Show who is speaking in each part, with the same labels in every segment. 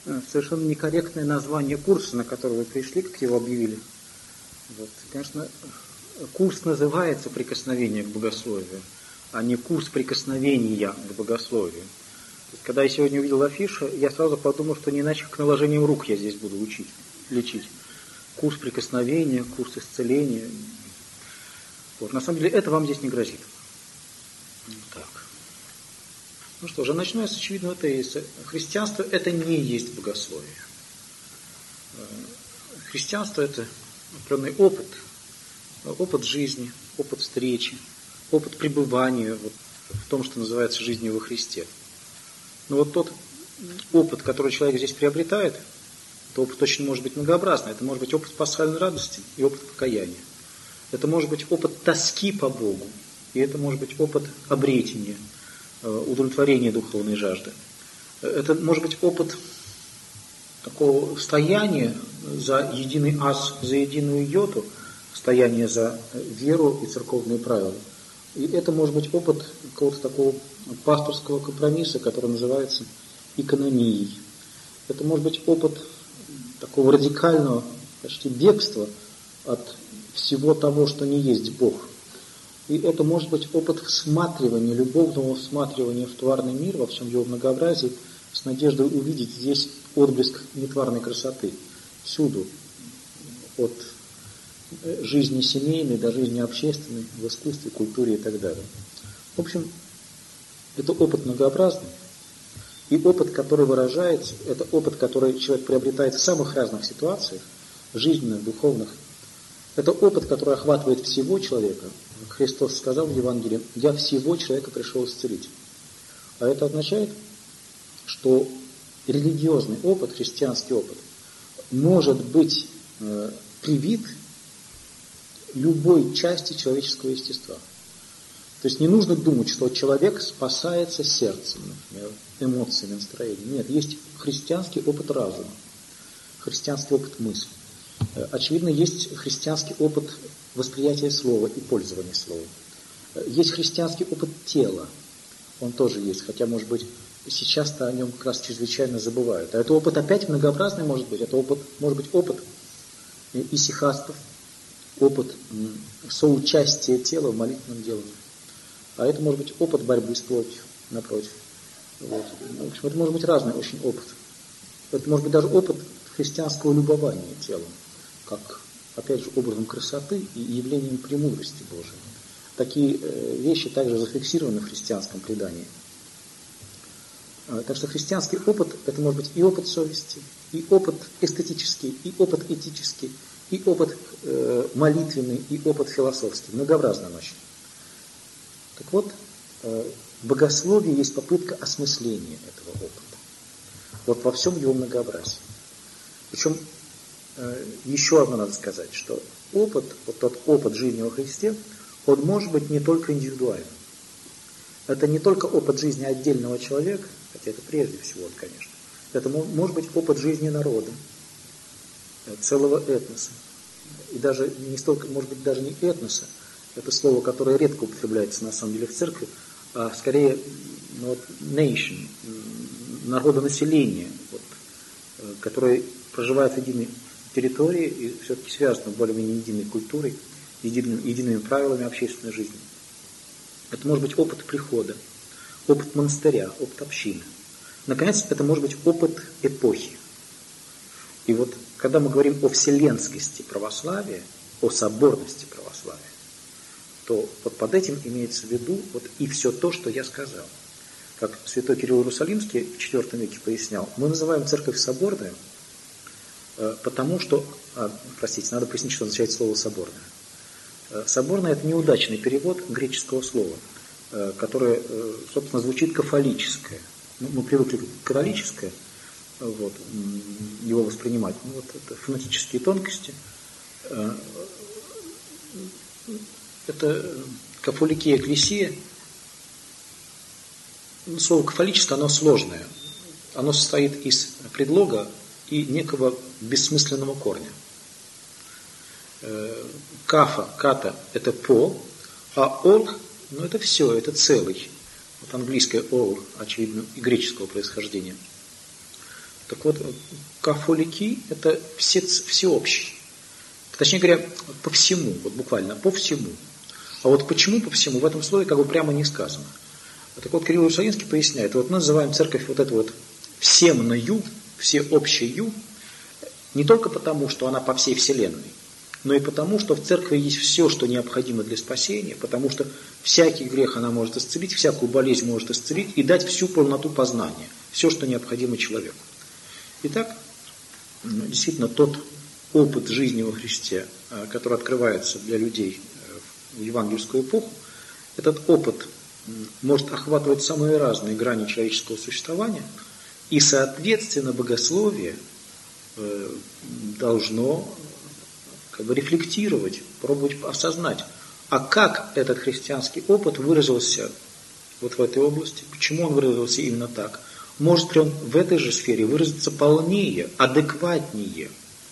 Speaker 1: совершенно некорректное название курса, на который вы пришли, как его объявили. Вот. Конечно, курс называется «Прикосновение к богословию», а не курс прикосновения к богословию. То есть, когда я сегодня увидел афишу, я сразу подумал, что не иначе, как наложением рук я здесь буду лечить. Курс прикосновения, курс исцеления. Вот. На самом деле это вам здесь не грозит. Так. Ну что же, начну я с очевидного тезиса. Христианство – это не есть богословие. Христианство – это определенный опыт жизни, опыт встречи, опыт пребывания в том, что называется жизнью во Христе. Но вот тот опыт, который человек здесь приобретает, это опыт очень может быть многообразный. Это может быть опыт пасхальной радости и опыт покаяния. Это может быть опыт тоски по Богу, и это может быть опыт обретения, удовлетворения духовной жажды. Это может быть опыт такого стояния за единый ас, за единую йоту, стояние за веру и церковные правила. И это может быть опыт какого-то такого пасторского компромисса, который называется экономией. Это может быть опыт такого радикального почти бегства от всего того, что не есть Бог. И это может быть опыт всматривания, любовного всматривания в тварный мир во всем его многообразии, с надеждой увидеть здесь отблеск нетварной красоты. Всюду, от жизни семейной до жизни общественной, в искусстве, культуре и так далее. В общем, это опыт многообразный. И опыт, который выражается, это опыт, который человек приобретает в самых разных ситуациях, жизненных, духовных. Это опыт, который охватывает всего человека. Христос сказал в Евангелии: «Я всего человека пришел исцелить». А это означает, что религиозный опыт, христианский опыт, может быть привит любой части человеческого естества. То есть не нужно думать, что человек спасается сердцем, например, эмоциями, настроением. Нет, есть христианский опыт разума, христианский опыт мысли. Очевидно, есть христианский опыт восприятия слова и пользования словом. Есть христианский опыт тела, он тоже есть, хотя, может быть, сейчас-то о нем как раз чрезвычайно забывают. А это опыт опять многообразный может быть. Это опыт, может быть, опыт исихастов, опыт соучастия тела в молитвенном делании. А это может быть опыт борьбы с плотью, напротив. Вот. В общем, это может быть разный очень опыт. Это может быть даже опыт христианского любования телом, как, опять же, образом красоты и явлением премудрости Божией. Такие вещи также зафиксированы в христианском предании. Так что христианский опыт – это может быть и опыт совести, и опыт эстетический, и опыт этический, и опыт молитвенный, и опыт философский. Многообразно очень. Так вот, в богословии есть попытка осмысления этого опыта. Вот во всем его многообразии. Причем еще одно надо сказать, что опыт, вот тот опыт жизни во Христе, он может быть не только индивидуальным. Это не только опыт жизни отдельного человека, хотя это прежде всего, конечно. Это может быть опыт жизни народа, целого этноса. И даже не столько, может быть, даже не этноса, это слово, которое редко употребляется на самом деле в церкви, а скорее nation, народонаселение, которое проживает в единой территории и все-таки связано более-менее единой культурой, едиными правилами общественной жизни. Это может быть опыт прихода, опыт монастыря, опыт общины. Наконец, это может быть опыт эпохи. И вот, когда мы говорим о вселенскости православия, о соборности православия, то вот под этим имеется в виду вот и все то, что я сказал. Как святой Кирилл Иерусалимский в IV веке пояснял, мы называем церковь соборной, потому что, надо пояснить, что означает слово соборное. Соборное – это неудачный перевод греческого слова, которое, собственно, звучит кафолическое. Мы привыкли к католическое, его воспринимать. Это фонетические тонкости. Это кафоликия, экклесия. Слово кафолическое, оно сложное. Оно состоит из предлога и некого бессмысленного корня. Кафа, ката – это по, а ол – это все, это целый. Вот английское all, очевидно, и греческого происхождения. Так вот, кафолики – это всеобщий. Точнее говоря, по всему, вот буквально по всему. А вот почему по всему, в этом слове как бы прямо не сказано. Так вот, Кирилл Иерусалимский поясняет, вот мы называем церковь вот это вот всемною, всеобщею, не только потому, что она по всей вселенной, но и потому, что в церкви есть все, что необходимо для спасения, потому что всякий грех она может исцелить, всякую болезнь может исцелить и дать всю полноту познания, все, что необходимо человеку. Итак, действительно, тот опыт жизни во Христе, который открывается для людей в евангельскую эпоху, этот опыт может охватывать самые разные грани человеческого существования, и, соответственно, богословие должно как бы рефлектировать, пробовать осознать, а как этот христианский опыт выразился вот в этой области, почему он выразился именно так, может ли он в этой же сфере выразиться полнее, адекватнее.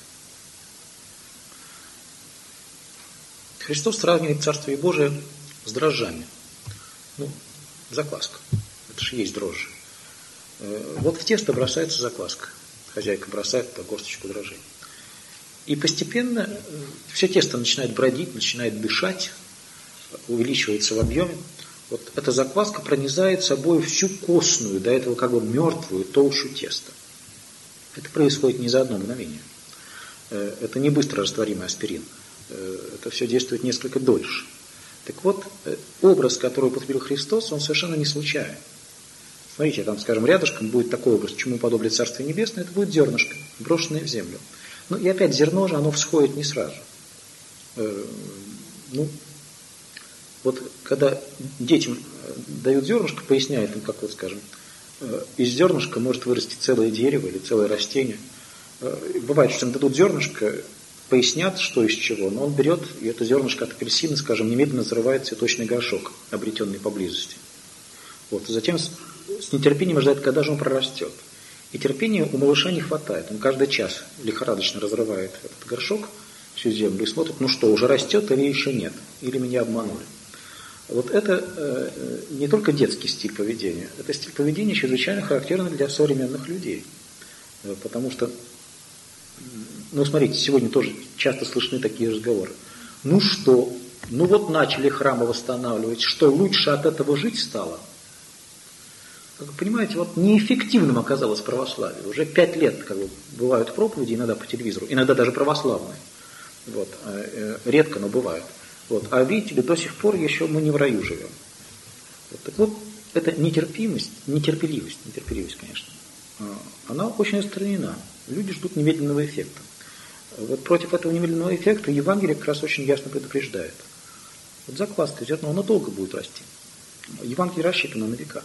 Speaker 1: Христос сравнивает Царствие Божие с дрожжами. Закваска. Это же есть дрожжи. Вот в тесто бросается закваска. Хозяйка бросает туда горсточку дрожжей. И постепенно все тесто начинает бродить, начинает дышать, увеличивается в объеме. Вот эта закваска пронизает собой всю костную, до этого как бы мертвую толщу теста. Это происходит не за одно мгновение. Это не быстро растворимый аспирин. Это все действует несколько дольше. Так вот, образ, который употребил Христос, он совершенно не случайен. Смотрите, там, скажем, рядышком будет такой образ, чему подобно Царствие Небесное, это будет зернышко, брошенное в землю. Ну и опять зерно же, оно всходит не сразу. Вот когда детям дают зернышко, поясняют им, как вот, скажем, из зернышка может вырасти целое дерево или целое растение. Бывает, что им дадут зернышко, пояснят, что из чего, но он берет, и это зернышко от апельсина, скажем, немедленно взрывает цветочный горшок, обретенный поблизости. Вот. Затем с нетерпением ждать, когда же он прорастет. И терпения у малыша не хватает. Он каждый час лихорадочно разрывает этот горшок, всю землю, и смотрит, ну что, уже растет или еще нет, или меня обманули. Вот это не только детский стиль поведения, это стиль поведения чрезвычайно характерный для современных людей. Потому что, смотрите, сегодня тоже часто слышны такие разговоры. Ну что, вот начали храмы восстанавливать, что лучше от этого жить стало? Как вы понимаете, вот неэффективным оказалось православие. Уже 5 лет бывают проповеди, иногда по телевизору, иногда даже православные. Вот, редко, но бывают. Вот, а видите ли, до сих пор еще мы не в раю живем. Вот, так вот, эта нетерпеливость, конечно, она очень отстранена. Люди ждут немедленного эффекта. Вот против этого немедленного эффекта Евангелие как раз очень ясно предупреждает. Вот закваска зерно, оно долго будет расти. Евангелие рассчитано на века.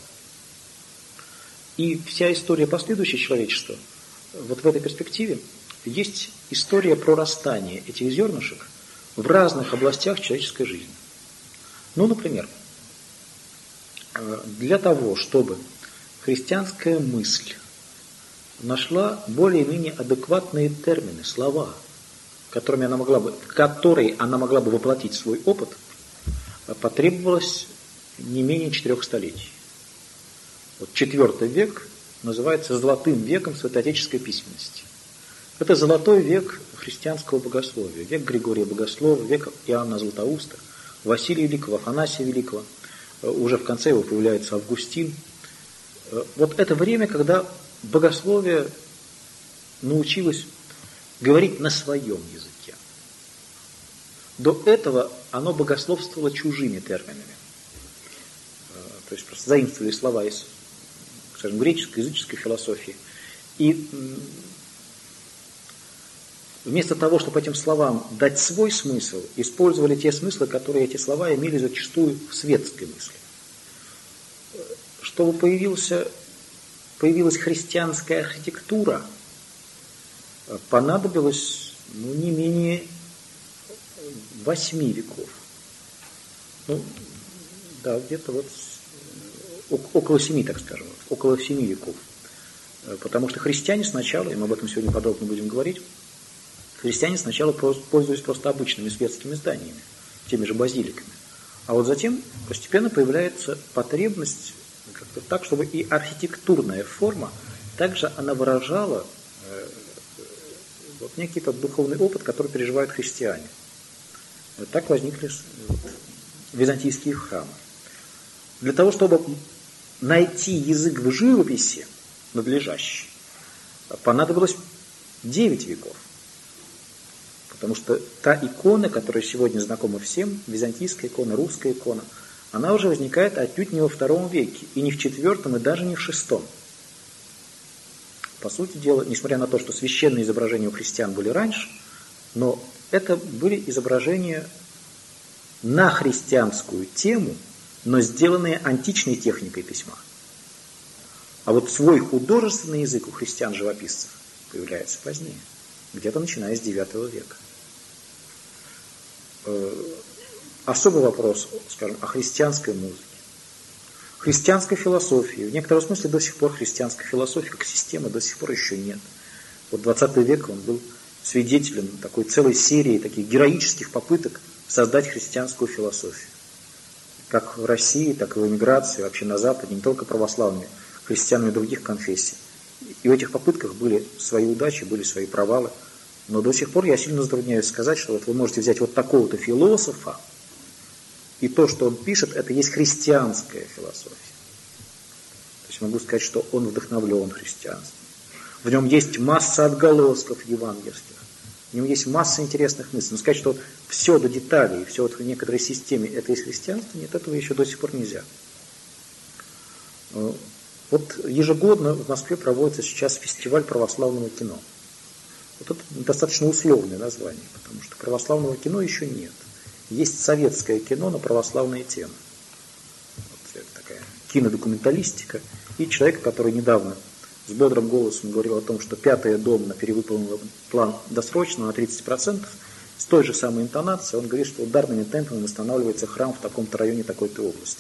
Speaker 1: И вся история последующего человечества, вот в этой перспективе, есть история прорастания этих зернышек в разных областях человеческой жизни. Например, для того, чтобы христианская мысль нашла более-менее адекватные термины, слова, которые она могла бы воплотить свой опыт, потребовалось не менее 4 столетий. Вот IV век называется золотым веком святоотеческой письменности. Это золотой век христианского богословия, век Григория Богослова, век Иоанна Златоуста, Василия Великого, Афанасия Великого. Уже в конце его появляется Августин. Вот это время, когда богословие научилось говорить на своем языке. До этого оно богословствовало чужими терминами. То есть просто заимствовали слова из, скажем, греческой, языческой философии. И вместо того, чтобы этим словам дать свой смысл, использовали те смыслы, которые эти слова имели зачастую в светской мысли. Чтобы появилась христианская архитектура, понадобилось не менее 8 веков. Где-то вот около 7, так скажем, около 7 веков. Потому что христиане сначала, и мы об этом сегодня подробно будем говорить, христиане сначала пользовались просто обычными светскими зданиями, теми же базиликами. А вот затем постепенно появляется потребность как-то так, чтобы и архитектурная форма также она выражала вот некий тот духовный опыт, который переживают христиане. Так возникли византийские храмы. Для того, чтобы найти язык в живописи надлежащий, понадобилось 9 веков. Потому что та икона, которая сегодня знакома всем, византийская икона, русская икона, она уже возникает отнюдь не во II веке, и не в IV, и даже не в VI. По сути дела, несмотря на то, что священные изображения у христиан были раньше, но это были изображения на христианскую тему, но сделанные античной техникой письма. А вот свой художественный язык у христиан-живописцев появляется позднее, где-то начиная с IX века. Особый вопрос, скажем, о христианской музыке. Христианской философии. В некотором смысле до сих пор христианской философии как системы до сих пор еще нет. Вот 20 век он был свидетелем такой целой серии таких героических попыток создать христианскую философию. Как в России, так и в эмиграции, вообще на Западе, не только православными, христианами других конфессий. И в этих попытках были свои удачи, были свои провалы. Но до сих пор я сильно затрудняюсь сказать, что вот вы можете взять вот такого-то философа, и то, что он пишет, это есть христианская философия. То есть могу сказать, что он вдохновлен христианством. В нем есть масса отголосков евангельских. В нем есть масса интересных мыслей. Но сказать, что вот все до деталей, все вот в некоторой системе это есть христианство, нет, этого еще до сих пор нельзя. Вот ежегодно в Москве проводится сейчас фестиваль православного кино. Вот это достаточно условное название, потому что православного кино еще нет. Есть советское кино на православные темы. Вот это такая кинодокументалистика. И человек, который недавно с бодрым голосом говорил о том, что 5-я дом на перевыполнил план досрочно на 30%, с той же самой интонацией он говорит, что ударными темпами восстанавливается храм в таком-то районе, такой-то области.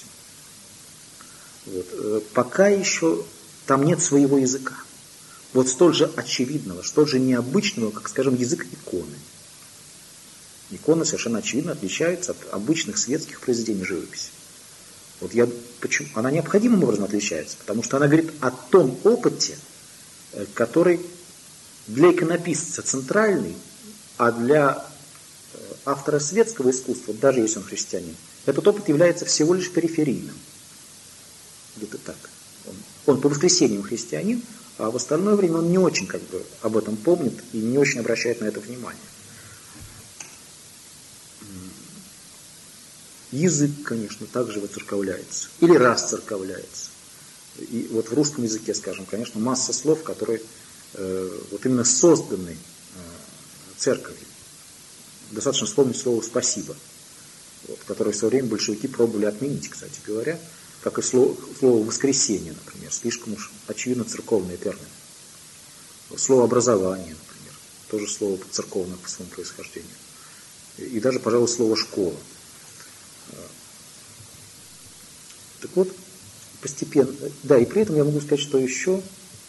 Speaker 1: Вот. Пока еще там нет своего языка. Вот столь же очевидного, столь же необычного, как, скажем, язык иконы. Икона совершенно очевидно отличается от обычных светских произведений живописи. Вот почему? Она необходимым образом отличается, потому что она говорит о том опыте, который для иконописца центральный, а для автора светского искусства, даже если он христианин, этот опыт является всего лишь периферийным. Где-то так. Он по воскресеньям христианин, а в остальное время он не очень об этом помнит и не очень обращает на это внимание. Язык, конечно, также выцерковляется. Или расцерковляется. И вот в русском языке, скажем, конечно, масса слов, которые вот именно созданы церковью. Достаточно вспомнить слово «спасибо», вот, которое в свое время большевики пробовали отменить, кстати говоря, как и слово «воскресенье», например, слишком уж очевидно церковный термин. Слово «образование», например, тоже слово церковное по своему происхождению. И даже, пожалуй, слово «школа». Так вот, постепенно, да, и при этом я могу сказать, что еще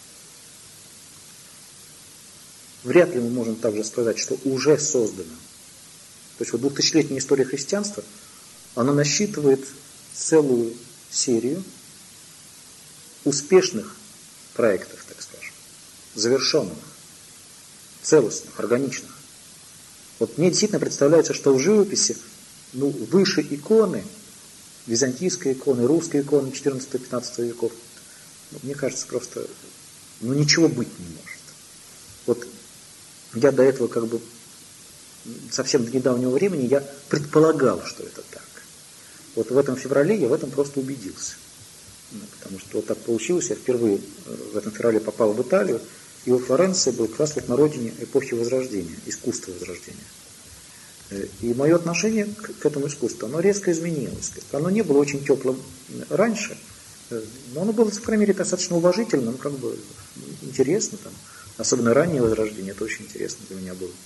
Speaker 1: вряд ли мы можем также сказать, что уже создано. То есть вот 2000-летняя история христианства, она насчитывает целую серию успешных проектов, так скажем, завершенных, целостных, органичных. Вот мне действительно представляется, что в живописи выше иконы, византийской иконы, русской иконы 14-15 веков, мне кажется, просто ничего быть не может. Вот я до этого совсем до недавнего времени я предполагал, что это так. Вот в этом феврале я в этом просто убедился. Потому что вот так получилось, я впервые в этом феврале попал в Италию, и во Флоренции был как раз вот на родине эпохи Возрождения, искусства Возрождения. И мое отношение к этому искусству, оно резко изменилось. Оно не было очень теплым раньше, но оно было, по крайней мере, достаточно уважительным, интересно. Особенно раннее Возрождение, это очень интересно для меня было.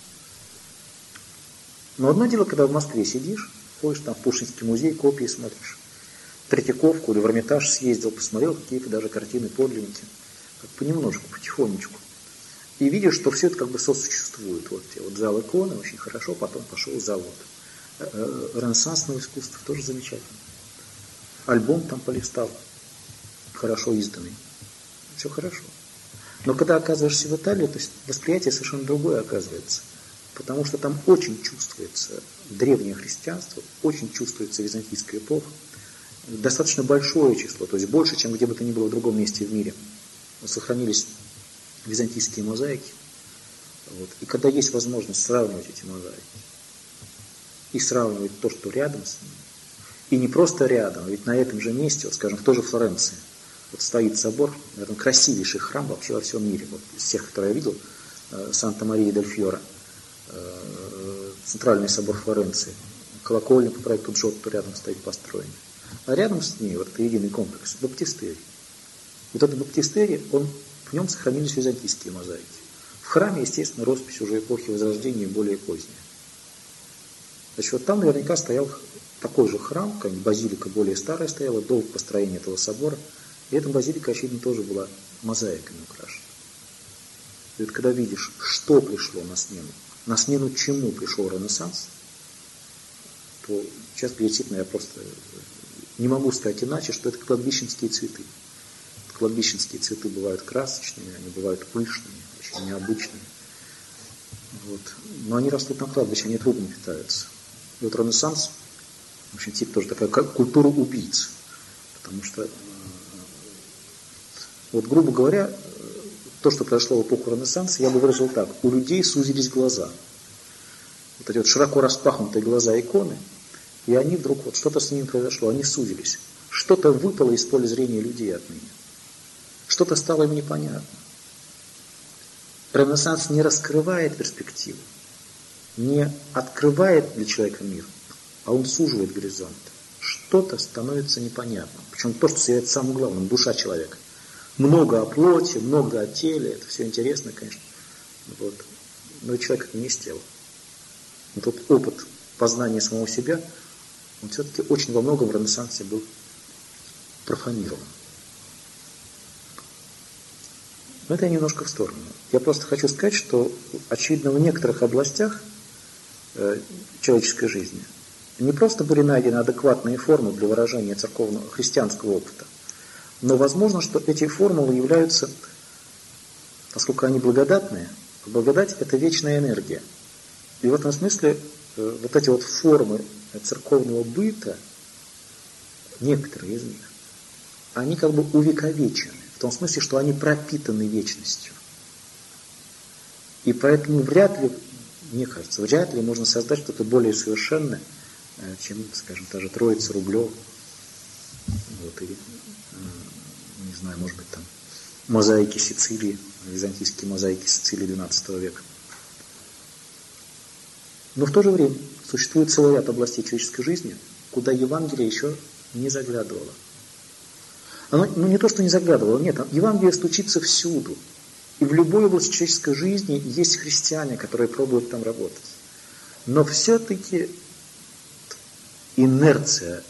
Speaker 1: Но одно дело, когда в Москве сидишь, ходишь там в Пушкинский музей, копии смотришь, Третьяковку или в Эрмитаж съездил, посмотрел какие-то даже картины, подлинники, понемножку, потихонечку. И видишь, что все это сосуществует. Вот зал иконы очень хорошо, потом пошел зал ренессансного искусства, тоже замечательно. Альбом там полистал, хорошо изданный. Все хорошо. Но когда оказываешься в Италии, то есть восприятие совершенно другое оказывается. Потому что там очень чувствуется древнее христианство, очень чувствуется византийская эпоха. Достаточно большое число, то есть больше, чем где бы то ни было в другом месте в мире. Сохранились византийские мозаики. Вот. И когда есть возможность сравнивать эти мозаики, и сравнивать то, что рядом с ними, и не просто рядом, ведь на этом же месте, вот, скажем, в той же Флоренции, вот стоит собор, наверное, красивейший храм вообще во всем мире, вот, из всех, которые я видел, Санта-Мария-дель-Фьора, центральный собор Флоренции, колокольня по проекту Джотто рядом стоит построен. А рядом с ней, вот это единый комплекс, баптистерий. Вот этот баптистерий, в нем сохранились византийские мозаики. В храме, естественно, роспись уже эпохи Возрождения более поздняя. Значит, вот там наверняка стоял такой же храм, какая-нибудь базилика более старая стояла, до построения этого собора. И эта базилика, очевидно, тоже была мозаиками украшена. И вот когда видишь, что пришло на смену чему пришел Ренессанс, то сейчас действительно я просто не могу сказать иначе, что это кладбищенские цветы. Кладбищенские цветы бывают красочными, они бывают пышными, очень необычными. Вот. Но они растут на кладбище, они трудно питаются. И вот Ренессанс, в общем, тип тоже такая культура убийц. Потому что, вот, грубо говоря, то, что произошло в эпоху Ренессанса, я бы выразил так. У людей сузились глаза. Вот эти вот широко распахнутые глаза иконы, и они вдруг, вот что-то с ними произошло, они сузились. Что-то выпало из поля зрения людей отныне. Что-то стало им непонятно. Ренессанс не раскрывает перспективу, не открывает для человека мир, а он суживает горизонт. Что-то становится непонятным. Причем то, что является самым главным, душа человека. Много о плоти, много о теле, это все интересно, конечно. Вот. Но человек это не из тела. И тот опыт познания самого себя, он все-таки очень во многом в Ренессансе был профанирован. Но это я немножко в сторону. Я просто хочу сказать, что, очевидно, в некоторых областях человеческой жизни не просто были найдены адекватные формы для выражения церковного, христианского опыта, но возможно, что эти формулы являются, поскольку они благодатные, благодать – это вечная энергия. И в этом смысле вот эти вот формы церковного быта, некоторые из них, они как бы увековечены. В том смысле, что они пропитаны вечностью. И поэтому вряд ли, мне кажется, вряд ли можно создать что-то более совершенное, чем, скажем, та же Троица Рублева. Вот, или, не знаю, может быть, там мозаики Сицилии, византийские мозаики Сицилии XII века. Но в то же время существует целый ряд областей человеческой жизни, куда Евангелие еще не заглядывало. Оно не то, что не заглядывало, нет, Евангелие стучится всюду. И в любой области человеческой жизни есть христиане, которые пробуют там работать. Но все-таки инерция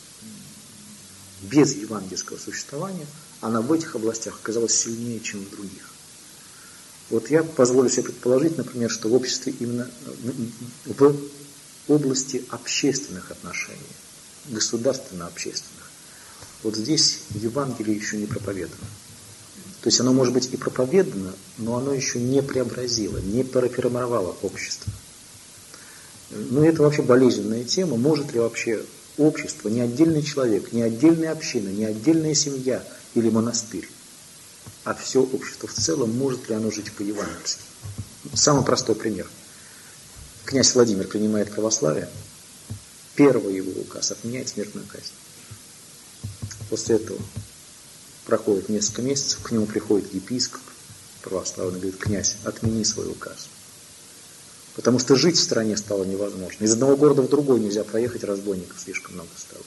Speaker 1: без евангельского существования, она в этих областях оказалась сильнее, чем в других. Вот я позволю себе предположить, например, что в обществе именно в области общественных отношений, государственно-общественных, вот здесь Евангелие еще не проповедано. То есть оно может быть и проповедано, но оно еще не преобразило, не переформировало общество. Ну это вообще болезненная тема. Может ли вообще общество, не отдельный человек, не отдельная община, не отдельная семья или монастырь, а все общество в целом, может ли оно жить по-евангельски? Самый простой пример. Князь Владимир принимает православие, первый его указ отменяет смертную казнь. После этого проходит несколько месяцев, к нему приходит епископ православный, говорит: князь, отмени свой указ. Потому что жить в стране стало невозможно. Из одного города в другой нельзя проехать, разбойников слишком много стало.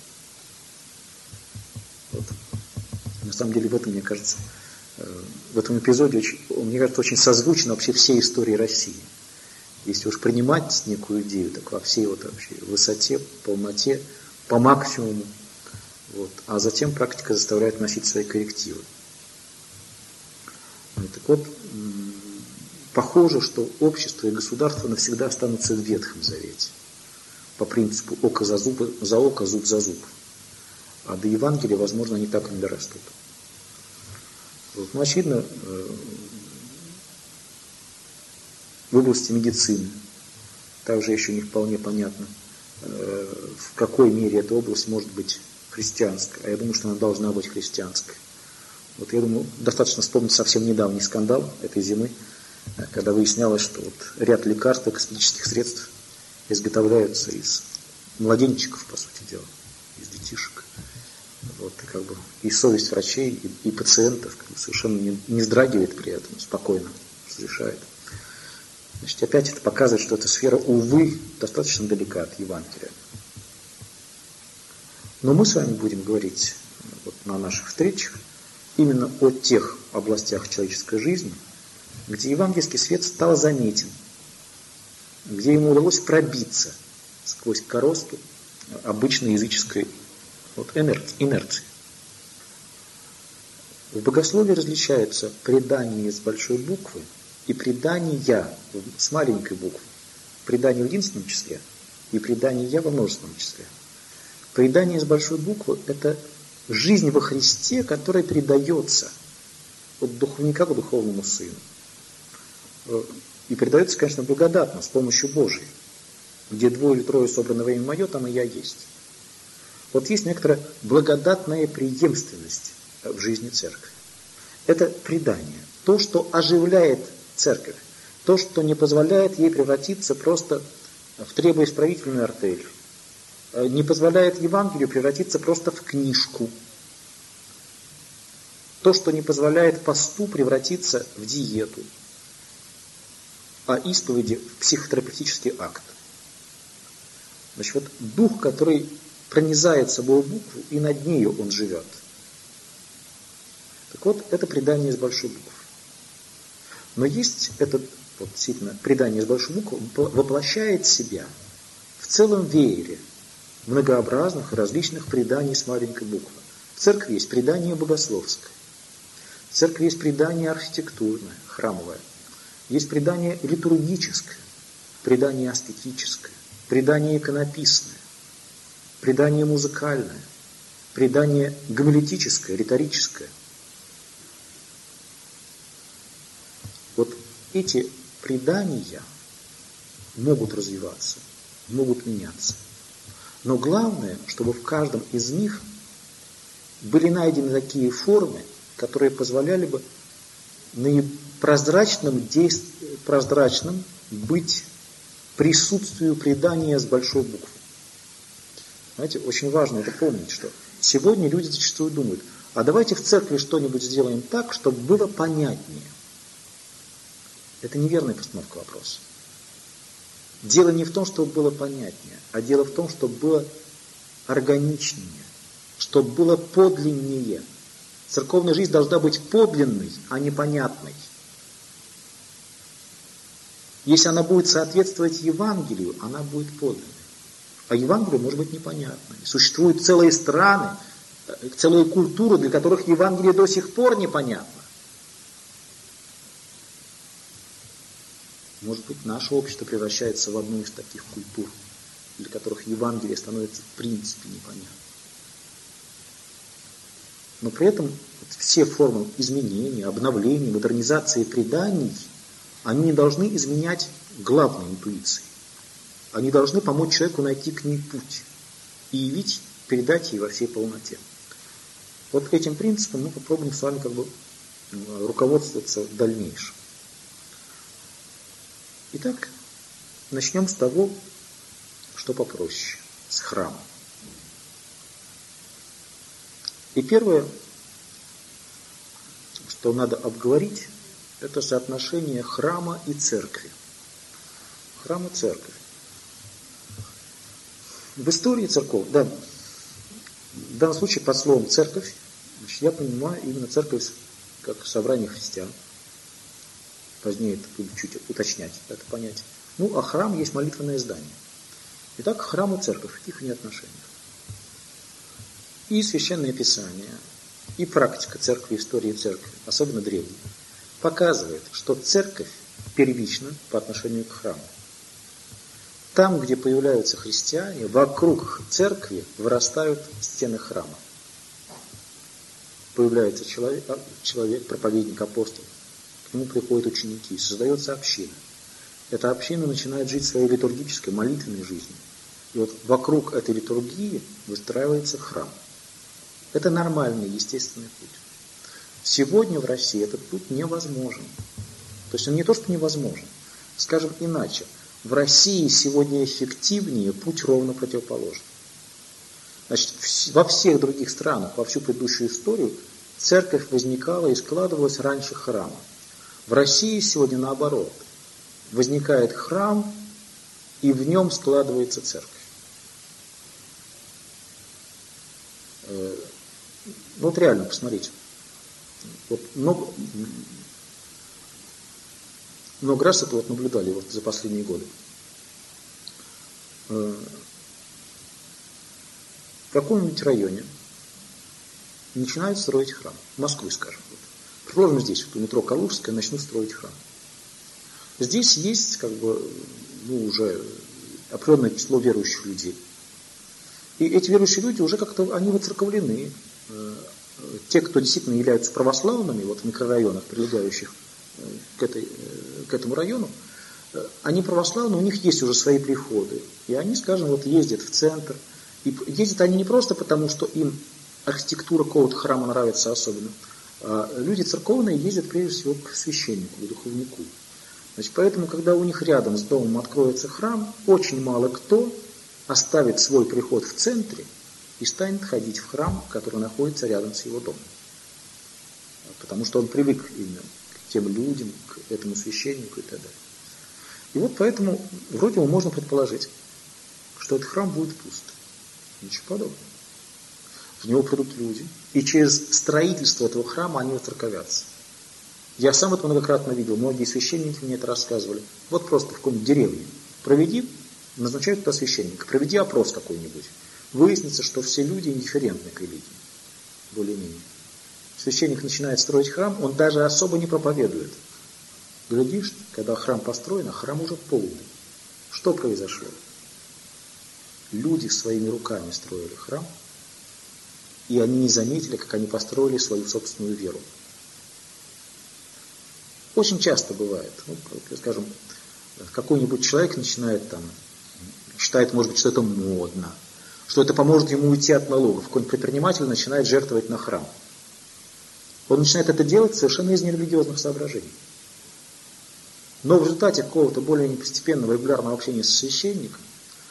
Speaker 1: Вот. На самом деле в этом, мне кажется, в этом эпизоде, мне кажется, очень созвучно вообще всей истории России. Если уж принимать некую идею, так во всей вот вообще высоте, полноте, по максимуму. Вот. А затем практика заставляет вносить свои коррективы. Так вот, похоже, что общество и государство навсегда останутся в Ветхом Завете. По принципу око за око, зуб за зуб. А до Евангелия, возможно, они так и не дорастут. Вот. Ну, очевидно, в области медицины. Также еще не вполне понятно, в какой мере эта область может быть христианской. А я думаю, что она должна быть христианской. Вот я думаю, достаточно вспомнить совсем недавний скандал этой зимы, когда выяснялось, что вот ряд лекарств и косметических средств изготовляются из младенчиков, по сути дела, из детишек. Вот, и, как бы, и совесть врачей, и пациентов как бы, совершенно не вздрагивает при этом, спокойно разрешает. Значит, опять это показывает, что эта сфера, увы, достаточно далека от Евангелия. Но мы с вами будем говорить вот, на наших встречах именно о тех областях человеческой жизни, где евангельский свет стал заметен, где ему удалось пробиться сквозь коросту обычной языческой вот, инерции. В богословии различаются предание с большой буквы и предания с маленькой буквы. Предание в единственном числе и предание во множественном числе. Предание с большой буквы – это жизнь во Христе, которая передается от духовника к духовному сыну. И передается, конечно, благодатно, с помощью Божией. Где 2 или 3 собраны во имя Мое, там и я есть. Вот есть некоторая благодатная преемственность в жизни церкви. Это предание. То, что оживляет церковь. То, что не позволяет ей превратиться просто в требоисправительную артель. Не позволяет Евангелию превратиться просто в книжку. То, что не позволяет посту превратиться в диету. А исповеди в психотерапевтический акт. Значит, вот дух, который пронизает собой букву, и над нею он живет. Так вот, это предание из большой буквы. Но есть это, вот, действительно, предание из большой буквы воплощает себя в целом веере многообразных и различных преданий с маленькой буквы. В церкви есть предание богословское. В церкви есть предание архитектурное, храмовое. Есть предание литургическое, предание аскетическое, предание иконописное, предание музыкальное, предание гомилетическое, риторическое. Вот эти предания могут развиваться, могут меняться. Но главное, чтобы в каждом из них были найдены такие формы, которые позволяли бы прозрачным быть присутствию предания с большой буквы. Знаете, очень важно это помнить, что сегодня люди зачастую думают, а давайте в церкви что-нибудь сделаем так, чтобы было понятнее. Это неверная постановка вопроса. Дело не в том, чтобы было понятнее, а дело в том, чтобы было органичнее, чтобы было подлиннее. Церковная жизнь должна быть подлинной, а не понятной. Если она будет соответствовать Евангелию, она будет подлинной. А Евангелие может быть непонятной. Существуют целые страны, целые культуры, для которых Евангелие до сих пор непонятно. Может быть, наше общество превращается в одну из таких культур, для которых Евангелие становится в принципе непонятным. Но при этом все формы изменения, обновления, модернизации преданий, они не должны изменять главной интуиции. Они должны помочь человеку найти к ней путь и явить, передать ей во всей полноте. Вот этим принципом мы попробуем с вами руководствоваться в дальнейшем. Итак, начнем с того, что попроще, с храма. И первое, что надо обговорить, это соотношение храма и церкви. Храм и церковь. В истории церковь, да, в данном случае под словом церковь, значит, я понимаю именно церковь как собрание христиан. Позднее это буду чуть уточнять, это понятие. Ну, а храм есть молитвенное здание. Итак, храм и церковь, в каких они отношениях? И Священное Писание, и практика церкви, истории церкви, особенно древней, показывает, что церковь первична по отношению к храму. Там, где появляются христиане, вокруг церкви вырастают стены храма. Появляется человек, проповедник, апостол, к нему приходят ученики, создается община. эта община начинает жить своей литургической, молитвенной жизнью. И вот вокруг этой литургии выстраивается храм. Это нормальный, естественный путь. Сегодня в России этот путь невозможен. То есть он не то, что невозможен. Скажем иначе, в России сегодня эффективнее путь ровно противоположный. Значит, во всех других странах, во всю предыдущую историю, церковь возникала и складывалась раньше храма. В России сегодня наоборот. Возникает храм, и в нем складывается церковь. Вот реально, посмотрите. Вот много раз это вот наблюдали вот за последние годы. В каком-нибудь районе начинают строить храм. В Москве, скажем. Вот. Предположим, здесь, вот у метро Калужская, начнут строить храм. Здесь есть как бы, уже определенное число верующих людей. И эти верующие люди уже как-то, они воцерковлены. Те, кто действительно являются православными, вот в микрорайонах, прилегающих к этому району, они православны, у них есть уже свои приходы. И они, скажем, вот ездят в центр. И ездят они не просто потому, что им архитектура какого-то храма нравится особенно. А люди церковные ездят прежде всего к священнику, к духовнику. Значит, поэтому, когда у них рядом с домом откроется храм, очень мало кто оставит свой приход в центре и станет ходить в храм, который находится рядом с его домом. Потому что он привык именно к тем людям, к этому священнику и так далее. И вот поэтому вроде бы можно предположить, что этот храм будет пуст. Ничего подобного. В него придут люди, и через строительство этого храма они воцерковятся. Я сам это многократно видел, многие священники мне это рассказывали. Вот просто в какой-нибудь деревне проведи, назначают туда священника, проведи опрос какой-нибудь. Выяснится, что все люди индифферентны к религии, более-менее. Священник начинает строить храм, он даже особо не проповедует. Глядишь, когда храм построен, а храм уже полный. Что произошло? Люди своими руками строили храм, и они не заметили, как они построили свою собственную веру. Очень часто бывает, скажем, какой-нибудь человек начинает считает, может быть, что это модно, что это поможет ему уйти от налогов. Какой-нибудь предприниматель начинает жертвовать на храм. Он начинает это делать совершенно из нерелигиозных соображений. Но в результате какого-то более постепенного регулярного общения с священником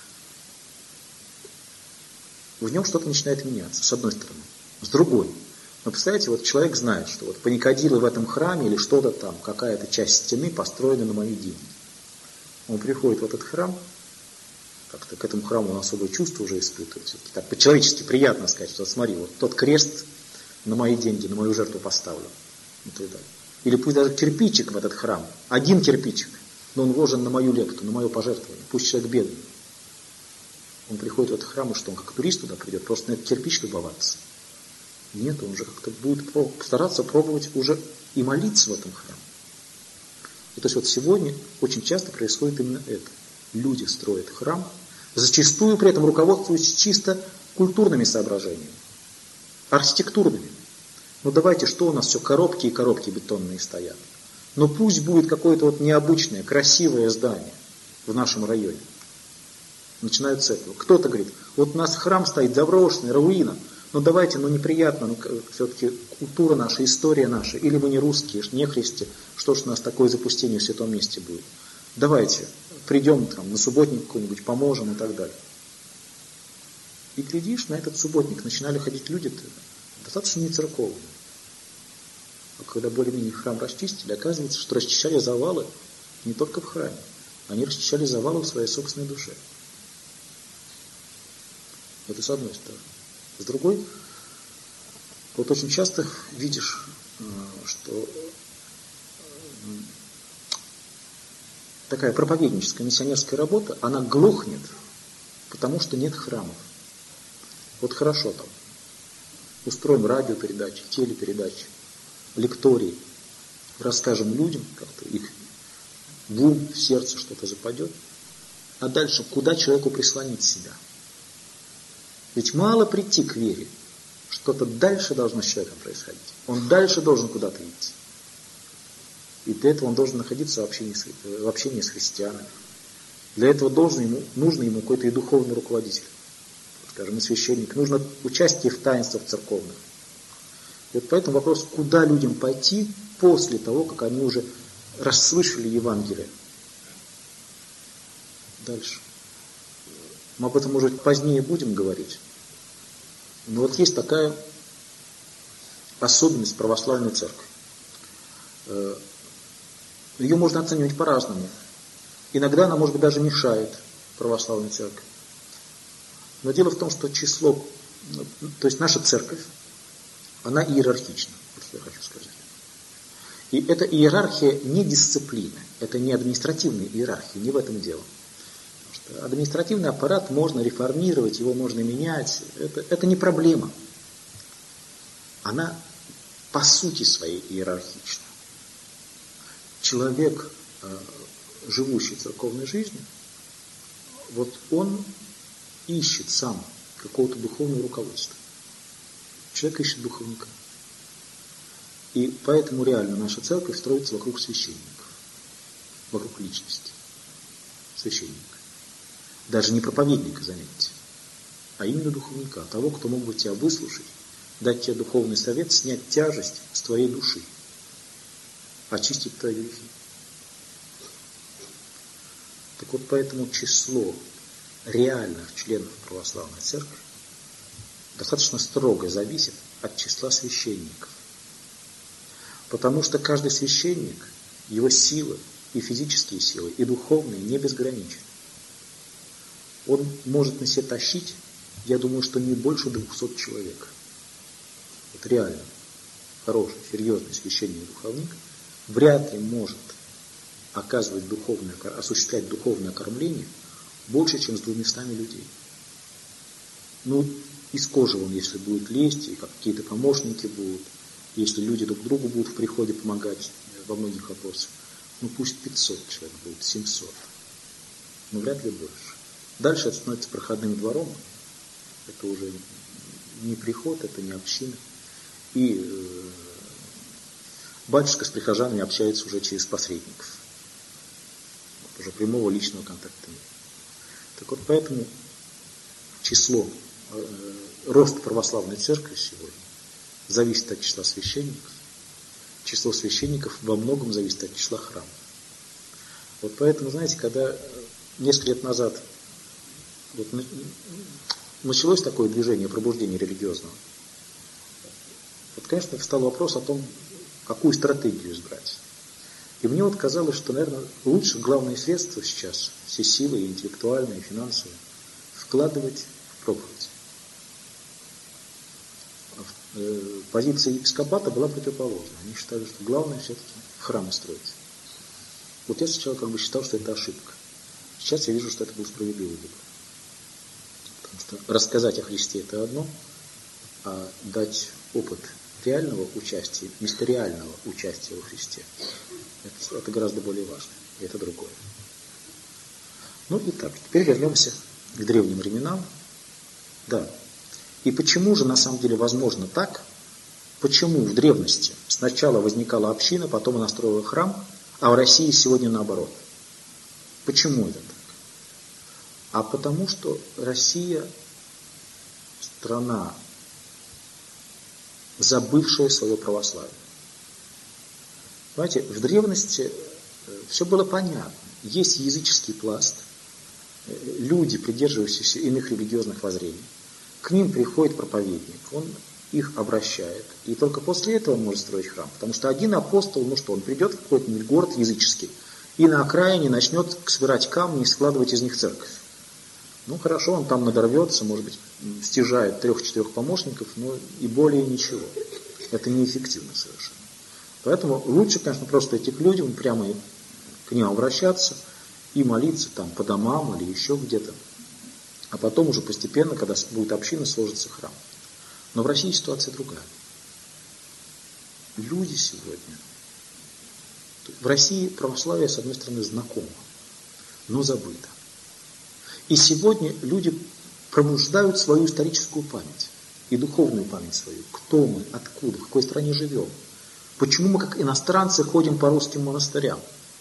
Speaker 1: в нем что-то начинает меняться, с одной стороны. С другой. Но представляете, вот человек знает, что вот паникадилы в этом храме или что-то там, какая-то часть стены построена на мои деньги. Он приходит в этот храм, как-то к этому храму он особое чувство уже испытывает. Все-таки так по-человечески приятно сказать, что смотри, вот тот крест на мои деньги, на мою жертву поставлен. И так далее. Или пусть даже кирпичик в этот храм, один кирпичик, но он вложен на мою лепту, на мое пожертвование. Пусть человек бедный. Он приходит в этот храм, и что он как турист туда придет, просто на этот кирпич любоваться. Нет, он же как-то будет стараться пробовать уже и молиться в этом храме. И то есть вот сегодня очень часто происходит именно это. Люди строят храм, зачастую при этом руководствуясь чисто культурными соображениями, архитектурными. Ну давайте, что у нас все коробки и коробки бетонные стоят. Но пусть будет какое-то вот необычное, красивое здание в нашем районе. Начинают с этого. Кто-то говорит, вот у нас храм стоит заброшенный, руина. Ну давайте, неприятно, все-таки культура наша, история наша. Или мы не русские, не христи, что ж у нас такое запустение в святом месте будет. Давайте, придем на субботник какой-нибудь, поможем и так далее. И глядишь, на этот субботник начинали ходить люди достаточно не церковные. А когда более-менее храм расчистили, оказывается, что расчищали завалы не только в храме. Они расчищали завалы в своей собственной душе. Это с одной стороны. С другой, вот очень часто видишь, что такая проповедническая, миссионерская работа, она глохнет, потому что нет храмов. Вот хорошо там. Устроим радиопередачи, телепередачи, лектории, расскажем людям, как-то их в ум, в сердце что-то западет. А дальше, куда человеку прислонить себя? Ведь мало прийти к вере. Что-то дальше должно с человеком происходить. Он дальше должен куда-то идти. И для этого он должен находиться в общении с христианами. Для этого нужно ему какой-то и духовный руководитель, скажем, и священник. Нужно участие в таинствах церковных. И вот поэтому вопрос, куда людям пойти после того, как они уже расслышали Евангелие. Дальше. Мы об этом, может быть, позднее будем говорить. Но вот есть такая особенность православной церкви. Ее можно оценивать по-разному. Иногда она, может быть, даже мешает православной церкви. Но дело в том, что число, то есть наша церковь, она иерархична, вот что я хочу сказать. И эта иерархия не дисциплины, это не административная иерархия, не в этом дело. Потому что административный аппарат можно реформировать, его можно менять, это не проблема. Она по сути своей иерархична. Человек, живущий церковной жизнью, вот он ищет сам какого-то духовного руководства. Человек ищет духовника. И поэтому реально наша церковь строится вокруг священников, вокруг личности священника. Даже не проповедника, заметьте, а именно духовника, того, кто мог бы тебя выслушать, дать тебе духовный совет, снять тяжесть с твоей души, очистить твои грехи. Так вот, поэтому число реальных членов православной церкви достаточно строго зависит от числа священников. Потому что каждый священник, его силы, и физические силы, и духовные не безграничны. Он может на себе тащить, я думаю, что не больше 200 человек. Вот реально хороший, серьезный священник-духовник вряд ли может осуществлять духовное кормление больше, чем с 200 людей. Ну, из кожи он, если будет лезть, и какие-то помощники будут, если люди друг другу будут в приходе помогать во многих вопросах, ну пусть 500 человек будет, 700, но вряд ли больше. Дальше это становится проходным двором, это уже не приход, это не община. И батюшка с прихожанами общается уже через посредников. Вот уже прямого личного контакта нет. Так вот, поэтому рост православной церкви сегодня зависит от числа священников. Число священников во многом зависит от числа храмов. Вот поэтому, знаете, когда несколько лет назад началось такое движение пробуждения религиозного, вот, конечно, встал вопрос о том, какую стратегию избрать. И мне вот казалось, что, наверное, лучше главные средства сейчас, все силы, и интеллектуальные, и финансовые, вкладывать в проповедь. Позиция епископата была противоположна. Они считали, что главное все-таки храмы строить. Вот я сначала считал, что это ошибка. Сейчас я вижу, что это был справедливый выбор. Потому что рассказать о Христе это одно, а дать опыт реального участия, мистериального участия во Христе, это гораздо более важно. И это другое. Ну и так, теперь вернемся к древним временам. Да. И почему же на самом деле возможно так? Почему в древности сначала возникала община, потом она строила храм, а в России сегодня наоборот? Почему это так? А потому что Россия страна, забывшая свое православие. Понимаете, в древности все было понятно. Есть языческий пласт, люди, придерживающиеся иных религиозных воззрений. К ним приходит проповедник, он их обращает. И только после этого он может строить храм. Потому что один апостол, он придет в какой-нибудь город языческий и на окраине начнет собирать камни и складывать из них церковь. Ну хорошо, он там надорвется, может быть, стяжает 3-4 помощников, но и более ничего. Это неэффективно совершенно. Поэтому лучше, конечно, просто идти к людям, прямо к ним обращаться и молиться там по домам или еще где-то. А потом уже постепенно, когда будет община, сложится храм. Но в России ситуация другая. Люди сегодня... В России православие, с одной стороны, знакомо, но забыто. И сегодня люди пробуждают свою историческую память и духовную память свою. Кто мы, откуда, в какой стране живем. Почему мы, как иностранцы, ходим по русским монастырям?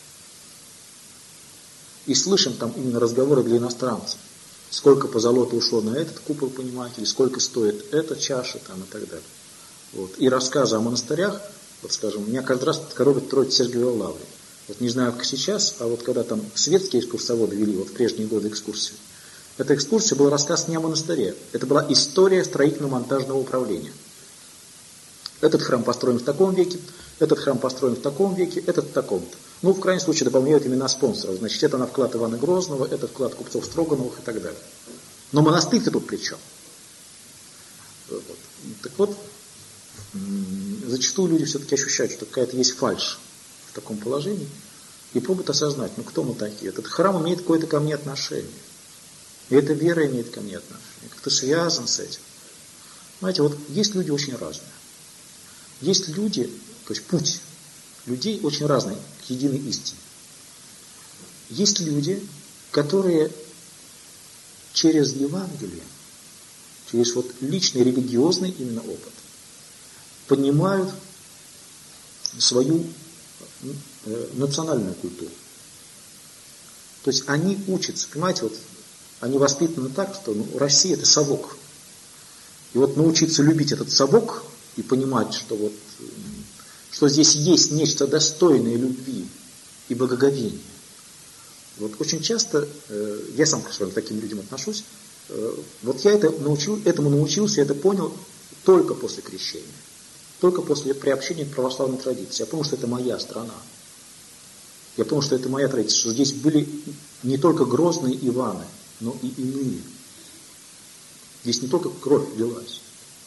Speaker 1: И слышим там именно разговоры для иностранцев. Сколько позолоты ушло на этот купол, понимаете, или сколько стоит эта чаша там, и так далее. Вот. И рассказы о монастырях, вот скажем, меня каждый раз коробит Троица Сергиева Лавры. Вот не знаю, как сейчас, а вот когда там светские экскурсоводы вели, вот в прежние годы экскурсию, эта экскурсия была рассказ не о монастыре, это была история строительно-монтажного управления. Этот храм построен в таком веке, этот храм построен в таком веке, этот в таком-то. Ну, в крайнем случае, добавляют имена спонсоров. Значит, это на вклад Ивана Грозного, это вклад купцов Строгановых и так далее. Но монастырь-то тут при чем? Вот. Так вот, зачастую люди все-таки ощущают, что какая-то есть фальшь в таком положении, и пробуют осознать, ну кто мы такие? Этот храм имеет какое-то ко мне отношение. И эта вера имеет ко мне отношение. Как-то связан с этим. Знаете, вот есть люди очень разные. Есть люди, то есть путь людей очень разный к единой истине. Есть люди, которые через Евангелие, через вот личный религиозный именно опыт, поднимают свою национальную культуру. То есть они учатся, понимаете, вот они воспитаны так, что Россия это совок. И вот научиться любить этот совок и понимать, что вот что здесь есть нечто достойное любви и благоговения. Вот очень часто, я сам к таким людям отношусь, вот я этому научился, я это понял только после крещения, только после приобщения к православной традиции. Я понял, что это моя страна. Я понял, что это моя традиция, что здесь были не только грозные Иваны, но и иные. Здесь не только кровь лилась.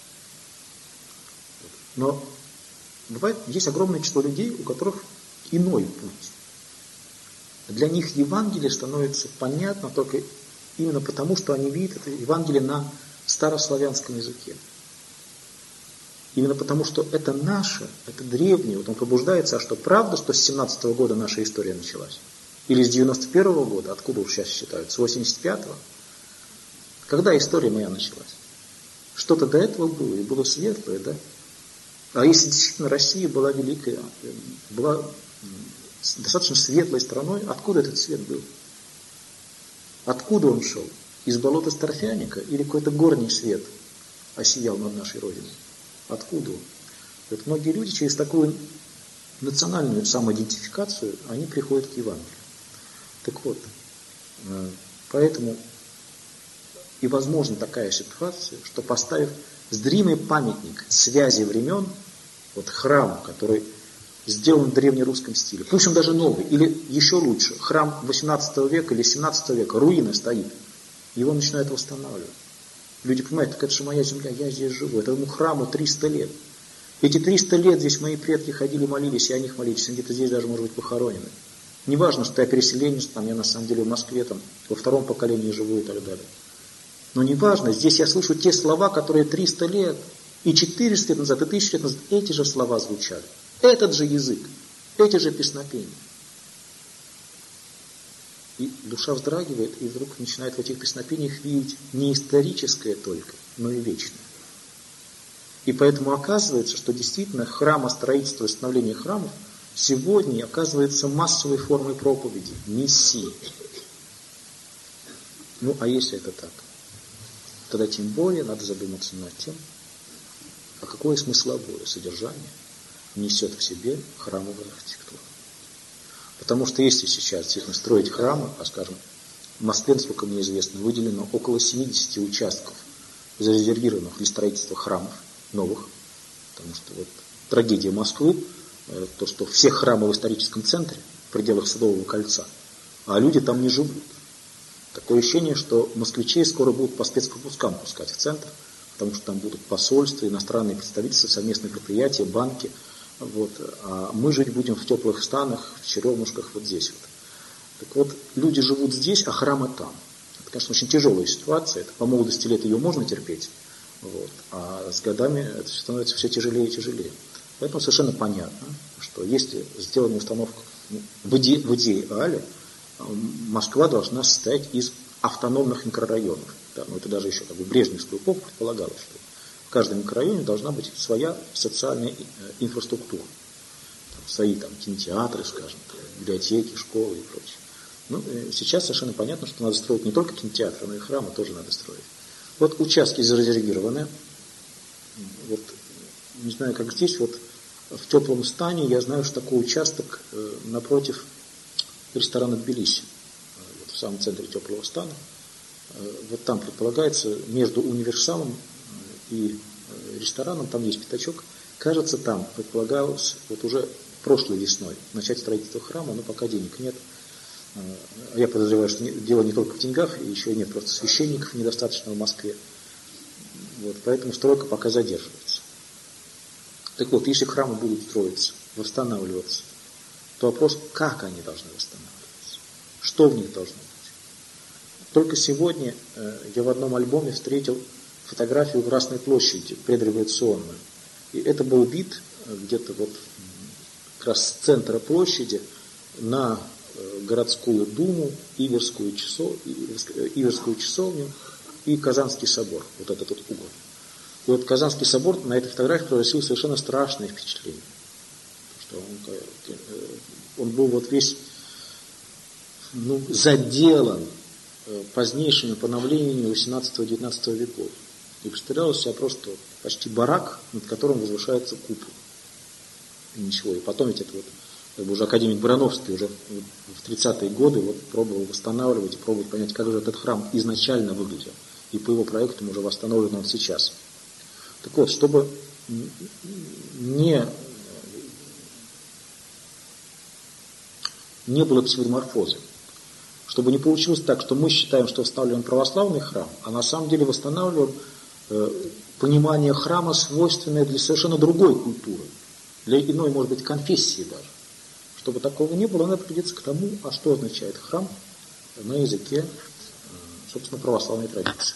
Speaker 1: Но бывает, есть огромное число людей, у которых иной путь. Для них Евангелие становится понятно только именно потому, что они видят это Евангелие на старославянском языке. Именно потому, что это наше, это древнее. Вот он пробуждается, а что правда, что с 17-го года наша история началась? Или с 91-го года, откуда уж сейчас считают, с 85-го? Когда история моя началась? Что-то до этого было, и было светлое, да? А если действительно Россия была великая, была достаточно светлой страной, откуда этот свет был? Откуда он шел? Из болота Старфяника или какой-то горний свет осиял над нашей Родиной? Откуда он? Вот многие люди через такую национальную самоидентификацию, они приходят к Евангелию. Так вот, поэтому и возможна такая ситуация, что поставив зримый памятник связи времен, вот храм, который сделан в древнерусском стиле, пусть он даже новый, или еще лучше, храм 18 века или 17 века, руина стоит, его начинают восстанавливать. Люди понимают, так это же моя земля, я здесь живу, этому храму 300 лет. Эти 300 лет здесь мои предки ходили, молились, и о них молились, они где-то здесь даже, может быть, похоронены. Не важно, что я переселенец, там, я на самом деле в Москве, там, во втором поколении живу и так далее. Но не важно, здесь я слышу те слова, которые 300 лет, и 400 лет назад, и 1000 лет назад, эти же слова звучали. Этот же язык, эти же песнопения. И душа вздрагивает, и вдруг начинает в этих песнопениях видеть не историческое только, но и вечное. И поэтому оказывается, что действительно храмостроительство и становление храмов сегодня оказывается массовой формой проповеди, миссии. Ну, а если это так, тогда тем более надо задуматься над тем, а какое смысловое содержание несет в себе храмовая архитектура. Потому что если сейчас действительно строить храмы, а скажем, в Москве, насколько мне известно, выделено около 70 участков, зарезервированных для строительства храмов новых, потому что вот трагедия Москвы, то, что все храмы в историческом центре, в пределах Садового кольца, а люди там не живут. Такое ощущение, что москвичей скоро будут по спецпропускам пускать в центр, потому что там будут посольства, иностранные представительства, совместные предприятия, банки. Вот. А мы жить будем в теплых станах, в Черемушках, вот здесь вот. Так вот, люди живут здесь, а храмы там. Это, конечно, очень тяжелая ситуация. Это по молодости лет ее можно терпеть, вот. А с годами это становится все тяжелее и тяжелее. Поэтому совершенно понятно, что если сделана установка в идеале, Москва должна состоять из автономных микрорайонов. Да, но это даже еще как бы в брежневскую эпоху предполагалось, что в каждом микрорайоне должна быть своя социальная инфраструктура. свои там кинотеатры, скажем, библиотеки, школы и прочее. Ну, сейчас совершенно понятно, что надо строить не только кинотеатры, но и храмы тоже надо строить. Вот участки зарезервированы. Вот, не знаю, как здесь, вот в Теплом Стане я знаю, что такой участок напротив ресторана Тбилиси, вот в самом центре Теплого Стана. Вот там предполагается между универсамом и рестораном, там есть пятачок. Кажется, там предполагалось вот уже прошлой весной начать строительство храма, но пока денег нет. Я подозреваю, что дело не только в деньгах, и еще нет просто священников недостаточно в Москве. Вот, поэтому стройка пока задерживается. Так вот, если храмы будут строиться, восстанавливаться, то вопрос, как они должны восстанавливаться, что в них должно быть. Только сегодня я в одном альбоме встретил фотографию Красной площади, предреволюционную. И это был вид где-то вот как раз с центра площади на городскую думу, Иверскую часовню и Казанский собор, вот этот вот угол. И вот Казанский собор на этой фотографии произвел совершенно страшное впечатление. Что он был вот весь заделан позднейшими поновлениями 18-19 веков. И представлял из себя просто почти барак, над которым возвышается купол. И ничего. И потом ведь это вот уже академик Барановский уже в 30-е годы вот пробовал восстанавливать и пробовать понять, как же этот храм изначально выглядел. И по его проектам уже восстановлен он сейчас. Так вот, чтобы не было псевдоморфозы, чтобы не получилось так, что мы считаем, что восстанавливаем православный храм, а на самом деле восстанавливаем понимание храма, свойственное для совершенно другой культуры, для иной, может быть, конфессии даже. Чтобы такого не было, надо придется к тому, а что означает храм на языке, собственно, православной традиции.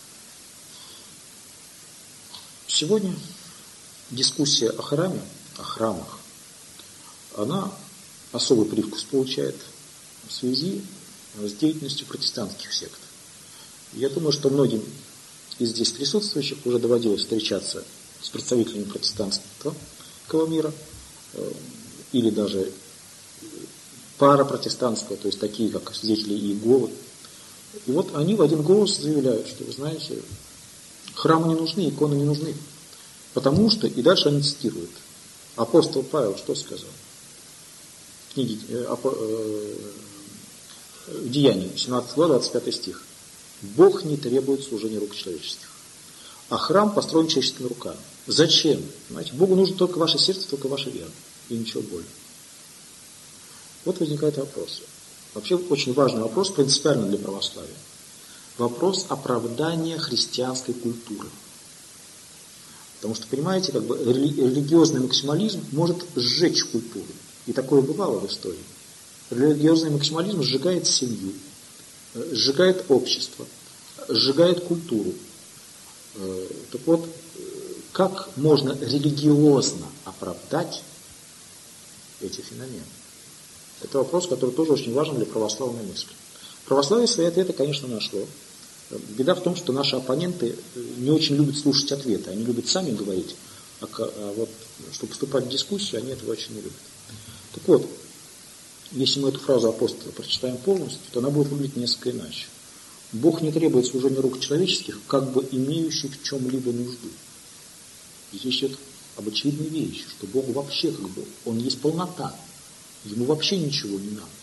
Speaker 1: Сегодня дискуссия о храме, о храмах, она особый привкус получает в связи с деятельностью протестантских сект. Я думаю, что многим из здесь присутствующих уже доводилось встречаться с представителями протестантского мира, или даже парапротестантского, то есть такие, как свидетели Иеговы. И вот они в один голос заявляют, что, вы знаете, храмы не нужны, иконы не нужны. Потому что, и дальше они цитируют, апостол Павел что сказал? В книге Деяний, 17 глава, 25 стих. Бог не требует служения рук человеческих, а храм построен человеческими руками. Зачем? Понимаете, Богу нужно только ваше сердце, только ваша вера, и ничего более. Вот возникает вопрос. Вообще очень важный вопрос, принципиальный для православия. Вопрос оправдания христианской культуры. Потому что, понимаете, как бы религиозный максимализм может сжечь культуру. И такое бывало в истории. Религиозный максимализм сжигает семью, сжигает общество, сжигает культуру. Так вот, как можно религиозно оправдать эти феномены? Это вопрос, который тоже очень важен для православной мысли. Православие свои ответы, конечно, нашло. Беда в том, что наши оппоненты не очень любят слушать ответы. Они любят сами говорить, а вот, чтобы вступать в дискуссию, они этого очень не любят. Так вот, если мы эту фразу апостола прочитаем полностью, то она будет выглядеть несколько иначе. Бог не требует служения рук человеческих, как бы имеющих в чем-либо нужду. Здесь идет об очевидной вещи, что Богу вообще как бы, Он есть полнота. Ему вообще ничего не надо.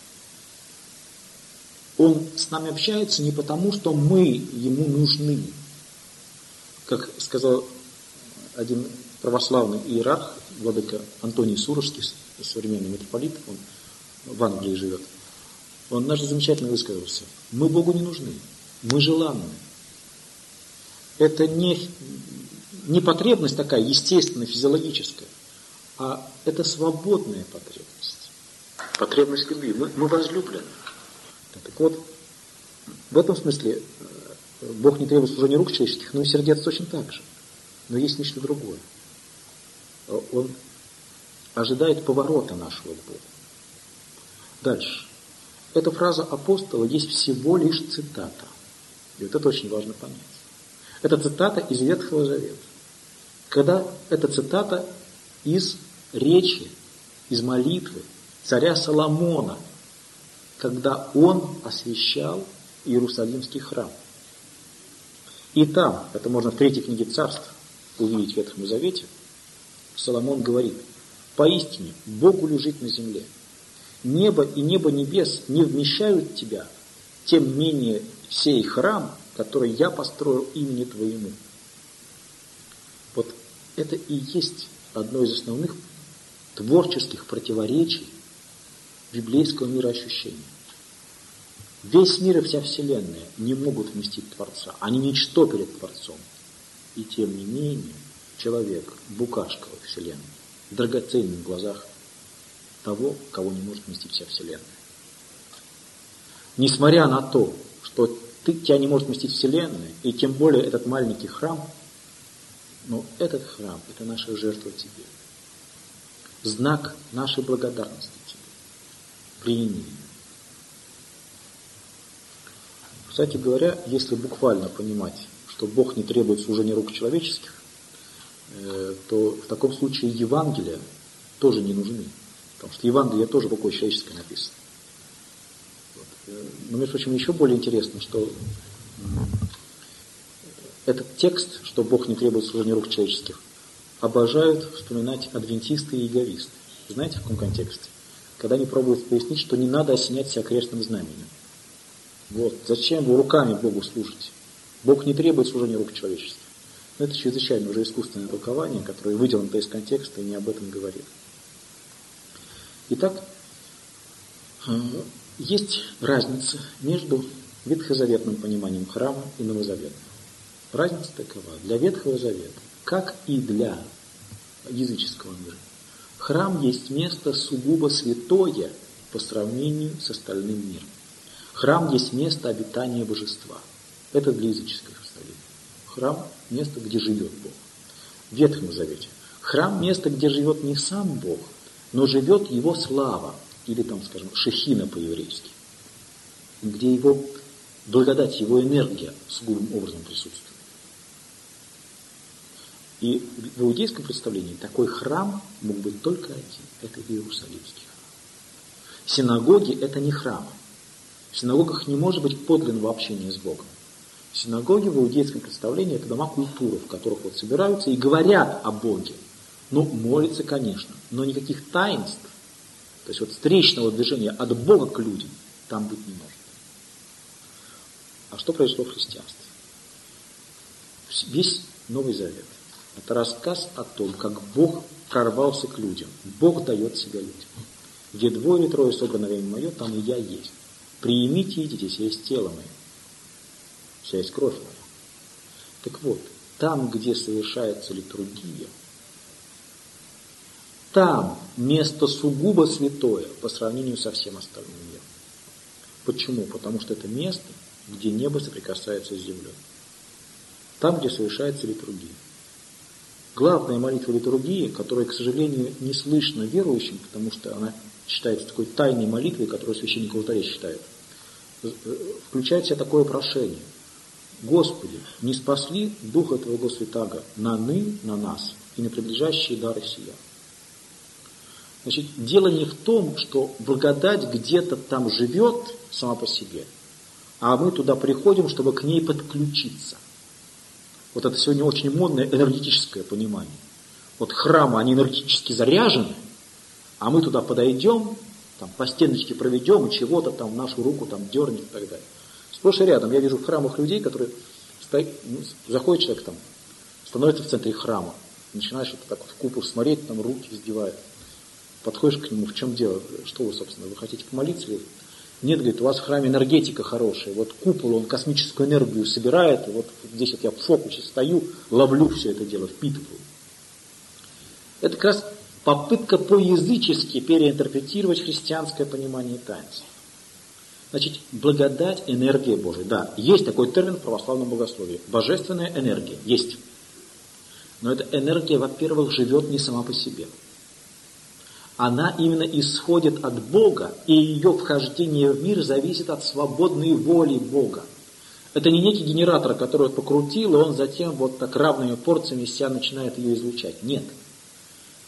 Speaker 1: Он с нами общается не потому, что мы ему нужны. Как сказал один православный иерарх, владыка Антоний Сурожский, современный митрополит, он в Англии живет, он даже замечательно высказался. Мы Богу не нужны, мы желанны. Это не потребность такая естественная, физиологическая, а это свободная потребность. Потребность любви. Мы возлюблены. Так вот, в этом смысле Бог не требует служения рук человеческих, но и сердец точно так же. Но есть нечто другое. Он ожидает поворота нашего к Богу. Дальше. Эта фраза апостола есть всего лишь цитата. И вот это очень важно понять. Это цитата из Ветхого Завета. Когда эта цитата из речи из молитвы царя Соломона, когда он освящал Иерусалимский храм. И там, это можно в 3 книге Царств увидеть в Ветхом Завете, Соломон говорит: «Поистине Богу лежит на земле. Небо и небо небес не вмещают тебя, тем менее сей храм, который я построил имени Твоему». Вот это и есть одно из основных творческих противоречий библейского мироощущения. Весь мир и вся вселенная не могут вместить Творца. Они ничто перед Творцом. И тем не менее, человек – букашка во вселенной, драгоценен в глазах того, кого не может вместить вся вселенная. Несмотря на то, что тебя не может вместить вселенная, и тем более этот маленький храм, но этот храм – это наша жертва тебе. Знак нашей благодарности тебе. Прими ее. Кстати говоря, если буквально понимать, что Бог не требует служения рук человеческих, то в таком случае Евангелия тоже не нужны. Потому что Евангелие тоже рукой человеческой написано. Но, между прочим, еще более интересно, что этот текст, что Бог не требует служения рук человеческих, обожают вспоминать адвентисты и иеговисты. Знаете, в каком контексте? Когда они пробуют пояснить, что не надо осенять себя крестным знаменем. Вот. Зачем вы руками Богу служите? Бог не требует служения рук человеческих. Но это чрезвычайно уже искусственное толкование, которое выдернуто из контекста и не об этом говорит. Итак, есть разница между ветхозаветным пониманием храма и новозаветным. Разница такова. Для Ветхого Завета, как и для языческого мира, храм есть место сугубо святое по сравнению с остальным миром. Храм есть место обитания божества. Это для языческого представления. Храм – место, где живет Бог. В Ветхом Завете храм – место, где живет не сам Бог, но живет Его слава, или там, скажем, шехина по-еврейски, где Его благодать, Его энергия сугубым образом присутствует. И в иудейском представлении такой храм мог быть только один – это Иерусалимский храм. Синагоги – это не храмы. В синагогах не может быть подлинного общения с Богом. Синагоги в иудейском представлении – это дома культуры, в которых вот собираются и говорят о Боге. Ну, молятся, конечно, но никаких таинств, то есть вот встречного движения от Бога к людям там быть не может. А что произошло в христианстве? Весь Новый Завет – это рассказ о том, как Бог прорвался к людям. Бог дает себя людям. Где 2 или 3 собрано во имя Мое, там и я есть. Приимите и едите, сия есть тело Мое, сия есть кровь Моя. Так вот, там, где совершается литургия, там место сугубо святое по сравнению со всем остальным миром. Почему? Потому что это место, где небо соприкасается с землей. Там, где совершается литургия. Главная молитва литургии, которая, к сожалению, не слышна верующим, потому что она считается такой тайной молитвой, которую священник в алтаре считает, включает в себя такое прошение: Господи, не спасли Духа Твоего Святаго на нас и на приближающие дары сия. Значит, дело не в том, что благодать где-то там живет сама по себе, а мы туда приходим, чтобы к ней подключиться. Вот это сегодня очень модное энергетическое понимание. Вот храмы, они энергетически заряжены, а мы туда подойдем, там, по стеночке проведем, и чего-то там в нашу руку там дернет и так далее. Сплошь и рядом я вижу в храмах людей, которые заходит человек там, становится в центре храма, начинаешь что-то так в купол смотреть, там руки вздевает. Подходишь к нему, в чем дело? Что вы, собственно, вы хотите помолиться? Нет, говорит, у вас в храме энергетика хорошая. Вот купол, он космическую энергию собирает, и вот здесь вот я в фокусе стою, ловлю все это дело, впитываю. Это как раз попытка по-язычески переинтерпретировать христианское понимание таинств. Значит, благодать, энергия Божия. Да, есть такой термин в православном богословии. Божественная энергия. Есть. Но эта энергия, во-первых, живет не сама по себе. Она именно исходит от Бога, и ее вхождение в мир зависит от свободной воли Бога. Это не некий генератор, который покрутил, и он затем вот так равными порциями из себя начинает ее излучать. Нет.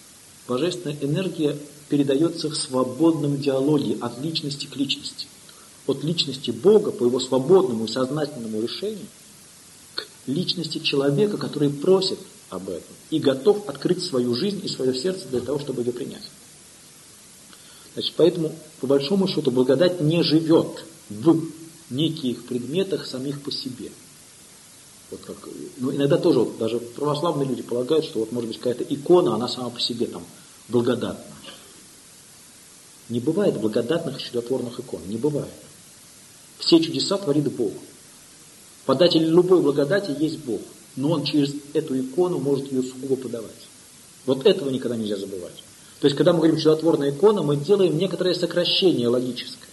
Speaker 2: божественная энергия передается в свободном диалоге от личности к личности. От личности Бога по его свободному и сознательному решению к личности человека, который просит об этом и готов открыть свою жизнь и свое сердце для того, чтобы ее принять. Значит, поэтому, по большому счету, благодать не живет в неких предметах самих по себе. Вот как, иногда тоже, вот, даже православные люди полагают, что вот может быть какая-то икона, она сама по себе там благодатна. Не бывает благодатных и чудотворных икон, не бывает. Все чудеса творит Бог. Податель любой благодати есть Бог, но Он через эту икону может ее сугубо подавать. Вот этого никогда нельзя забывать. То есть, когда мы говорим чудотворная икона, мы делаем некоторое сокращение логическое.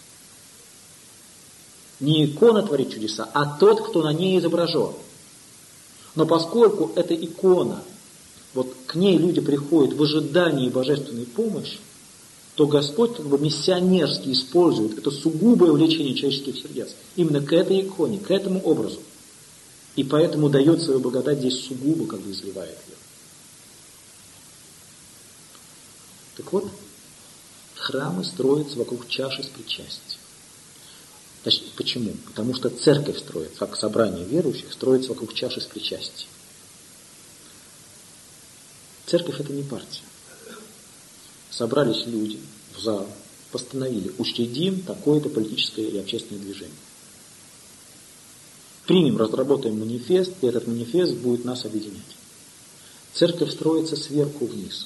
Speaker 2: Не икона творит чудеса, а тот, кто на ней изображен. Но поскольку эта икона, вот к ней люди приходят в ожидании божественной помощи, то Господь как бы миссионерски использует это сугубое влечение человеческих сердец именно к этой иконе, к этому образу. И поэтому дает свою благодать здесь сугубо, как бы изливает ее. Так вот, храмы строятся вокруг чаши с причастием. Значит, почему? Потому что церковь строится, как собрание верующих, строится вокруг чаши с причастием. Церковь – это не партия. Собрались люди в зал, постановили, учредим такое-то политическое или общественное движение. Примем, разработаем манифест, и этот манифест будет нас объединять. Церковь строится сверху вниз.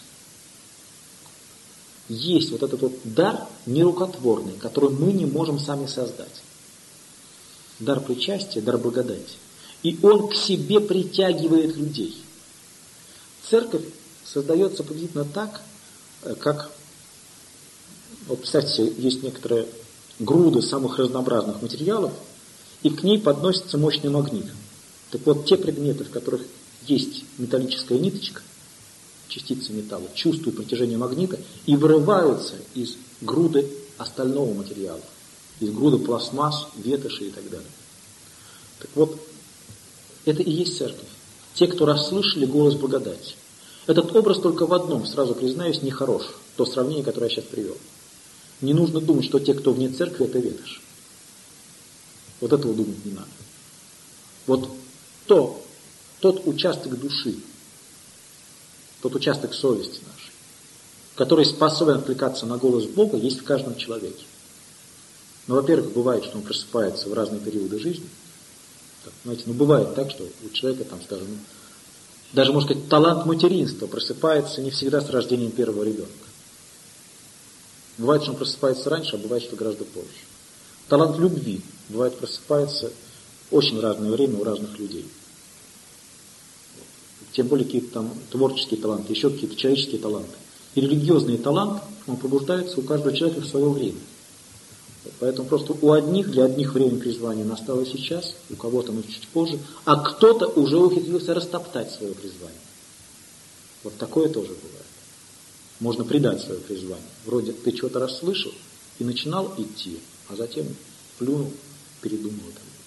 Speaker 2: Есть вот этот вот дар нерукотворный, который мы не можем сами создать. Дар причастия, дар благодати. И он к себе притягивает людей. Церковь создается приблизительно так, как, вот представьте себе, есть некоторые груды самых разнообразных материалов, и к ней подносится мощный магнит. Так вот, те предметы, в которых есть металлическая ниточка, частицы металла, чувствуют притяжение магнита и вырываются из груды остального материала, из груды пластмасс, ветоши и так далее. Так вот, это и есть церковь. Те, кто расслышали голос благодати. Этот образ только в одном, сразу признаюсь, нехорош. То сравнение, которое я сейчас привел. Не нужно думать, что те, кто вне церкви, это ветошь. Вот этого думать не надо. Вот тот участок души, тот участок совести нашей, который способен откликаться на голос Бога, есть в каждом человеке. Но, во-первых, бывает, что он просыпается в разные периоды жизни. Так, знаете, бывает так, что у человека, там, скажем, даже, можно сказать, талант материнства просыпается не всегда с рождением первого ребенка. Бывает, что он просыпается раньше, а бывает, что гораздо позже. Талант любви, бывает, просыпается очень в разное время у разных людей. Тем более какие-то там творческие таланты, еще какие-то человеческие таланты. И религиозные таланты, он пробуждается у каждого человека в свое время. Поэтому просто у одних, для одних время призвания настало сейчас, у кого-то оно чуть позже, а кто-то уже ухитрился растоптать свое призвание. Вот такое тоже бывает. Можно предать свое призвание. Вроде ты что-то расслышал и начинал идти, а затем плюнул, передумал.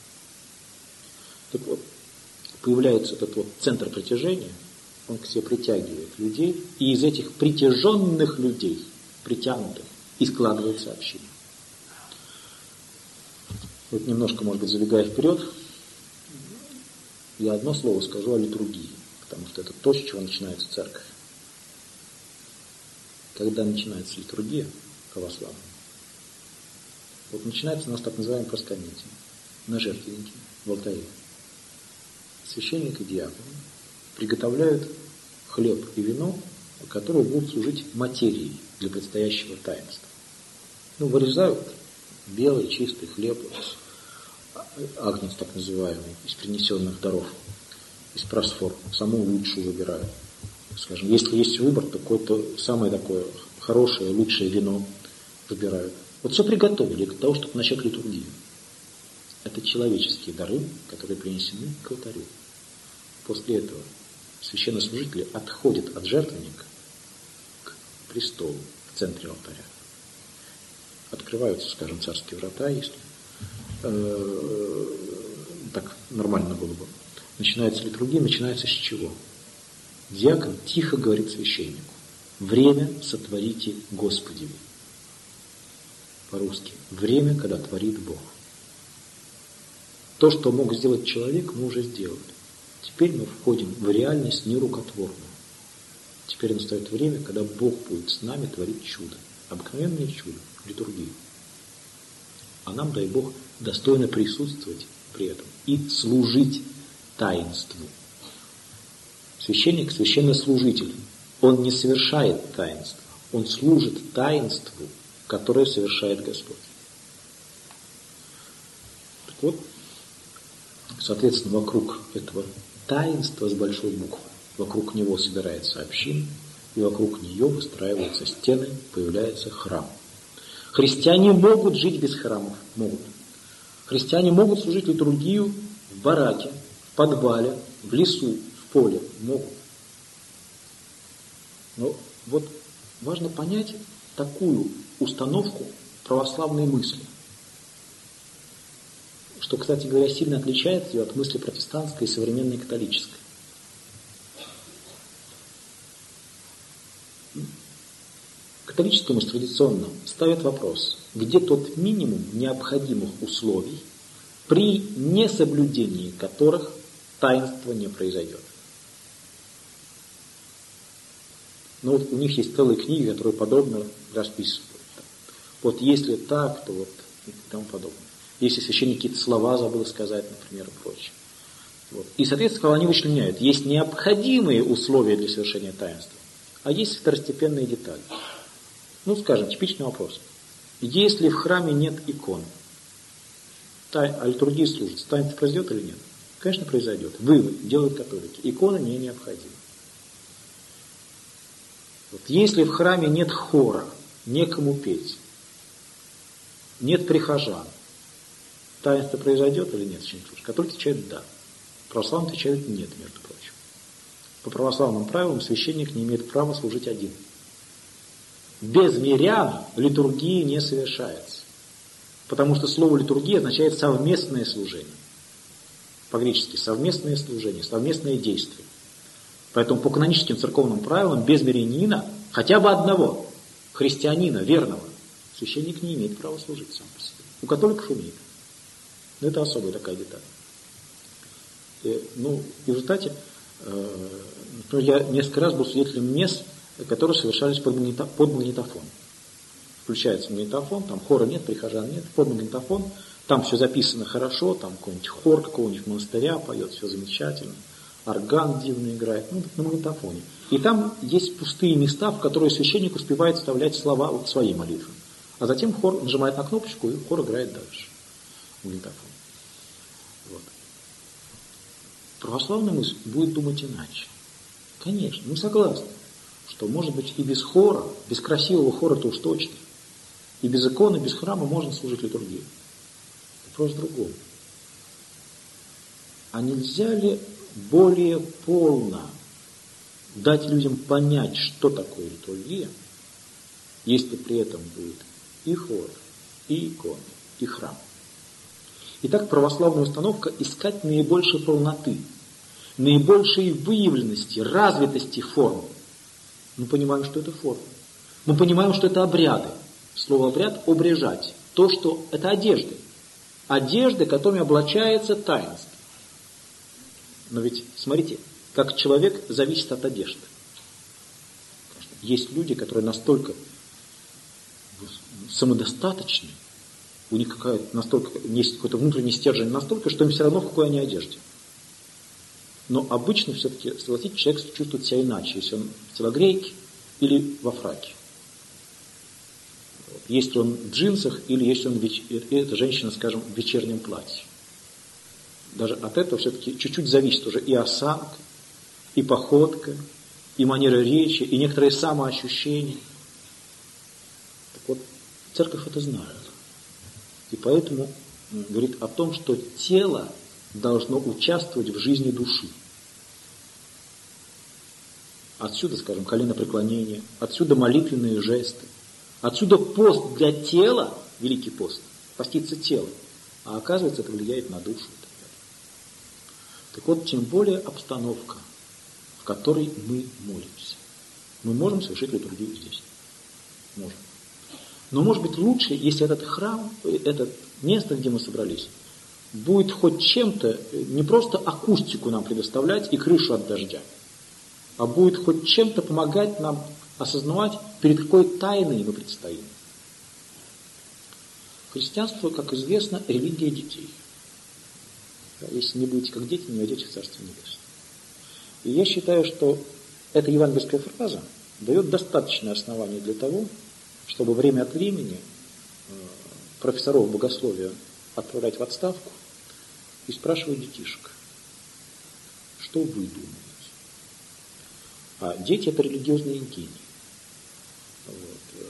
Speaker 2: Так вот, появляется этот вот центр притяжения, он к себе притягивает людей, и из этих притяженных людей, притянутых, и складывается община. Вот немножко, может быть, забегая вперед, я одно слово скажу о литургии, потому что это то, с чего начинается церковь. Когда начинается литургия православная, вот начинается у нас так называемый проскомитие, на жертвеннике, в алтаре. Священник и диакон приготовляют хлеб и вино, которые будут служить материей для предстоящего таинства. Вырезают белый чистый хлеб, агнец так называемый, из принесенных даров, из просфор, самую лучшую выбирают. Скажем, если есть выбор, то какое-то самое такое хорошее, лучшее вино выбирают. Вот все приготовили для того, чтобы начать литургию. Это человеческие дары, которые принесены к алтарю. После этого священнослужители отходят от жертвенника к престолу в центре алтаря. Открываются, скажем, царские врата, если так нормально было бы. Начинается литургия, начинается с чего? Диакон тихо говорит священнику. Время сотворите Господи. По-русски. Время, когда творит Бог. То, что мог сделать человек, мы уже сделали. Теперь мы входим в реальность нерукотворную. Теперь настает время, когда Бог будет с нами творить чудо. Обыкновенное чудо, литургию. А нам, дай Бог, достойно присутствовать при этом и служить таинству. Священник – священнослужитель. Он не совершает таинство. Он служит таинству, которое совершает Господь. Так вот, соответственно, вокруг этого таинства с большой буквы, вокруг него собирается община, и вокруг нее выстраиваются стены, появляется храм. Христиане могут жить без храмов, могут. Христиане могут служить литургию в бараке, в подвале, в лесу, в поле, могут. Но вот важно понять такую установку православной мысли, что, кстати говоря, сильно отличается ее от мысли протестантской и современной католической. Католическая мысль традиционно ставит вопрос, где тот минимум необходимых условий, при несоблюдении которых таинство не произойдет. Но вот у них есть целые книги, которые подробно расписывают. Вот если так, то вот и тому подобное. Если священник какие-то слова забыл сказать, например, и прочее. Вот. И, соответственно, они вычленяют. Есть необходимые условия для совершения таинства, а есть второстепенные детали. Ну, скажем, типичный вопрос. Если в храме нет икон, а литургия служится, таинство произойдет или нет? Конечно, произойдет. Вывод делают католики. Иконы не необходимы. Вот. Если в храме нет хора, некому петь, нет прихожан, таинство произойдет или нет? Католики отвечают «да». Православные отвечают «нет», между прочим. По православным правилам священник не имеет права служить один. Без мирян литургии не совершается. Потому что слово литургия означает совместное служение. По-гречески совместное служение, совместное действие. Поэтому по каноническим церковным правилам без мирянина, хотя бы одного христианина, верного, священник не имеет права служить сам по себе. У католиков имеет. Но это особая такая деталь. Ну, в результате, я несколько раз был свидетелем месс, которые совершались под магнитофон. Включается магнитофон, там хора нет, прихожан нет, под магнитофон, там все записано хорошо, там какой-нибудь хор какого-нибудь монастыря поет, все замечательно, орган дивно играет, ну, на магнитофоне. И там есть пустые места, в которые священник успевает вставлять слова вот своей молитвы. А затем хор нажимает на кнопочку, и хор играет дальше. Магнитофон. Вот. Православная мысль будет думать иначе. Конечно, мы согласны, что, может быть, и без хора, без красивого хора-то уж точно, и без иконы, без храма можно служить литургию. Вопрос в другом. А нельзя ли более полно дать людям понять, что такое литургия, если при этом будет и хор, и икона, и храм? Итак, православная установка – искать наибольшей полноты, наибольшей выявленности, развитости форм. Мы понимаем, что это форма. Мы понимаем, что это обряды. Слово обряд – обрежать. То, что это одежды. Одежды, которыми облачается таинство. Но ведь, смотрите, как человек зависит от одежды. Есть люди, которые настолько самодостаточны, у них есть какой-то внутренний стержень настолько, что им все равно в какой они одежде. Но обычно все-таки, согласитесь, человек чувствует себя иначе, если он в телогрейке или во фраке. Если он в джинсах или если он эта женщина, скажем, в вечернем платье. Даже от этого все-таки чуть-чуть зависит уже и осанка, и походка, и манера речи, и некоторые самоощущения. Так вот, церковь это знает. И поэтому говорит о том, что тело должно участвовать в жизни души. Отсюда, скажем, коленопреклонение, отсюда молитвенные жесты, отсюда пост для тела, великий пост, поститься тело, а оказывается, это влияет на душу. Так вот, тем более обстановка, в которой мы молимся. Мы можем совершить литургию здесь. Можем. Но может быть лучше, если этот храм, это место, где мы собрались, будет хоть чем-то, не просто акустику нам предоставлять и крышу от дождя, а будет хоть чем-то помогать нам осознавать, перед какой тайной мы предстоим. Христианство, как известно, религия детей. Если не будете как дети, не войдете в Царство Небесное. И я считаю, что эта евангельская фраза дает достаточное основание для того, чтобы время от времени профессоров богословия отправлять в отставку и спрашивать детишек, что вы думаете. А дети – это религиозные гении. Вот.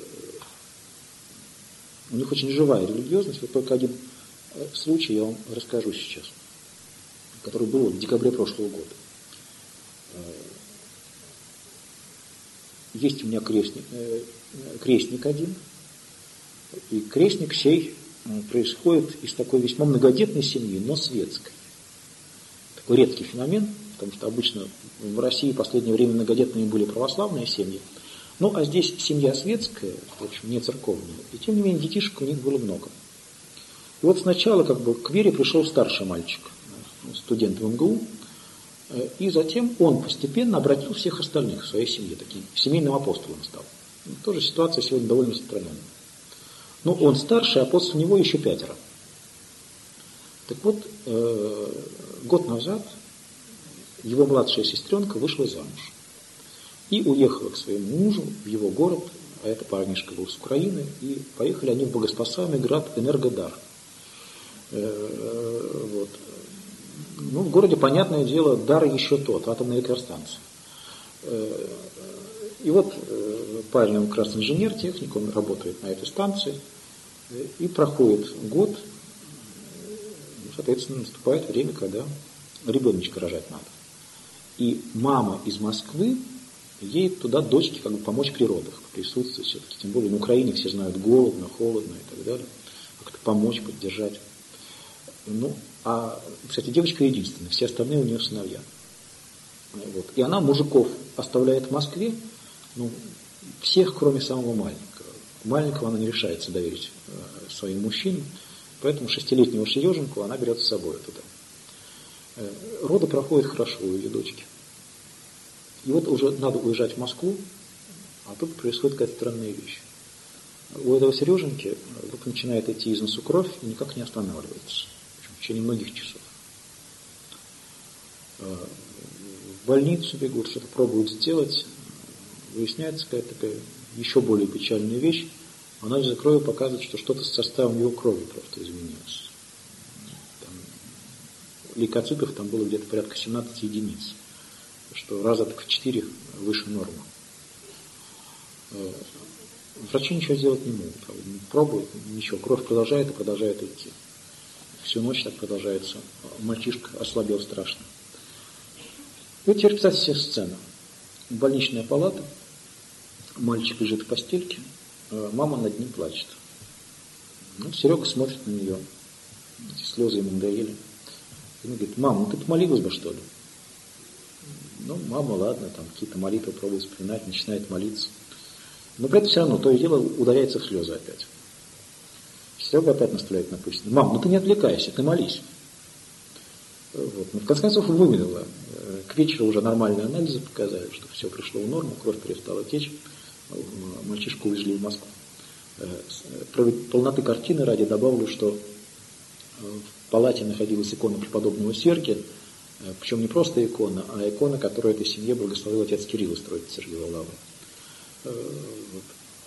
Speaker 2: У них очень живая религиозность. Вот только один случай я вам расскажу сейчас, который был в декабре прошлого года. Есть у меня крестник один, и крестник сей происходит из такой весьма многодетной семьи, но светской. Такой редкий феномен, потому что обычно в России в последнее время многодетными были православные семьи. Ну, а здесь семья светская, в общем, не церковная, и тем не менее детишек у них было много. И вот сначала к вере пришел старший мальчик, студент в МГУ, и затем он постепенно обратил всех остальных в своей семье, таким семейным апостолом стал. Тоже ситуация сегодня довольно распространенная. Но он старший, а после него еще 5. Так вот, год назад его младшая сестренка вышла замуж и уехала к своему мужу в его город, а это парнишка был с Украины, и поехали они в богоспасаемый град Энергодар. Вот. Ну, в городе, понятное дело, дар еще тот, атомная электростанция. И вот парень, он как раз инженер, техник, он работает на этой станции, и проходит год, соответственно, наступает время, когда ребеночка рожать надо. И мама из Москвы едет туда дочке помочь при родах, присутствовать все-таки. Тем более на Украине все знают, голодно, холодно и так далее. Как-то помочь, поддержать. Ну, а, кстати, девочка единственная, все остальные у нее сыновья. Вот. И она мужиков оставляет в Москве, ну, всех, кроме самого маленького. Маленького она не решается доверить своим мужчинам, поэтому 6-летнего Сереженьку она берет с собой туда. Роды проходят хорошо у ее дочки. И вот уже надо уезжать в Москву, а тут происходит какая-то странная вещь. У этого Сереженьки вдруг начинает идти из носу кровь и никак не останавливается. В течение многих часов. В больницу бегут, что-то пробуют сделать. Выясняется какая-то такая еще более печальная вещь. Анализы крови показывают, что что-то с составом его крови просто изменилось. Там, лейкоцитов там было где-то порядка 17 единиц, что раза так в 4 выше нормы. Врачи ничего сделать не могут. Пробуют, ничего, кровь продолжает и продолжает идти. Всю ночь так продолжается. Мальчишка ослабел страшно. И вот теперь представьте себе сцену. Больничная палата, мальчик лежит в постельке, мама над ним плачет. Ну, Серега смотрит на нее, эти слезы ему надоели. И он говорит: мама, ну ты помолилась бы, что ли? Ну, мама, ладно, там какие-то молитвы пробует вспоминать, начинает молиться. Но при этом все равно то и дело ударяется в слезы опять. Серега опять наставляет на пусть. Мам, ну ты не отвлекайся, ты молись. Вот. Но в конце концов вывалила. К вечеру уже нормальные анализы показали, что все пришло в норму, кровь перестала течь. Мальчишку увезли в Москву. Полноты картины ради добавлю, что в палате находилась икона преподобного Сергия, причем не просто икона, а икона, которую этой семье благословил отец Кирилл из Троицы Сергиевой Лавры. Вот.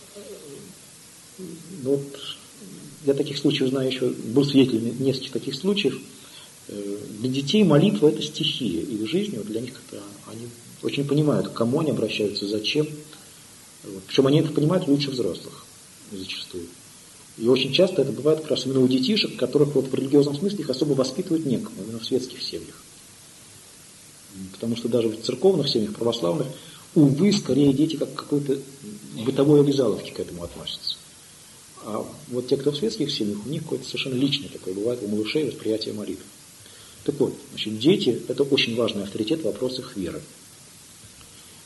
Speaker 2: Ну, вот, я таких случаев знаю еще, был свидетелем нескольких таких случаев. Для детей молитва – это стихия их жизни, вот для них это, они очень понимают, к кому они обращаются, зачем. Вот. Причем они это понимают лучше взрослых зачастую. И очень часто это бывает как раз именно у детишек, которых вот в религиозном смысле их особо воспитывать некому, именно в светских семьях. Потому что даже в церковных семьях, православных, увы, скорее дети как к какой-то бытовой обязаловке к этому относятся. А вот те, кто в светских семьях, у них какое-то совершенно личное такое бывает у малышей восприятие молитвы. Так вот, значит, дети – это очень важный авторитет в вопросах веры.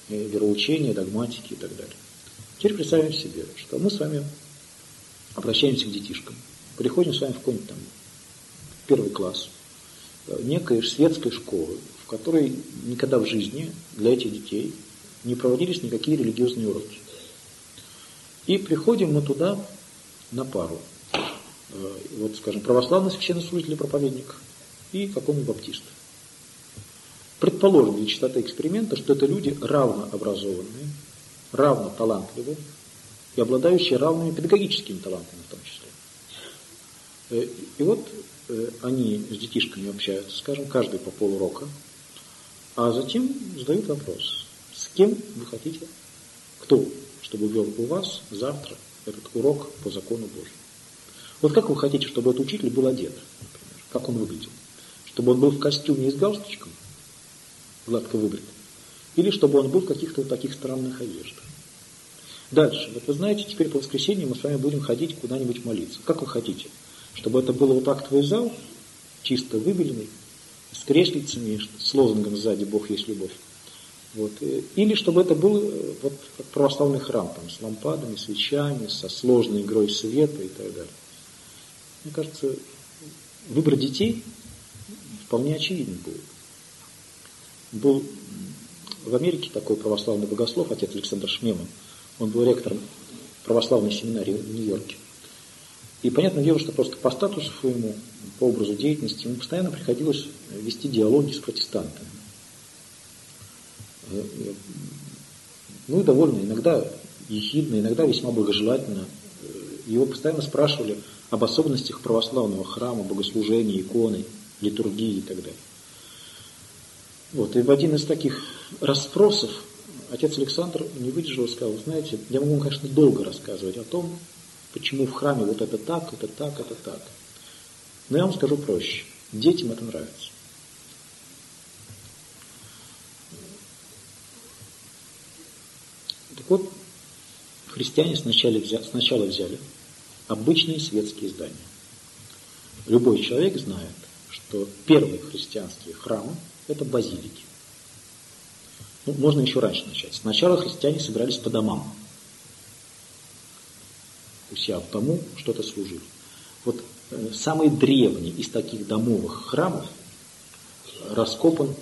Speaker 2: вероучения, догматики и так далее. Теперь представим себе, что мы с вами обращаемся к детишкам. Приходим с вами в какой-нибудь там первый класс некой светской школы, в которой никогда в жизни для этих детей не проводились никакие религиозные уроки. И приходим мы туда на пару. Вот, скажем, православный священнослужитель или проповедник и какой-нибудь баптист. Предположим для чистоты эксперимента, что это люди равно образованные, равно талантливые и обладающие равными педагогическими талантами в том числе. И вот они с детишками общаются, скажем, каждый по полурока, а затем задают вопрос, с кем вы хотите, кто, чтобы вел у вас завтра этот урок по закону Божьему. Вот как вы хотите, чтобы этот учитель был одет, например, как он выглядел? Чтобы он был в костюме и с галстучком, гладко выбрит, или чтобы он был в каких-то вот таких странных одеждах. Дальше. Вот вы знаете, теперь по воскресеньям мы с вами будем ходить куда-нибудь молиться. Как вы хотите? Чтобы это был вот актовый зал, чисто выбеленный, с креслицами, с лозунгом сзади «Бог есть любовь». Вот. Или чтобы это был вот, православный храм, там, с лампадами, свечами, со сложной игрой света и так далее. Мне кажется, выбор детей вполне очевиден будет. Был в Америке такой православный богослов, отец Александр Шмеман. Он был ректором православной семинарии в Нью-Йорке. И понятное дело, что просто по статусу своему, по образу деятельности, ему постоянно приходилось вести диалоги с протестантами. Ну и довольно, иногда ехидно, иногда весьма благожелательно. Его постоянно спрашивали об особенностях православного храма, богослужения, иконы, литургии и так далее. Вот, и в один из таких расспросов отец Александр не выдержал и сказал: знаете, я могу вам, конечно, долго рассказывать о том, почему в храме вот это так, это так, это так. Но я вам скажу проще. Детям это нравится. Так вот, христиане сначала взяли обычные светские здания. Любой человек знает, что первые христианские храмы – это базилики. Ну, можно еще раньше начать. Сначала христиане собирались по домам. У себя в дому что-то служили. Вот самый древний из таких домовых храмов раскопан.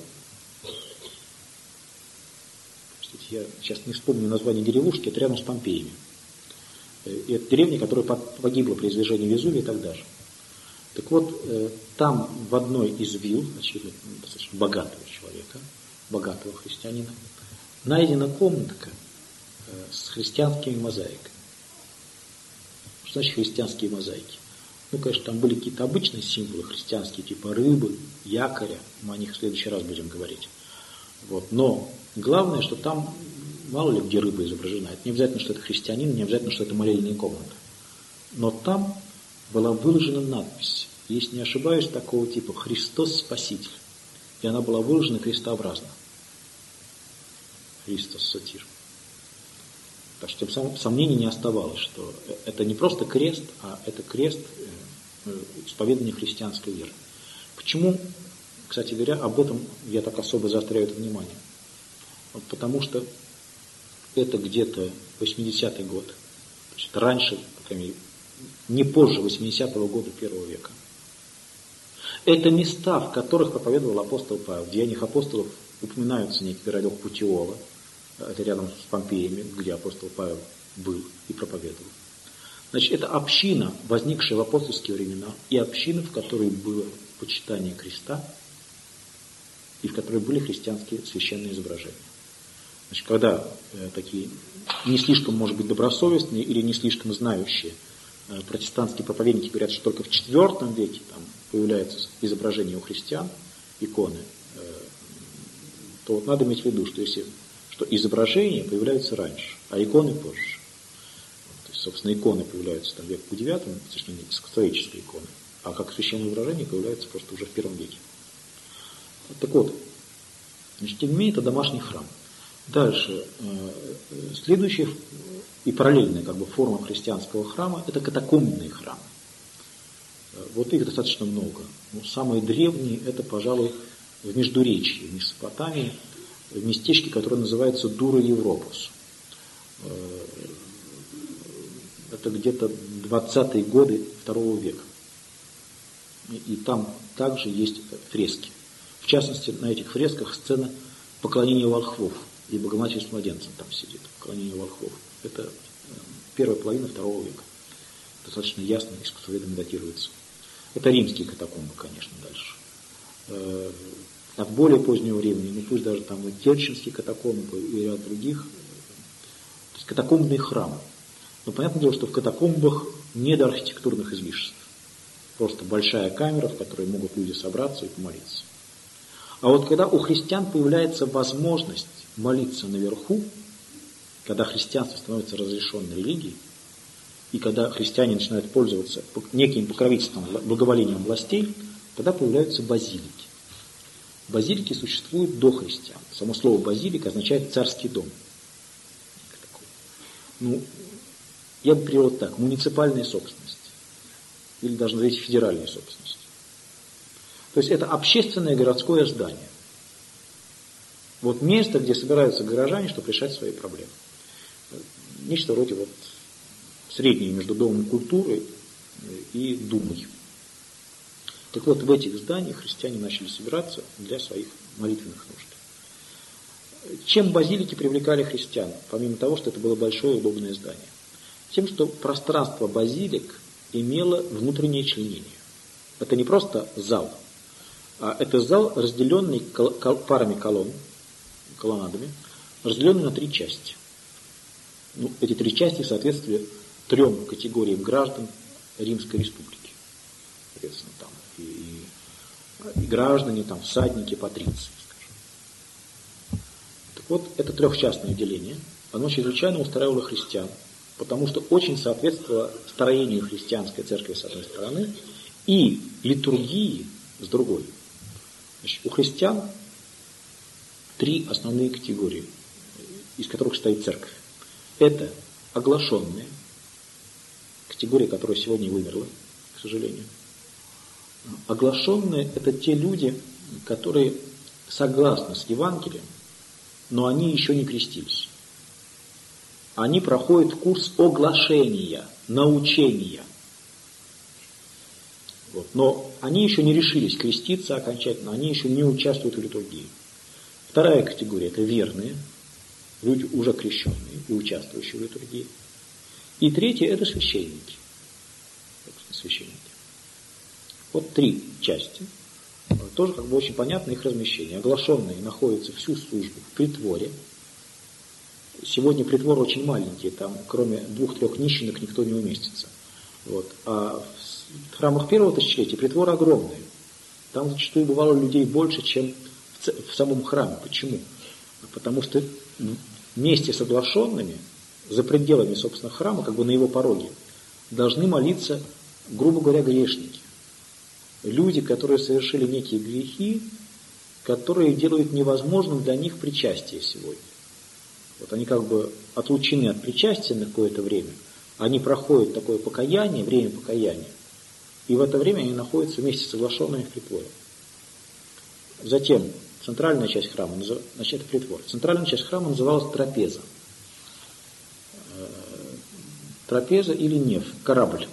Speaker 2: Я сейчас не вспомню название деревушки, это рядом с Помпеями. И это деревня, которая погибла при извержении Везувия и так далее. Так вот, там в одной из вилл, очевидно, достаточно богатого человека, богатого христианина, найдена комнатка с христианскими мозаиками. Что значит христианские мозаики? Ну, конечно, там были какие-то обычные символы христианские, типа рыбы, якоря, мы о них в следующий раз будем говорить. Вот. Но главное, что там мало ли где рыба изображена. Это не обязательно, что это христианин, не обязательно, что это молельная комната. Но там была выложена надпись, если не ошибаюсь, такого типа «Христос Спаситель». И она была выложена крестообразно. Христос Сатир. Так что сомнений не оставалось, что это не просто крест, а это крест исповедания христианской веры. Почему, кстати говоря, об этом я так особо заостряю это внимание? Вот потому что это где-то 80-й год. То есть раньше, по крайней мере, не позже 80-го года первого века. Это места, в которых проповедовал апостол Павел. В Деяниях апостолов упоминаются некий городок Путиола. Это рядом с Помпеями, где апостол Павел был и проповедовал. Значит, это община, возникшая в апостольские времена, и община, в которой было почитание креста, и в которой были христианские священные изображения. Значит, когда такие не слишком, может быть, добросовестные или не слишком знающие протестантские проповедники говорят, что только в IV веке там появляются изображения у христиан, иконы, то вот надо иметь в виду, что изображения появляются раньше, а иконы позже. То есть, собственно, иконы появляются там, век по IX, точнее, исторические иконы, а как священное изображение появляется просто уже в I веке. Так вот, значит, тем не менее, это домашний храм. Дальше, следующая и параллельная как бы, форма христианского храма – это катакомбные храмы. Вот их достаточно много. Но самые древние – это, пожалуй, в Междуречье, в Месопотамии. в местечке, которое называется Дура Европус. Это где-то 20-е годы II века. И там также есть фрески. В частности, на этих фресках сцена поклонения волхвов и Богоматерь с младенцем там сидит. Поклонение волхвов. Это первая половина II века. Достаточно ясно искусствоведами датируется. Это римские катакомбы, конечно, дальше. От более позднего времени, ну пусть даже там и Керченские катакомбы, и ряд других, то есть катакомбные храмы. Но понятное дело, что в катакомбах не до архитектурных излишеств. Просто большая камера, в которой могут люди собраться и помолиться. А вот когда у христиан появляется возможность молиться наверху, когда христианство становится разрешенной религией, и когда христиане начинают пользоваться неким покровительством, благоволением властей, тогда появляются базилики. Базилики существуют до христиан. Само слово базилика означает царский дом. Ну, я бы привел так: муниципальная собственность. Или даже назовите федеральной собственностью. То есть это общественное городское здание. Вот место, где собираются горожане, чтобы решать свои проблемы. Нечто вроде вот среднее между домом культуры и думой. Так вот, в этих зданиях христиане начали собираться для своих молитвенных нужд. Чем базилики привлекали христиан, помимо того, что это было большое удобное здание? Тем, что пространство базилик имело внутреннее членение. Это не просто зал, а это зал, разделенный парами колоннадами, разделенный на 3 части. Ну, эти 3 части соответствуют 3 категориям граждан Римской Республики. Соответственно, там и граждане, там, всадники, патриции, скажем. Так вот, это 3-частное деление, оно чрезвычайно устраивало христиан, потому что очень соответствовало строению христианской церкви с одной стороны и литургии с другой. Значит, у христиан 3 основные категории, из которых стоит церковь. Это оглашенные, категория, которая сегодня вымерла, к сожалению. Оглашенные – это те люди, которые согласны с Евангелием, но они еще не крестились. Они проходят курс оглашения, научения. Вот. Но они еще не решились креститься окончательно, они еще не участвуют в литургии. Вторая категория – это верные, люди уже крещенные и участвующие в литургии. И третья – это священники. Священники. Вот 3 части. Тоже как бы очень понятно их размещение. Оглашенные находятся всю службу в притворе. Сегодня притвор очень маленький, там кроме 2-3 нищенок никто не уместится. Вот. А в храмах первого тысячелетия притворы огромные. Там зачастую бывало людей больше, чем в самом храме. Почему? Потому что вместе с оглашенными, за пределами, собственно, храма, как бы на его пороге, должны молиться, грубо говоря, грешники. Люди, которые совершили некие грехи, которые делают невозможным для них причастие сегодня. Вот они как бы отлучены от причастия на какое-то время, они проходят такое покаяние, время покаяния, и в это время они находятся вместе с соглашенными в притворе. Затем центральная часть храма, значит, это притвор. Центральная часть храма называлась трапеза. Трапеза или неф, корабль.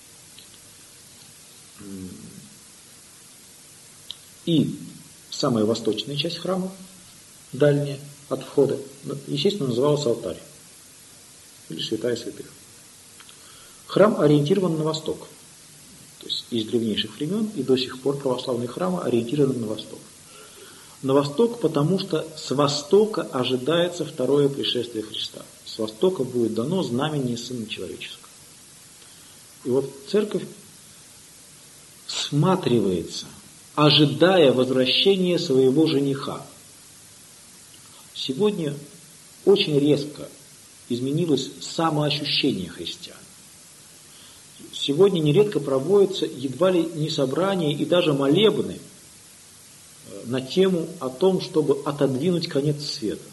Speaker 2: И самая восточная часть храма, дальняя от входа, естественно, называлась алтарь. Или святая святых. Храм ориентирован на восток. То есть из древнейших времен и до сих пор православные храмы ориентированы на восток. На восток, потому что с востока ожидается второе пришествие Христа. С востока будет дано знамение Сына Человеческого. И вот церковь всматривается, ожидая возвращения своего жениха. Сегодня очень резко изменилось самоощущение христиан. Сегодня нередко проводятся едва ли не собрания и даже молебны на тему о том, чтобы отодвинуть конец света.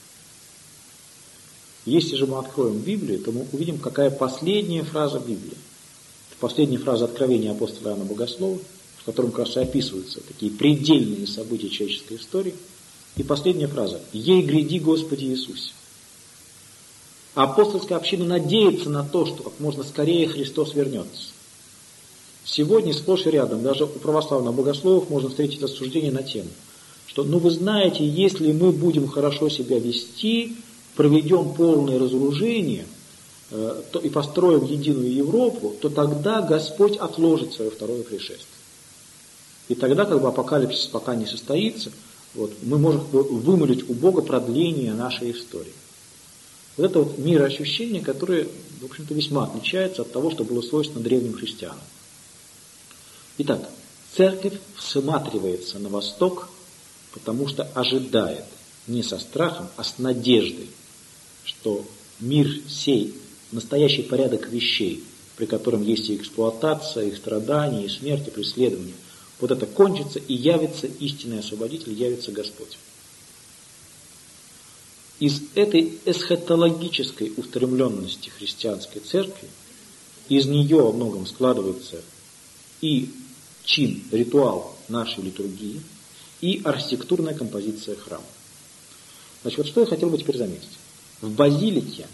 Speaker 2: Если же мы откроем Библию, то мы увидим, какая последняя фраза Библии. Это последняя фраза Откровения апостола Иоанна Богослова, в котором как раз и описываются такие предельные события человеческой истории. И последняя фраза. «Ей гряди, Господи Иисусе». Апостольская община надеется на то, что как можно скорее Христос вернется. Сегодня сплошь и рядом, даже у православных богословов можно встретить рассуждение на тему, что, вы знаете, если мы будем хорошо себя вести, проведем полное разоружение и построим единую Европу, то тогда Господь отложит свое второе пришествие. И тогда, апокалипсис пока не состоится, мы можем вымолить у Бога продление нашей истории. Вот это мироощущение, которое, в общем-то, весьма отличается от того, что было свойственно древним христианам. Итак, церковь всматривается на восток, потому что ожидает не со страхом, а с надеждой, что мир сей, настоящий порядок вещей, при котором есть и эксплуатация, и страдания, и смерть, и преследование, это кончится, и явится истинный освободитель, явится Господь. Из этой эсхатологической устремленности христианской церкви, из нее во многом складывается и чин, ритуал нашей литургии, и архитектурная композиция храма. Значит, что я хотел бы теперь заметить. В базилике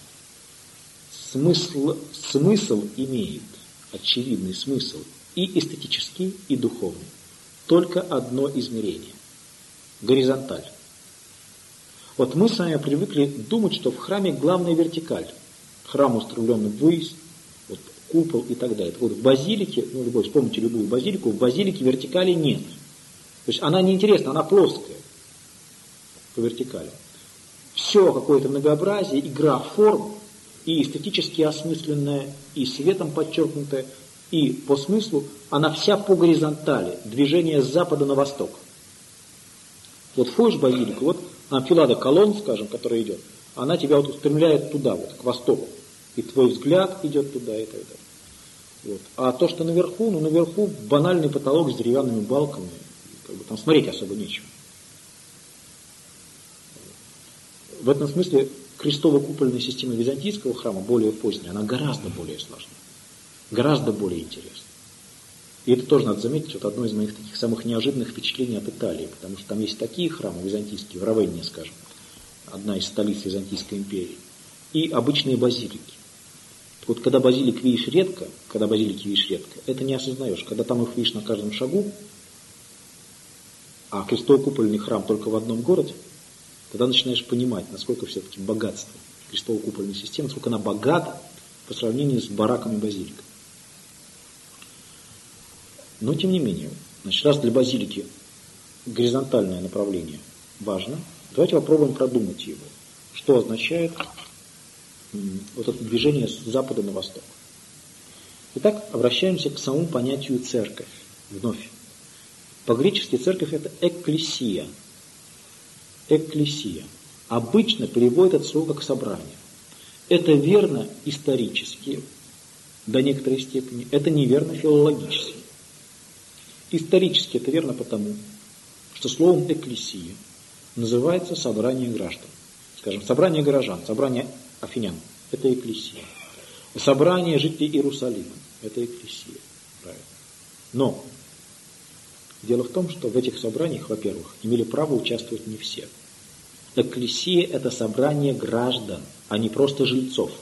Speaker 2: смысл имеет, очевидный смысл, и эстетический, и духовный. Только одно измерение – горизонталь. Мы с вами привыкли думать, что в храме главная вертикаль. Храм устремлен ввысь, купол и так далее. В базилике, вспомните любую базилику, в базилике вертикали нет. То есть она неинтересна, она плоская по вертикали. Все какое-то многообразие, игра форм, и эстетически осмысленная, и светом подчеркнутая, и по смыслу, она вся по горизонтали, движение с запада на восток. Входишь в базилику, амфилада колонн, скажем, которая идет, она тебя устремляет туда, к востоку. И твой взгляд идет туда, и так далее. А то, что наверху, наверху банальный потолок с деревянными балками, там смотреть особо нечего. В этом смысле крестово-купольная система византийского храма, более поздняя, она гораздо более сложна, гораздо более интересна. И это тоже надо заметить, одно из моих таких самых неожиданных впечатлений от Италии, потому что там есть такие храмы византийские, в Равенне, скажем, одна из столиц Византийской империи, и обычные базилики. Когда базилики видишь редко, это не осознаешь. Когда там их видишь на каждом шагу, а крестово-купольный храм только в одном городе, тогда начинаешь понимать, насколько все-таки богатство крестово-купольной системы, насколько она богата по сравнению с бараками базилик. Но тем не менее, раз для базилики горизонтальное направление важно, давайте попробуем продумать его. Что означает это движение с запада на восток. Итак, обращаемся к самому понятию церковь. Вновь. По-гречески церковь – это экклесия. Экклесия. Обычно переводят это слово как собрание. Это верно исторически, до некоторой степени. Это неверно филологически. Исторически это верно потому, что словом экклесия называется собрание граждан. Скажем, собрание горожан, собрание афинян – это экклесия. Собрание жителей Иерусалима – это экклесия. Правильно. Но дело в том, что в этих собраниях, во-первых, имели право участвовать не все. Экклесия – это собрание граждан, а не просто жильцов.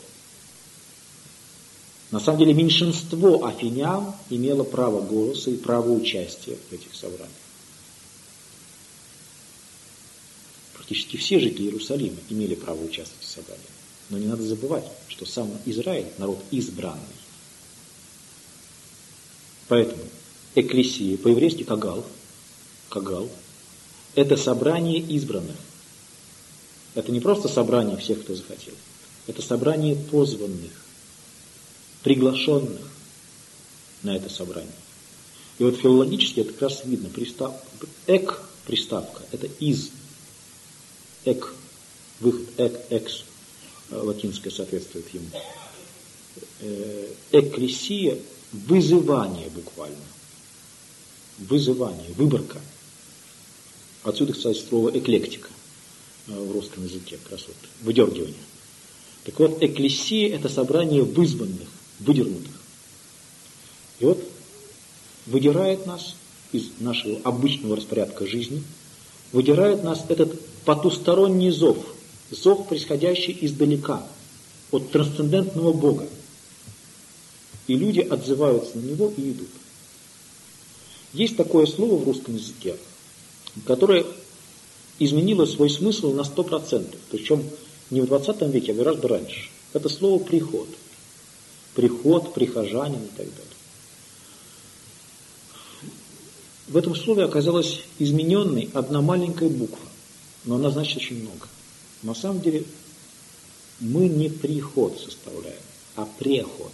Speaker 2: На самом деле меньшинство афинян имело право голоса и право участия в этих собраниях. Практически все жители Иерусалима имели право участвовать в собраниях. Но не надо забывать, что сам Израиль – народ избранный. Поэтому экклесия, по-еврейски кагал, это собрание избранных. Это не просто собрание всех, кто захотел. Это собрание позванных, приглашенных на это собрание. И филологически это как раз видно. Приставка, это из. Выход, экс, латинское соответствует ему. Экклесия – вызывание буквально. Вызывание, выборка. Отсюда, кстати, слово эклектика в русском языке, как раз выдергивание. Так экклесия – это собрание вызванных, выдернутых. И выдирает нас из нашего обычного распорядка жизни, выдирает нас этот потусторонний зов, зов, происходящий издалека, от трансцендентного Бога. И люди отзываются на него и идут. Есть такое слово в русском языке, которое изменило свой смысл на 100%, причем не в 20 веке, а гораздо раньше. Это слово «приход». Приход, прихожанин и так далее. В этом слове оказалась измененной одна маленькая буква, но она значит очень много. На самом деле мы не приход составляем, а преход.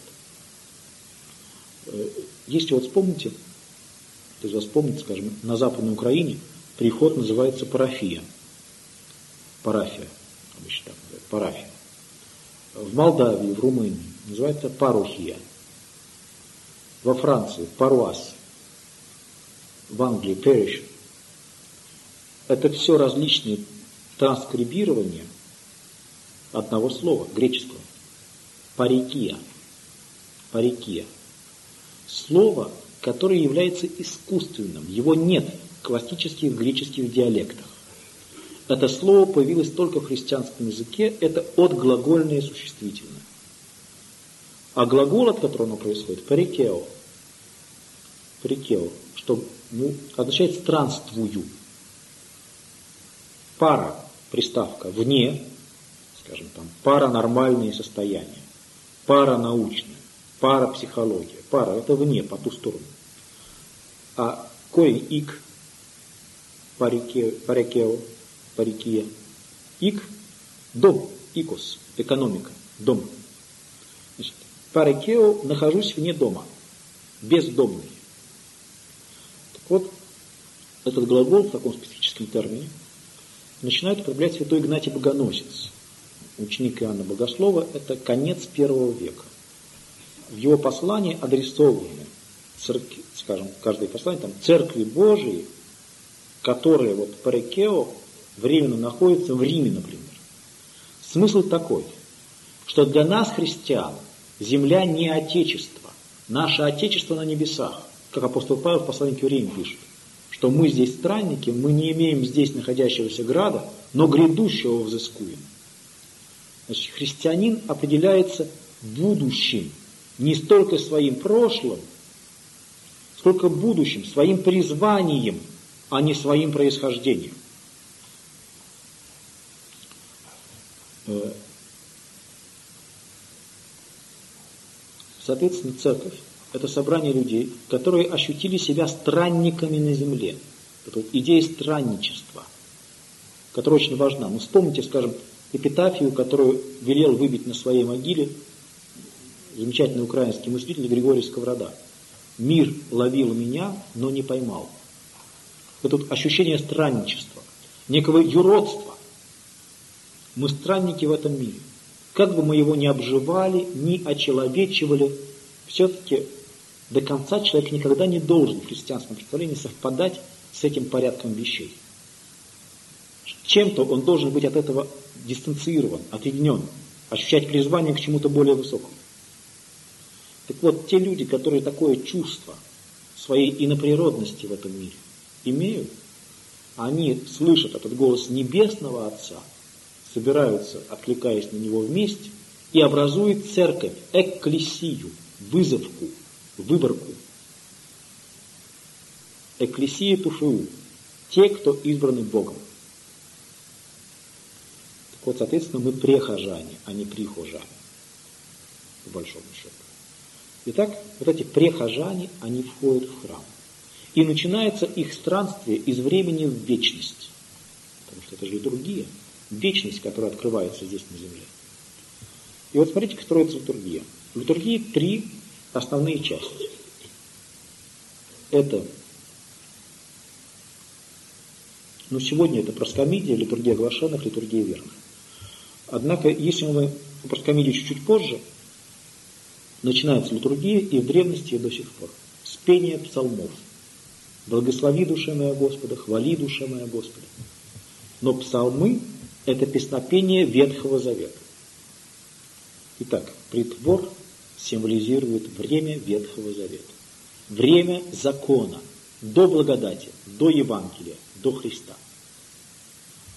Speaker 2: Если вот вспомните, то есть вспомните, скажем, на Западной Украине приход называется парафия. Парафия, обычно так называют, парафия. В Молдавии, в Румынии называется парухия. Во Франции паруас. В Англии parish. Это все различные транскрибирования одного слова, греческого. Парикия. Парикия. Слово, которое является искусственным. Его нет в классических греческих диалектах. Это слово появилось только в христианском языке, это отглагольное существительное. А глагол, от которого оно происходит, парикео. Парикео, что означает странствую. Пара, приставка, вне, скажем там, паранормальные состояния, паранаучные, парапсихология. Пара – это вне, по ту сторону. А корень ик, парикео, парикия, ик – дом, икос, экономика, дом. Значит, парикео – нахожусь вне дома, бездомный. Так вот, этот глагол в таком специфическом термине начинает употреблять святой Игнатий Богоносец, ученик Иоанна Богослова, это конец первого века. В его послании адресованы, скажем, каждое послание, там, церкви Божией, которые вот парикео временно находятся в Риме, например. Смысл такой, что для нас, христиан, земля не отечество, наше отечество на небесах, как апостол Павел в послании к Евреям пишет, что мы здесь странники, мы не имеем здесь находящегося града, но грядущего взыскуем. Значит, христианин определяется будущим, не столько своим прошлым, сколько будущим, своим призванием, а не своим происхождением. Соответственно, церковь – это собрание людей, которые ощутили себя странниками на земле. Это вот идея странничества, которая очень важна. Ну, вспомните, скажем, эпитафию, которую велел выбить на своей могиле замечательный украинский мыслитель Григорий Сковорода. «Мир ловил меня, но не поймал». Это вот ощущение странничества, некого юродства. Мы странники в этом мире. Как бы мы его ни обживали, ни очеловечивали, все-таки до конца человек никогда не должен в христианском представлении совпадать с этим порядком вещей. Чем-то он должен быть от этого дистанцирован, отъединен, ощущать призвание к чему-то более высокому. Так вот, те люди, которые такое чувство своей иноприродности в этом мире имеют, они слышат этот голос Небесного Отца, собираются, откликаясь на него вместе, и образуют церковь, экклесию, вызовку, выборку. Экклесия туфеу, те, кто избраны Богом. Так вот, соответственно, мы прехожане, а не прихожане, по большому счету. Итак, вот эти прехожане, они входят в храм. И начинается их странствие из времени в вечность. Потому что это же литургия. Вечность, которая открывается здесь на земле. И вот смотрите, как строится литургия. В литургии 3 основные части. Это, сегодня это проскомидия, литургия оглашенных, литургия верных. Однако, если мы проскомидию чуть-чуть позже, начинается литургия, и в древности и до сих пор. С пения псалмов. Благослови, душа моя Господа, хвали, душа моя Господа. Но псалмы – это песнопение Ветхого Завета. Итак, притвор символизирует время Ветхого Завета. Время закона, до благодати, до Евангелия, до Христа.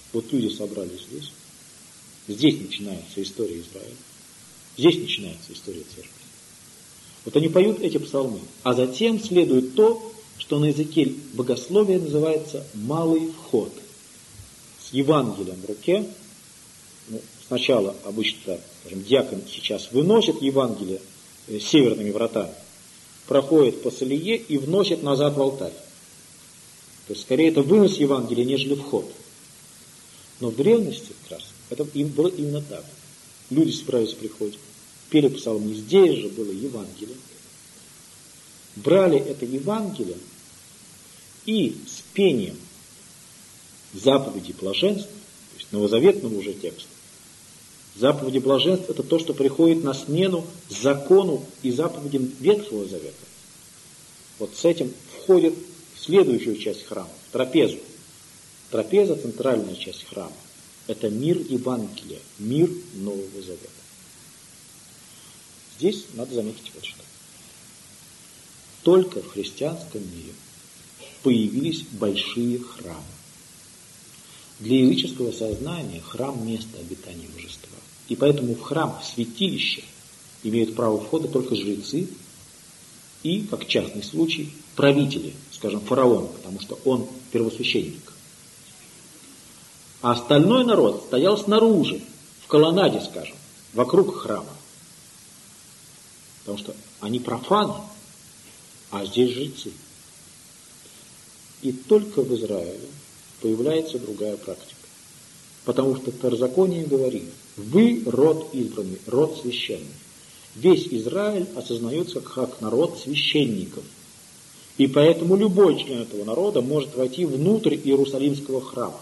Speaker 2: Вот люди собрались здесь. Здесь начинается история Израиля. Здесь начинается история церкви. Вот они поют эти псалмы. А затем следует то, что на языке богословия называется «малый вход». С Евангелием в руке. Сначала обычно, скажем, диакон сейчас выносит Евангелие северными вратами, проходит по солие и вносит назад в алтарь. То есть, скорее, это вынос Евангелия, нежели вход. Но в древности как раз это было именно так. Люди собирались в приходе, пели псалмы. Здесь же было Евангелие. Брали это Евангелие и с пением заповеди блаженства, то есть новозаветного уже текста. Заповеди блаженства – это то, что приходит на смену закону и заповедям Ветхого Завета. Вот с этим входит в следующую часть храма, в трапезу. Трапеза – центральная часть храма. Это мир Евангелия, мир Нового Завета. Здесь надо заметить вот что. Только в христианском мире появились большие храмы. Для языческого сознания храм – место обитания божества. И поэтому в храм, в святилище имеют право входа только жрецы и, как частный случай, правители, скажем, фараон, потому что он первосвященник. А остальной народ стоял снаружи, в колоннаде, скажем, вокруг храма. Потому что они профаны, а здесь жрецы. И только в Израиле появляется другая практика. Потому что Второзаконие говорит: вы род избранный, род священный. Весь Израиль осознается как народ священников. И поэтому любой член этого народа может войти внутрь Иерусалимского храма.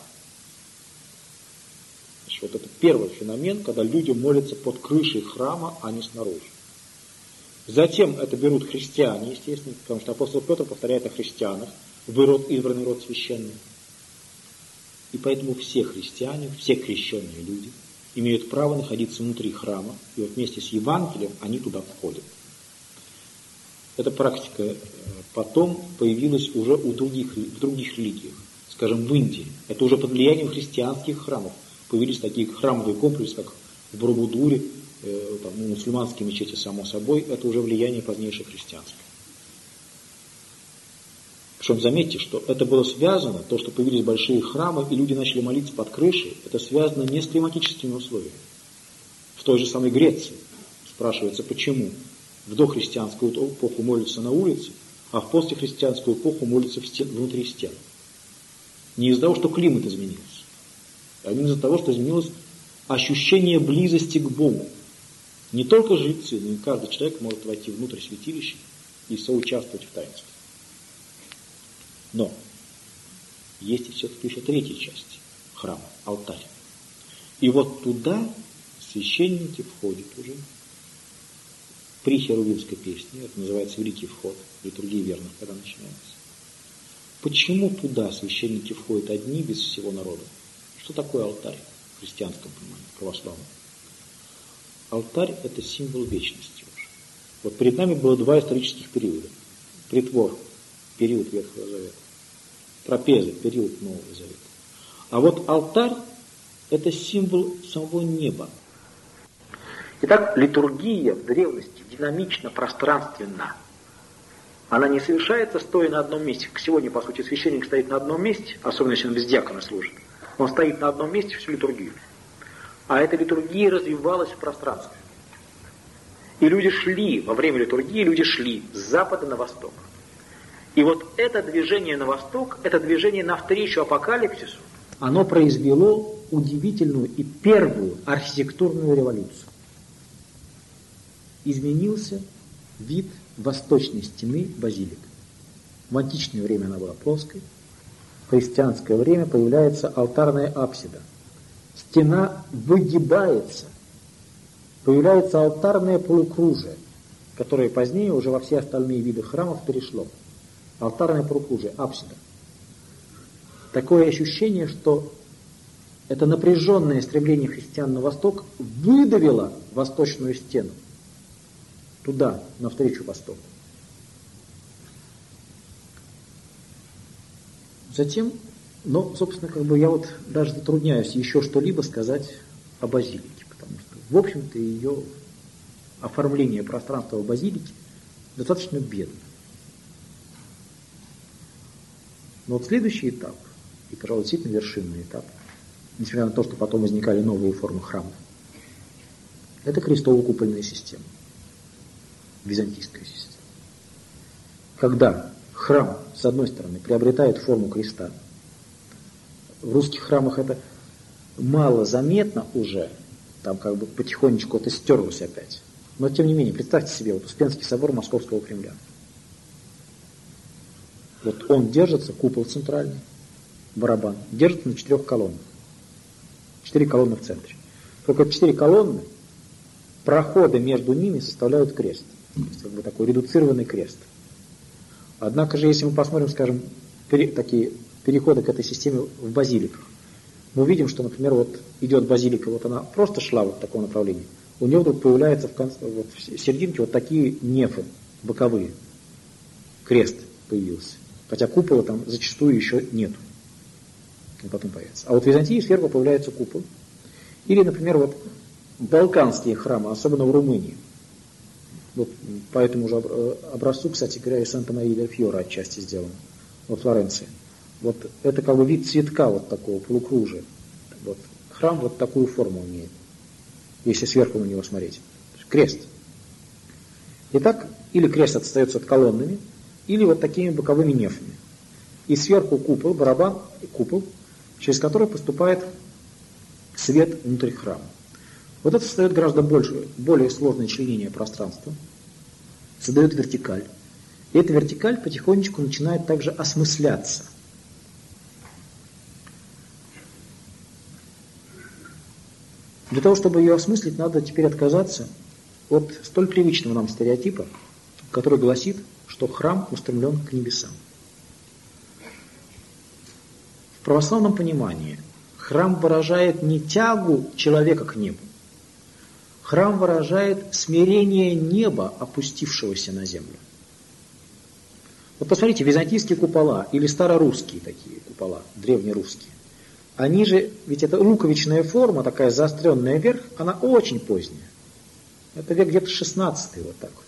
Speaker 2: Значит, вот это первый феномен, когда люди молятся под крышей храма, а не снаружи. Затем это берут христиане, естественно, потому что апостол Петр повторяет о христианах: вы род избранный, род священный. И поэтому все христиане, все крещенные люди имеют право находиться внутри храма, и вот вместе с Евангелием они туда входят. Эта практика потом появилась уже в других религиях, скажем, в Индии. Это уже под влиянием христианских храмов появились такие храмовые комплексы, как в Барабудуре, мусульманские мечети, само собой. Это уже влияние позднейшее христианское. Причем заметьте, что это было связано, то, что появились большие храмы, и люди начали молиться под крышей, это связано не с климатическими условиями. В той же самой Греции спрашивается, почему в дохристианскую эпоху молятся на улице, а в постхристианскую эпоху молятся внутри стен. Не из-за того, что климат изменился, а именно из-за того, что изменилось ощущение близости к Богу. Не только жрецы, но и каждый человек может войти внутрь святилища и соучаствовать в таинстве. Но есть все-таки еще третья часть храма, алтарь. И вот туда священники входят уже при херувимской песне, это называется Великий вход, литургия верных, когда начинается. Почему туда священники входят одни, без всего народа? Что такое алтарь в христианском понимании, православном? Алтарь – это символ вечности уже. Вот перед нами было два исторических периода. Притвор – период Ветхого Завета. Трапеза – период Нового Завета. А вот алтарь – это символ самого неба. Итак, литургия в древности динамично, пространственна. Она не совершается, стоя на одном месте. Как сегодня, по сути, священник стоит на одном месте, особенно если он без диакона служит. Он стоит на одном месте всю литургию. А эта литургия развивалась в пространстве. И люди шли, во время литургии люди шли с запада на восток. И вот это движение на восток, это движение навстречу апокалипсису, оно произвело удивительную и первую архитектурную революцию. Изменился вид восточной стены базилик. В античное время она была плоской. В христианское время появляется алтарная апсида. Стена выгибается. Появляется алтарное полукружие, которое позднее уже во все остальные виды храмов перешло. Алтарное полукружие, апсида. Такое ощущение, что это напряженное стремление христиан на восток выдавило восточную стену туда, навстречу востоку. Затем Но, собственно, я вот даже затрудняюсь еще что-либо сказать о базилике, потому что, в общем-то, ее оформление пространства в базилике достаточно бедно. Но вот следующий этап, и, пожалуй, действительно вершинный этап, несмотря на то, что потом возникали новые формы храмов, это крестово-купольная система, византийская система. Когда храм, с одной стороны, приобретает форму креста, в русских храмах это мало заметно уже, там потихонечку это стерлось опять. Но тем не менее, представьте себе, вот Успенский собор Московского Кремля. Вот он держится, купол центральный, барабан, держится на 4 колоннах. 4 колонны в центре. Только 4 колонны, проходы между ними составляют крест. То есть такой редуцированный крест. Однако же, если мы посмотрим, скажем, такие переходы к этой системе в базиликах, мы увидим, что, например, вот идет базилика, вот она просто шла вот в таком направлении. У нее вдруг появляются в серединке вот такие нефы боковые. Крест появился. Хотя купола там зачастую еще нету. Он потом появится. А вот в Византии сверху появляется купол. Или, например, вот балканские храмы, особенно в Румынии. Вот по этому же образцу, кстати говоря, и Санта-Мария-дель-Фьоре отчасти сделано. Во Флоренции. Вот это вид цветка вот такого, полукружия. Вот. Храм вот такую форму имеет, если сверху на него смотреть. Крест. Итак, или крест остается колоннами, или вот такими боковыми нефами. И сверху купол, барабан, купол, через который поступает свет внутрь храма. Вот это создает гораздо более сложное членение пространства, создает вертикаль. И эта вертикаль потихонечку начинает также осмысляться. Для того, чтобы ее осмыслить, надо теперь отказаться от столь привычного нам стереотипа, который гласит, что храм устремлен к небесам. В православном понимании храм выражает не тягу человека к небу. Храм выражает смирение неба, опустившегося на землю. Вот посмотрите, византийские купола или старорусские такие купола, древнерусские, они же, ведь это луковичная форма, такая заостренная вверх, она очень поздняя. Это век где-то 16-й вот так вот.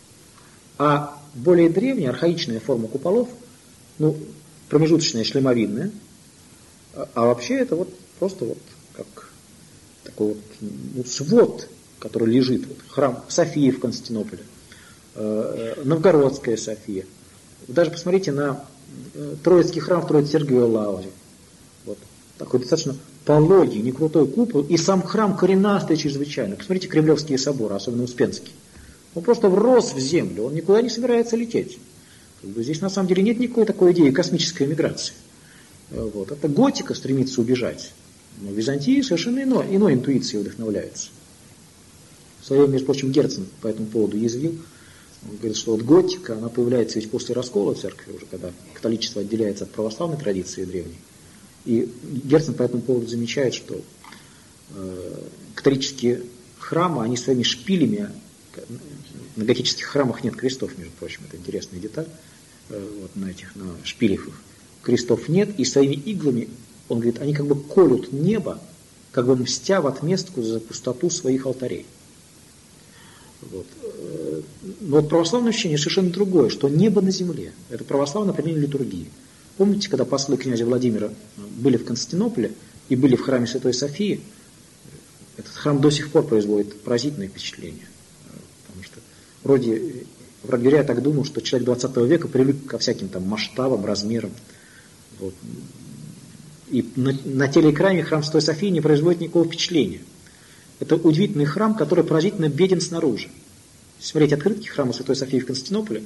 Speaker 2: А более древняя, архаичная форма куполов, промежуточная, шлемовидная, а вообще это вот просто вот как такой вот свод, который лежит. Вот, храм Софии в Константинополе, Новгородская София. Даже посмотрите на Троицкий храм в Троице-Сергиевой Лавре. Вот такой достаточно пологий, не крутой купол, и сам храм коренастый чрезвычайно. Посмотрите Кремлевские соборы, особенно Успенский. Он просто врос в землю, он никуда не собирается лететь. Здесь на самом деле нет никакой такой идеи космической миграции. Вот. Это готика стремится убежать. Но Византия совершенно иной интуицией вдохновляется. В свое время, между прочим, Герцен по этому поводу язвил. Он говорит, что вот готика, она появляется ведь после раскола церкви, уже когда католичество отделяется от православной традиции древней. И Герцен по этому поводу замечает, что католические храмы, они своими шпилями, на готических храмах нет крестов, между прочим, это интересная деталь, вот на шпилях их крестов нет, и своими иглами, он говорит, они колют небо, мстя в отместку за пустоту своих алтарей. Вот. Но вот православное ощущение совершенно другое, что небо на земле. Это православное определение литургии. Помните, когда послы князя Владимира были в Константинополе и были в храме Святой Софии, этот храм до сих пор производит поразительное впечатление. Потому что вроде говоря, я так думал, что человек 20 века привык ко всяким там масштабам, размерам. Вот. И на телеэкране храм Святой Софии не производит никакого впечатления. Это удивительный храм, который поразительно беден снаружи. Смотреть открытки храма Святой Софии в Константинополе,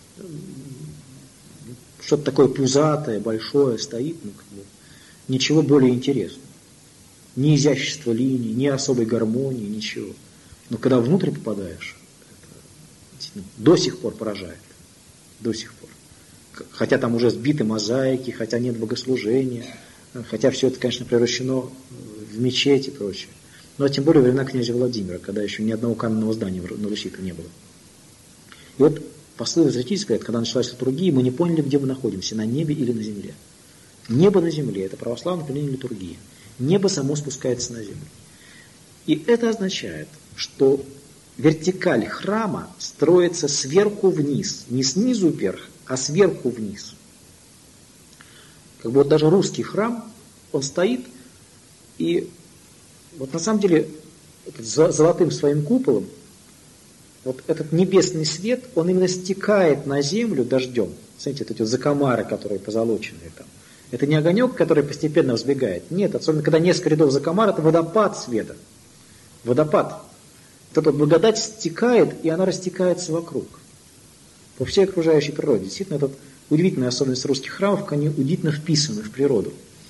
Speaker 2: что-то такое пузатое, большое стоит, ничего более интересного. Ни изящества линий, ни особой гармонии, ничего. Но когда внутрь попадаешь, это до сих пор поражает. До сих пор. Хотя там уже сбиты мозаики, хотя нет богослужения, хотя все это, конечно, превращено в мечеть и прочее. Но тем более времена князя Владимира, когда еще ни одного каменного здания на Руси-то не было. И вот послы возвратились, говорят, когда началась литургия, мы не поняли, где мы находимся, на небе или на земле. Небо на земле – это православное определение литургии. Небо само спускается на землю. И это означает, что вертикаль храма строится сверху вниз. Не снизу вверх, а сверху вниз. Как бы вот даже русский храм, он стоит, и вот на самом деле золотым своим куполом вот этот небесный свет, он именно стекает на землю дождем. Смотрите, вот эти вот закомары, которые позолоченные там. Это не огонек, который постепенно взбегает. Нет, особенно когда несколько рядов закомар, это водопад света. Водопад. Вот эта вот благодать стекает, и она растекается вокруг. По всей окружающей природе. Действительно, это удивительная особенность русских храмов, они удивительно вписаны в природу.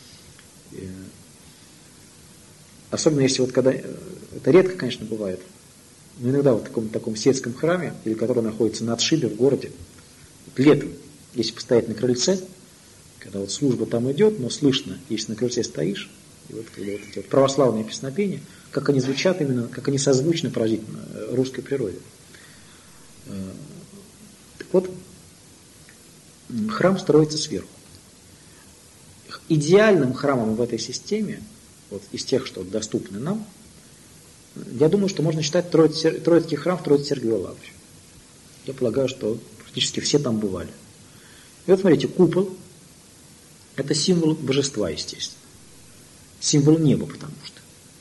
Speaker 2: Особенно если вот когда, это редко, конечно, бывает, но иногда вот в таком светском храме, или который находится на отшибе в городе, летом, если постоять на крыльце, когда вот служба там идет, но слышно, если на крыльце стоишь, и вот когда вот эти вот православные песнопения, как они звучат именно, как они созвучны поразительно русской природе. Так вот, храм строится сверху. Идеальным храмом в этой системе, вот из тех, что доступны нам, я думаю, что можно считать Троицкий храм в Троице-Сергиевой Лавре. Я полагаю, что практически все там бывали. И вот смотрите, купол – это символ божества, естественно. Символ неба, потому что.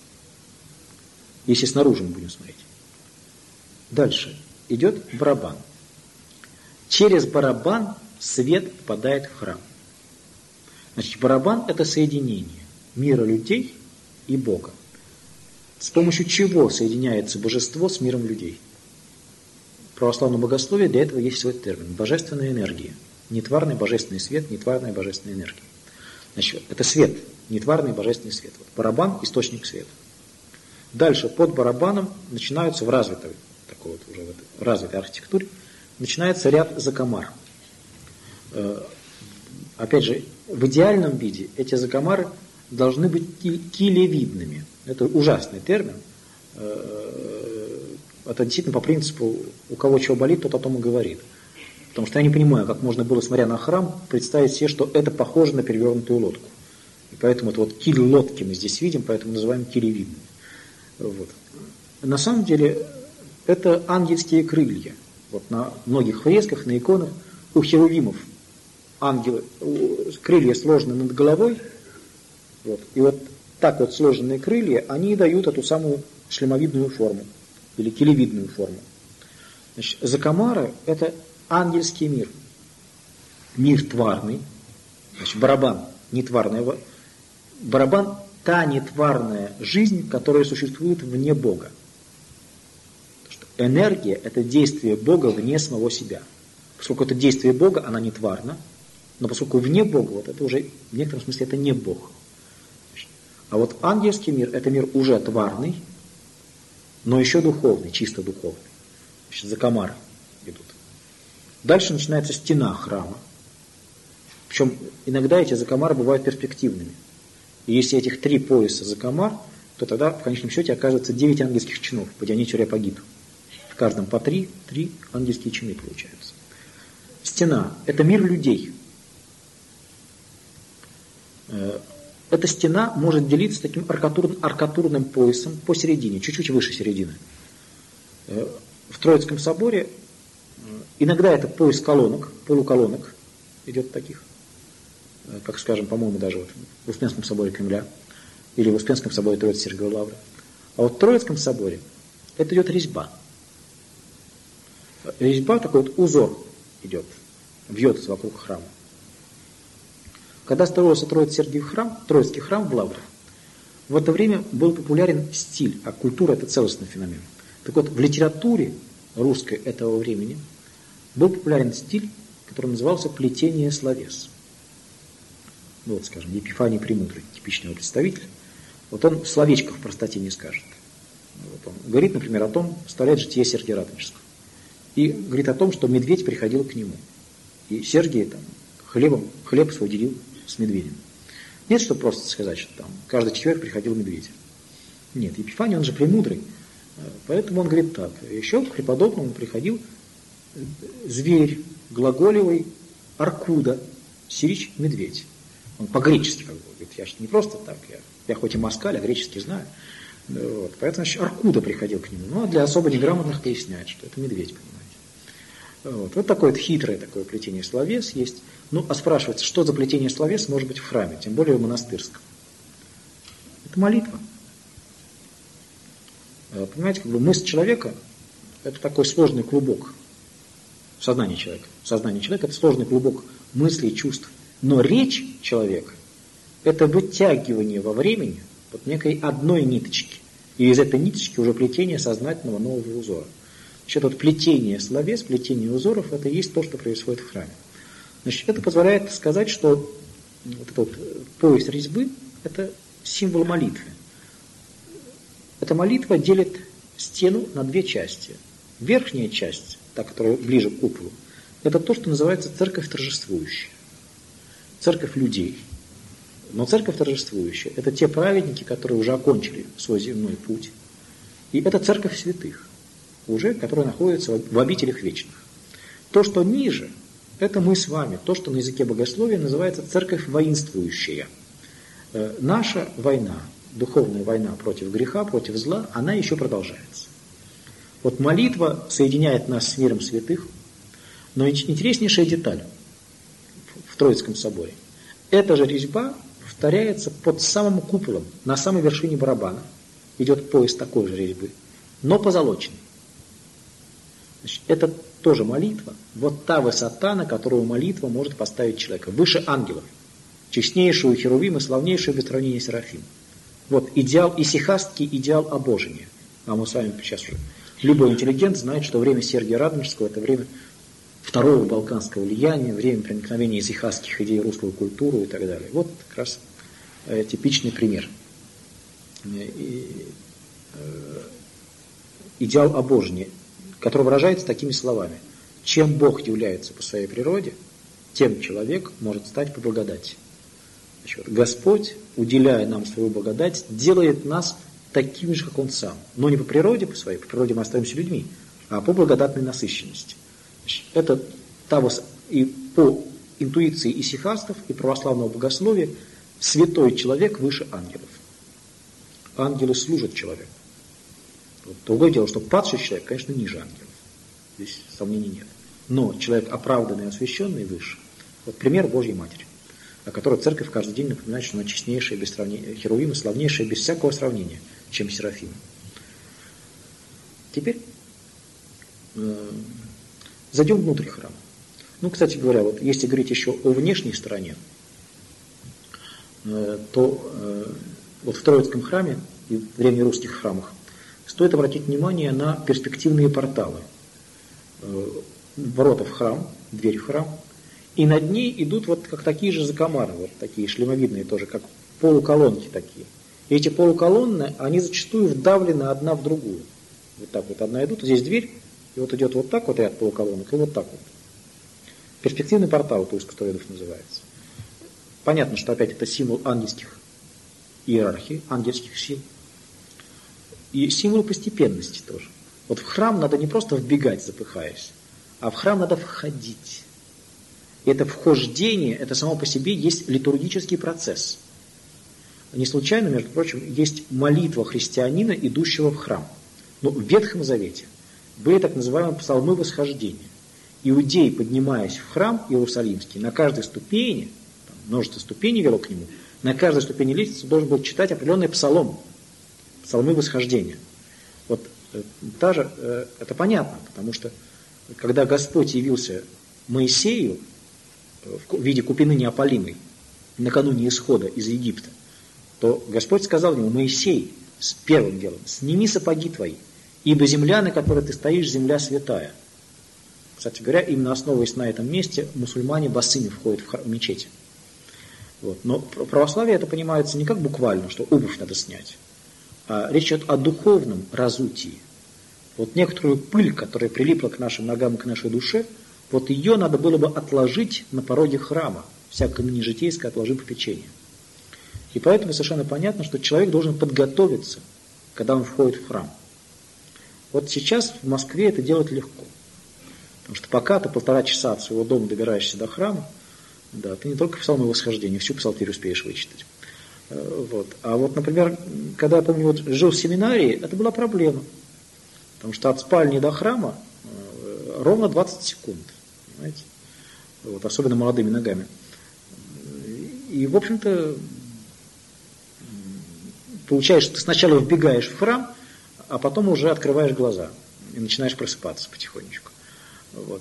Speaker 2: Если снаружи мы будем смотреть. Дальше идет барабан. Через барабан свет попадает в храм. Значит, барабан – это соединение мира людей и Бога. С помощью чего соединяется божество с миром людей? В православном богословии для этого есть свой термин – божественная энергия. Нетварный божественный свет, нетварная божественная энергия. Значит, это свет, нетварный божественный свет. Вот барабан – источник света. Дальше под барабаном начинаются в развитой, такой вот уже в развитой архитектуре, начинается ряд закомар. Опять же, в идеальном виде эти закомары должны быть килевидными. Это ужасный термин. Это действительно по принципу, у кого чего болит, тот о том и говорит. Потому что я не понимаю, как можно было, смотря на храм, представить себе, что это похоже на перевернутую лодку. И поэтому это вот киль лодки мы здесь видим, поэтому называем килевидными. Вот. На самом деле это ангельские крылья. Вот на многих фресках, на иконах у херувимов ангелы, крылья сложены над головой. Вот. И вот так вот сложенные крылья, они дают эту самую шлемовидную форму или килевидную форму. Значит, закомары – это ангельский мир. Мир тварный. Значит, барабан нетварный. Барабан – та нетварная жизнь, которая существует вне Бога. Потому что энергия – это действие Бога вне самого себя. Поскольку это действие Бога, она нетварна. Но поскольку вне Бога, вот это уже в некотором смысле это не Бог. А вот ангельский мир – это мир уже тварный, но еще духовный, чисто духовный. Значит, закомары идут. Дальше начинается стена храма. Причем иногда эти закомары бывают перспективными. И если этих 3 пояса закомар, то тогда в конечном счете оказывается 9 ангельских чинов по Дионисию Ареопагиту. В каждом по 3 ангельские чины получаются. Стена – это мир людей. Эта стена может делиться таким аркатурным поясом посередине, чуть-чуть выше середины. В Троицком соборе иногда это пояс колонок, полуколонок идет таких, как, скажем, по-моему, даже вот в Успенском соборе Кремля или в Успенском соборе Троице-Сергиевой Лавры. А вот в Троицком соборе это идет резьба. Резьба, такой вот узор идет, вьется вокруг храма. Когда строился Троице-Сергиев храм, Троицкий храм в Лавре, в это время был популярен стиль, а культура – это целостный феномен. Так вот, в литературе русской этого времени был популярен стиль, который назывался «плетение словес». Ну, вот, скажем, Епифаний Премудрый, типичный его представитель, вот он словечко в простоте не скажет. Вот он говорит, например, о том, вставляет житие Сергия Радонежского. И говорит о том, что медведь приходил к нему. И Сергий там хлеб свой делил с медведем. Нет, чтобы просто сказать, что там каждый четверг приходил медведь. Нет, Епифаний, он же премудрый. Поэтому он говорит так. Еще к преподобному приходил зверь глаголевый, аркуда, сирич, медведь. Он по-гречески как бы говорит, я же не просто так, я хоть и москаль, а греческий знаю. Вот. Поэтому, значит, Аркуда приходил к нему. Ну, а для особо неграмотных поясняет, что это медведь, понимаете. Вот такое вот хитрое такое плетение словес есть. Ну, а спрашивается, что за плетение словес может быть в храме, тем более в монастырском? Это молитва. Понимаете, как бы мысль человека – это такой сложный клубок сознания человека. Сознание человека – это сложный клубок мыслей и чувств. Но речь человека – это вытягивание во времени вот некой одной ниточки. И из этой ниточки уже плетение сознательного нового узора. Значит, вот плетение словес, плетение узоров – это и есть то, что происходит в храме. Значит, это позволяет сказать, что вот этот вот пояс резьбы – это символ молитвы. Эта молитва делит стену на две части. Верхняя часть, та, которая ближе к куполу, это то, что называется церковь торжествующая. Церковь людей. Но церковь торжествующая – это те праведники, которые уже окончили свой земной путь. И это церковь святых, уже, которая находится в обителях вечных. То, что ниже, это мы с вами. То, что на языке богословия называется церковь воинствующая. Наша война, духовная война против греха, против зла, она еще продолжается. Вот молитва соединяет нас с миром святых, но интереснейшая деталь в Троицком соборе. Эта же резьба повторяется под самым куполом, на самой вершине барабана. Идет пояс такой же резьбы, но позолоченный. Значит, это тоже молитва. Вот та высота, на которую молитва может поставить человека. Выше ангелов. Честнейшую херувим и славнейшую без сравнения серафим. Вот идеал исихастский, идеал обожения. А мы с вами сейчас уже... Любой интеллигент знает, что время Сергия Радонежского – это время второго балканского влияния, время проникновения исихастских идей в русскую культуру и так далее. Вот как раз типичный пример. Идеал обожения, который выражается такими словами. Чем Бог является по своей природе, тем человек может стать по благодати. Значит, Господь, уделяя нам свою благодать, делает нас такими же, как Он сам. Но не по природе по своей, по природе мы остаемся людьми, а по благодатной насыщенности. Значит, это и по интуиции исихастов и православного богословия святой человек выше ангелов. Ангелы служат человеку. Вот. Другое дело, что падший человек, конечно, ниже ангелов. Здесь сомнений нет. Но человек оправданный и освященный выше. Вот пример Божьей Матери, о которой церковь каждый день напоминает, что она честнейшая без сравнения, херувим и славнейшая без всякого сравнения, чем серафим. Теперь зайдем внутрь храма. Ну, кстати говоря, вот если говорить еще о внешней стороне, то вот в Троицком храме и в древнерусских храмах стоит обратить внимание на перспективные порталы. Ворота в храм, дверь в храм, и над ней идут вот как такие же закомары, вот такие шлемовидные тоже, как полуколонки такие. И эти полуколонны, они зачастую вдавлены одна в другую. Вот так вот одна идут, здесь дверь, и вот идет вот так вот ряд полуколонок, и вот так вот. Перспективный портал, то есть кустоведов называется. Понятно, что опять это символ ангельских иерархий, ангельских сил. И символ постепенности тоже. Вот в храм надо не просто вбегать, запыхаясь, а в храм надо входить. И это вхождение, это само по себе есть литургический процесс. Не случайно, между прочим, есть молитва христианина, идущего в храм. Но в Ветхом Завете были так называемые псалмы восхождения. Иудей, поднимаясь в храм Иерусалимский, на каждой ступени, там множество ступеней вело к нему, на каждой ступени лестницы должен был читать определенный псалом. Псалмы восхождения. Вот это понятно, потому что когда Господь явился Моисею в виде купины неопалимой накануне исхода из Египта, то Господь сказал ему: Моисей, с первым делом, сними сапоги твои, ибо земля, на которой ты стоишь, земля святая. Кстати говоря, именно основываясь на этом месте, мусульмане босыми входят в мечети. Вот. Но православие это понимается не как буквально, что обувь надо снять, а речь идет о духовном разутии. Вот некоторую пыль, которая прилипла к нашим ногам и к нашей душе, вот ее надо было бы отложить на пороге храма. Всякое нежитейское отложи попечение. И поэтому совершенно понятно, что человек должен подготовиться, когда он входит в храм. Вот сейчас в Москве это делать легко. Потому что пока ты 1,5 часа от своего дома добираешься до храма,
Speaker 1: Да, ты не только псалмы восхождения, всю псалтирь успеешь вычитать. Вот. А вот, например, когда я помню, вот жил в семинарии, это была проблема. Потому что от спальни до храма ровно 20 секунд. Понимаете? Вот, особенно молодыми ногами. И, в общем-то, получается, что ты сначала вбегаешь в храм, а потом уже открываешь глаза и начинаешь просыпаться потихонечку. Вот.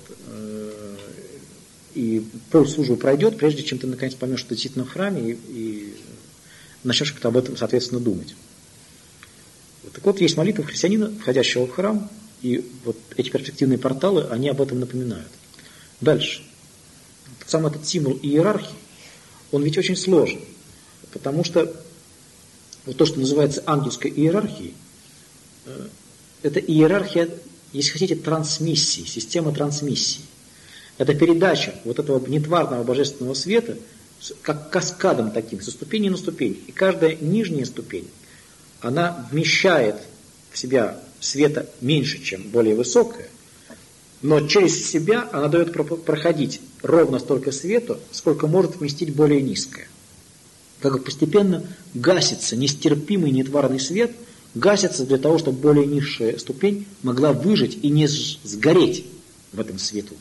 Speaker 1: И полслужбы пройдет, прежде чем ты наконец поймешь, что ты действительно в храме, и начнешь как-то об этом, соответственно, думать. Вот. Так вот, есть молитва христианина, входящего в храм, и вот эти перспективные порталы, они об этом напоминают. Дальше. Сам этот символ иерархии, он ведь очень сложен, потому что вот то, что называется ангельской иерархией, это иерархия, если хотите, трансмиссии, система трансмиссии. Это передача вот этого нетварного божественного света как каскадом таким, со ступени на ступень. И каждая нижняя ступень, она вмещает в себя света меньше, чем более высокая, но через себя она дает проходить ровно столько свету, сколько может вместить более низкое. Как постепенно гасится нестерпимый нетварный свет, гасится для того, чтобы более низшая ступень могла выжить и не сгореть в этом свету.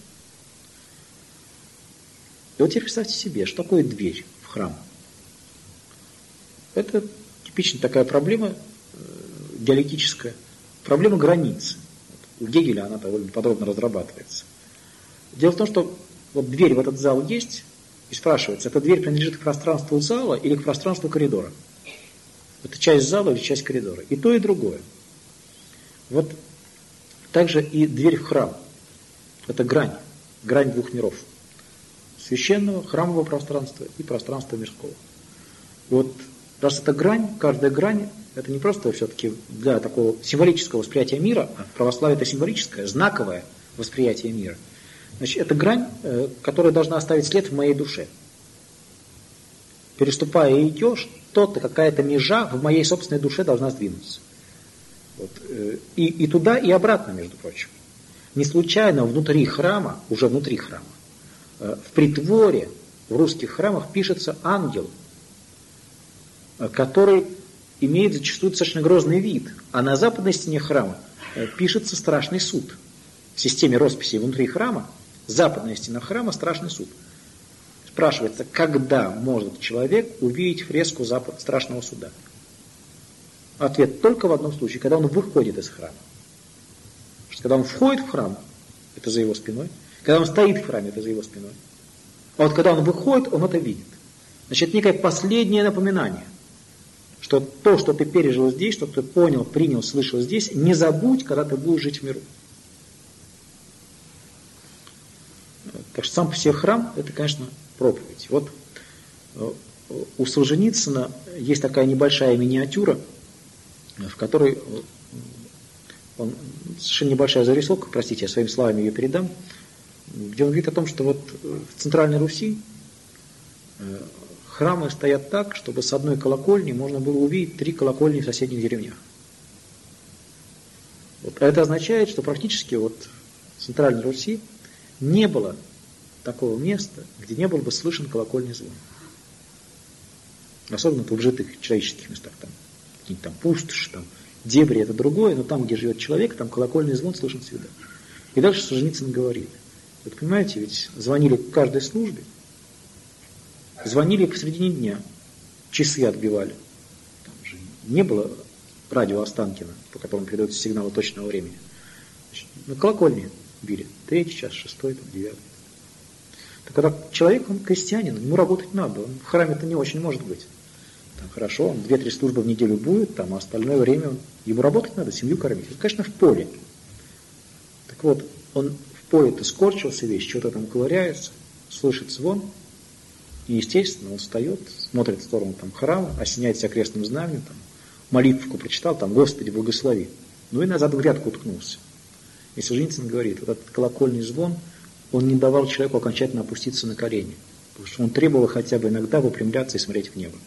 Speaker 1: И вот теперь представьте себе, что такое дверь в храм. Это типичная такая проблема диалектическая, проблема границы. У Гегеля она довольно подробно разрабатывается. Дело в том, что вот дверь в этот зал есть, и спрашивается, эта дверь принадлежит к пространству зала или к пространству коридора? Это часть зала или часть коридора? И то, и другое. Вот также и дверь в храм. Это грань двух миров. Священного, храмового пространства и пространства мирского. И вот раз это грань, каждая грань, это не просто все-таки для такого символического восприятия мира, а православие это символическое, знаковое восприятие мира. Значит, это грань, которая должна оставить след в моей душе. Переступая ее, что-то, какая-то межа в моей собственной душе должна сдвинуться. Вот. И туда, и обратно, между прочим. Не случайно внутри храма, уже внутри храма, в притворе в русских храмах пишется ангел, который имеет зачастую достаточно грозный вид, а на западной стене храма пишется страшный суд. В системе росписей внутри храма, западная стена храма, страшный суд. Спрашивается, когда может человек увидеть фреску страшного суда? Ответ только в одном случае, когда он выходит из храма. Потому что когда он входит в храм, это за его спиной. Когда он стоит в храме, это за его спиной. А вот когда он выходит, он это видит. Значит, это некое последнее напоминание, что то, что ты пережил здесь, что ты понял, принял, слышал здесь, не забудь, когда ты будешь жить в миру. Так что сам по себе храм, это, конечно, проповедь. Вот у Солженицына есть такая небольшая миниатюра, в которой совершенно небольшая зарисовка, простите, я своими словами ее передам, где он говорит о том, что вот в Центральной Руси храмы стоят так, чтобы с одной колокольни можно было увидеть 3 колокольни в соседних деревнях. Вот. А это означает, что практически вот в Центральной Руси не было такого места, где не был бы слышен колокольный звон. Особенно в житых человеческих местах, там какие-нибудь там пустоши, там дебри, это другое, но там, где живет человек, там колокольный звон слышен всегда. И дальше Солженицын говорит, вот понимаете, ведь звонили к каждой службе, звонили посредине дня, часы отбивали. Там же не было радио Останкино, по которому передаются сигналы точного времени. Значит, на колокольне били, 3-й час, 6-й, 9-й. Так когда человек, он крестьянин, ему работать надо, он в храме-то не очень может быть. Там хорошо, он 2-3 службы в неделю будет, там, а остальное время ему работать надо, семью кормить. Это, конечно, в поле. Так вот, он в поле-то скорчился весь, что-то там ковыряется, слышит звон, и, естественно, он встает, смотрит в сторону там, храма, осеняет себя крестным знаменем, там, молитвку прочитал, там, Господи, благослови. Ну и назад в грядку уткнулся. И Солженицын говорит, вот этот колокольный звон, он не давал человеку окончательно опуститься на колени, потому что он требовал хотя бы иногда выпрямляться и смотреть в небо.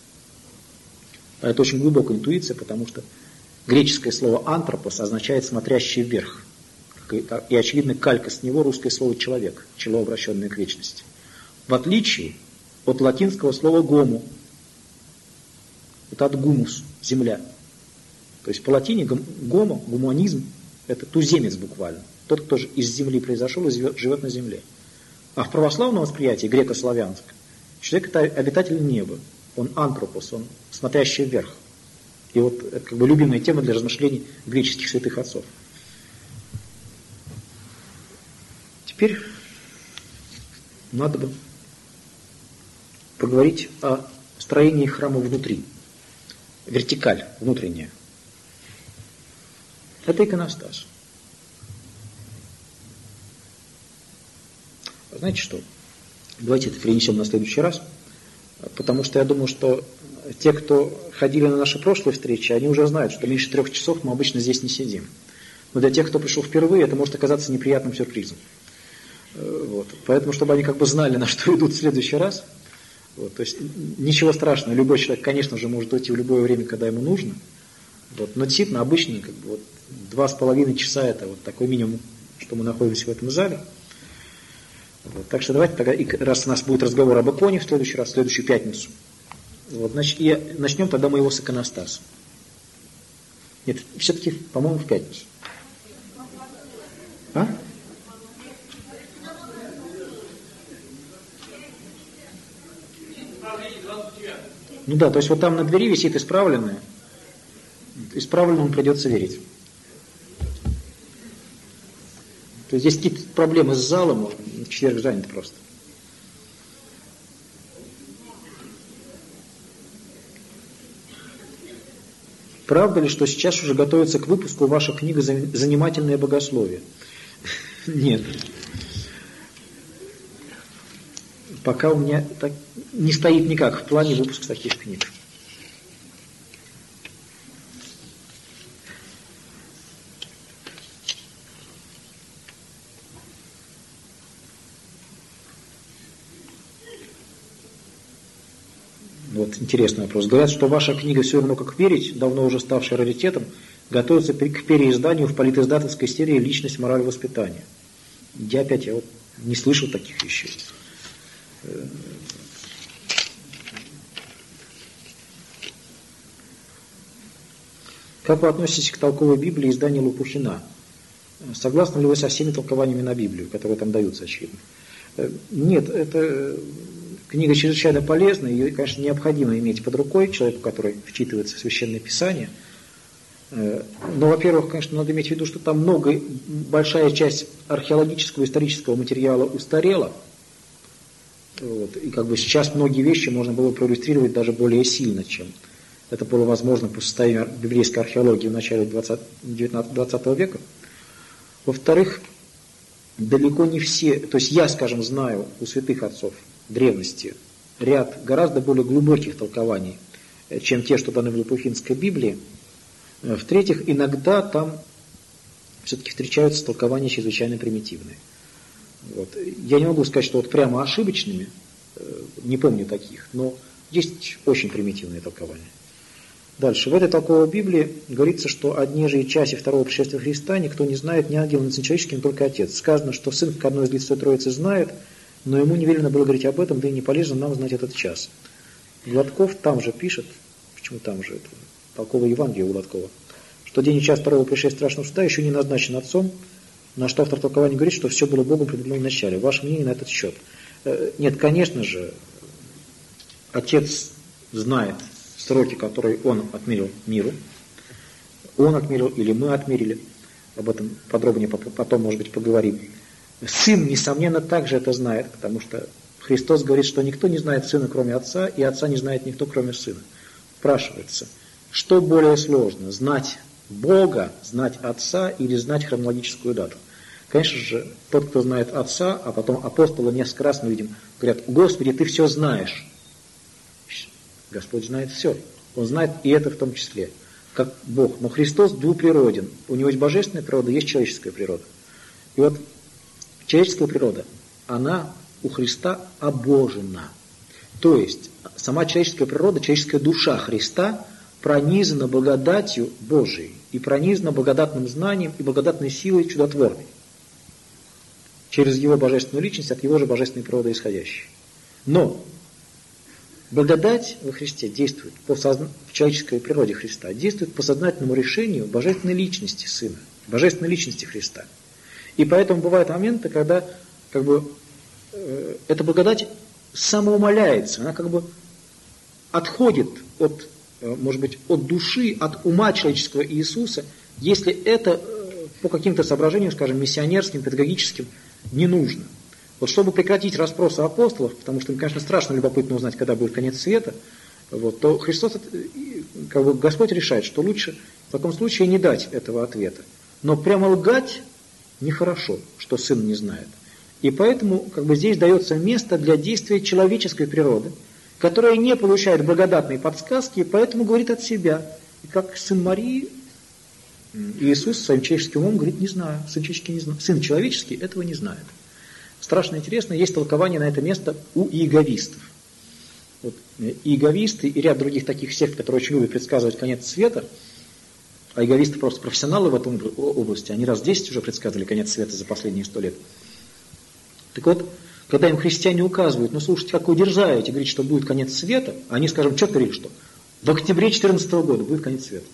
Speaker 1: А это очень глубокая интуиция, потому что греческое слово «антропос» означает «смотрящий вверх». И, очевидно, калька с него русское слово «человек», чело, обращенное к вечности.
Speaker 2: В отличие от латинского слова «гомо». Это от гумус, земля. То есть по латине гомо, гуманизм, это туземец буквально. Тот, кто из земли произошел и живет на земле. А в православном восприятии, греко-славянском, человек это обитатель неба. Он антропос, он смотрящий вверх. И вот это как бы любимая тема для размышлений греческих святых отцов. Теперь надо бы поговорить о строении храма внутри. Вертикаль внутренняя. Это иконостас. Знаете что? Давайте это перенесем на следующий раз, потому что я думаю, что те, кто ходили на наши прошлые встречи, они уже знают, что меньше 3 часов мы обычно здесь не сидим. Но для тех, кто пришел впервые, это может оказаться неприятным сюрпризом. Вот. Поэтому, чтобы они как бы знали, на что идут в следующий раз. Вот. То есть ничего страшного, любой человек, конечно же, может уйти в любое время, когда ему нужно. Вот. Но действительно, обычно как бы, вот, 2,5 часа это вот такой минимум, что мы находимся в этом зале. Вот. Так что давайте тогда, раз у нас будет разговор об иконе в следующий раз, в следующую пятницу, вот, значит, и начнем тогда мы его с иконостаса. Нет, все-таки, по-моему, в пятницу. А? Ну да, то есть вот там на двери висит исправленное. Исправленному придется верить. То есть здесь какие-то проблемы с залом, может, в четверг занят просто. Правда ли, что сейчас уже готовится к выпуску ваша книга «Занимательное богословие»? Нет. Пока у меня так не стоит никак в плане выпуска таких книг. Вот интересный вопрос. Говорят, что ваша книга «Все равно как верить», давно уже ставшая раритетом, готовится к переизданию в политиздательской серии «Личность, мораль, воспитание». Я вот не слышал таких вещей. Как вы относитесь к толковой Библии издания Лопухина? Согласны ли вы со всеми толкованиями на Библию, которые там даются, очевидно? Нет, это книга чрезвычайно полезна, ее, конечно, необходимо иметь под рукой человеку, который вчитывается в Священное Писание. Но, во-первых, конечно, надо иметь в виду, что там большая часть археологического, исторического материала устарела. Вот, и как бы сейчас многие вещи можно было проиллюстрировать даже более сильно, чем это было возможно по состоянию библейской археологии в начале 20 века. Во-вторых, далеко не все, то есть я, скажем, знаю у святых отцов древности ряд гораздо более глубоких толкований, чем те, что даны в Лопухинской Библии. В-третьих, иногда там все-таки встречаются толкования чрезвычайно примитивные. Вот. Я не могу сказать, что вот прямо ошибочными, не помню таких, но есть очень примитивные толкования. Дальше. В этой толковой Библии говорится, что о дне же и часе второго пришествия Христа никто не знает, ни ангел, ни сын человеческий, но только Отец. Сказано, что Сын к одной из лиц Троицы знает, но ему не велено было говорить об этом, да и не полезно нам знать этот час. Гладков там же пишет, почему там же, это толковое Евангелие у Гладкова, что день и час второго пришествия страшного суда еще не назначен Отцом, на что автор толкования говорит, что все было Богом предопределено в начале. Ваше мнение на этот счет? Нет, конечно же, Отец знает сроки, которые Он отмерил миру. Он отмерил или мы отмерили. Об этом подробнее потом, может быть, поговорим. Сын, несомненно, также это знает, потому что Христос говорит, что никто не знает Сына, кроме Отца, и Отца не знает никто, кроме Сына. Спрашивается, что более сложно, знать Бога, знать Отца или знать хронологическую дату? Конечно же, тот, кто знает Отца, а потом апостолы несколько раз мы видим, говорят: Господи, Ты все знаешь. Господь знает все. Он знает и это в том числе, как Бог. Но Христос двуприроден. У Него есть божественная природа, есть человеческая природа. И вот человеческая природа, она у Христа обожена. То есть сама человеческая природа, человеческая душа Христа пронизана благодатью Божией и пронизана благодатным знанием и благодатной силой чудотворной. Через Его божественную личность, от Его же божественной природы исходящей.
Speaker 1: Но благодать во Христе действует в человеческой природе Христа, действует по сознательному решению божественной личности Сына, божественной личности Христа. И поэтому бывают моменты, когда эта благодать самоумаляется, она отходит от, может быть, от души, от ума человеческого Иисуса, если это по каким-то соображениям, скажем, миссионерским, педагогическим, не нужно. Вот чтобы прекратить расспросы апостолов, потому что им, конечно, страшно любопытно узнать, когда будет конец света, то Христос, Господь решает, что лучше в таком случае не дать этого ответа. Но прямо лгать нехорошо, что Сын не знает. И поэтому здесь дается место для действия человеческой природы, которая не получает благодатные подсказки, и поэтому говорит от себя. И как сын Марии, Иисус своим человеческим умом говорит: не знаю, сын человеческий этого не знает. Страшно интересно, есть толкование на это место у иеговистов. Иеговисты и ряд других таких сект, которые очень любят предсказывать конец света, а иеговисты просто профессионалы в этом области, они раз 10 уже предсказывали конец света за последние 100 лет. Так вот, когда им христиане указывают: слушайте, как вы дерзаете, говорить, что будет конец света, они, скажем, что говорили, что в октябре 2014 года будет конец света.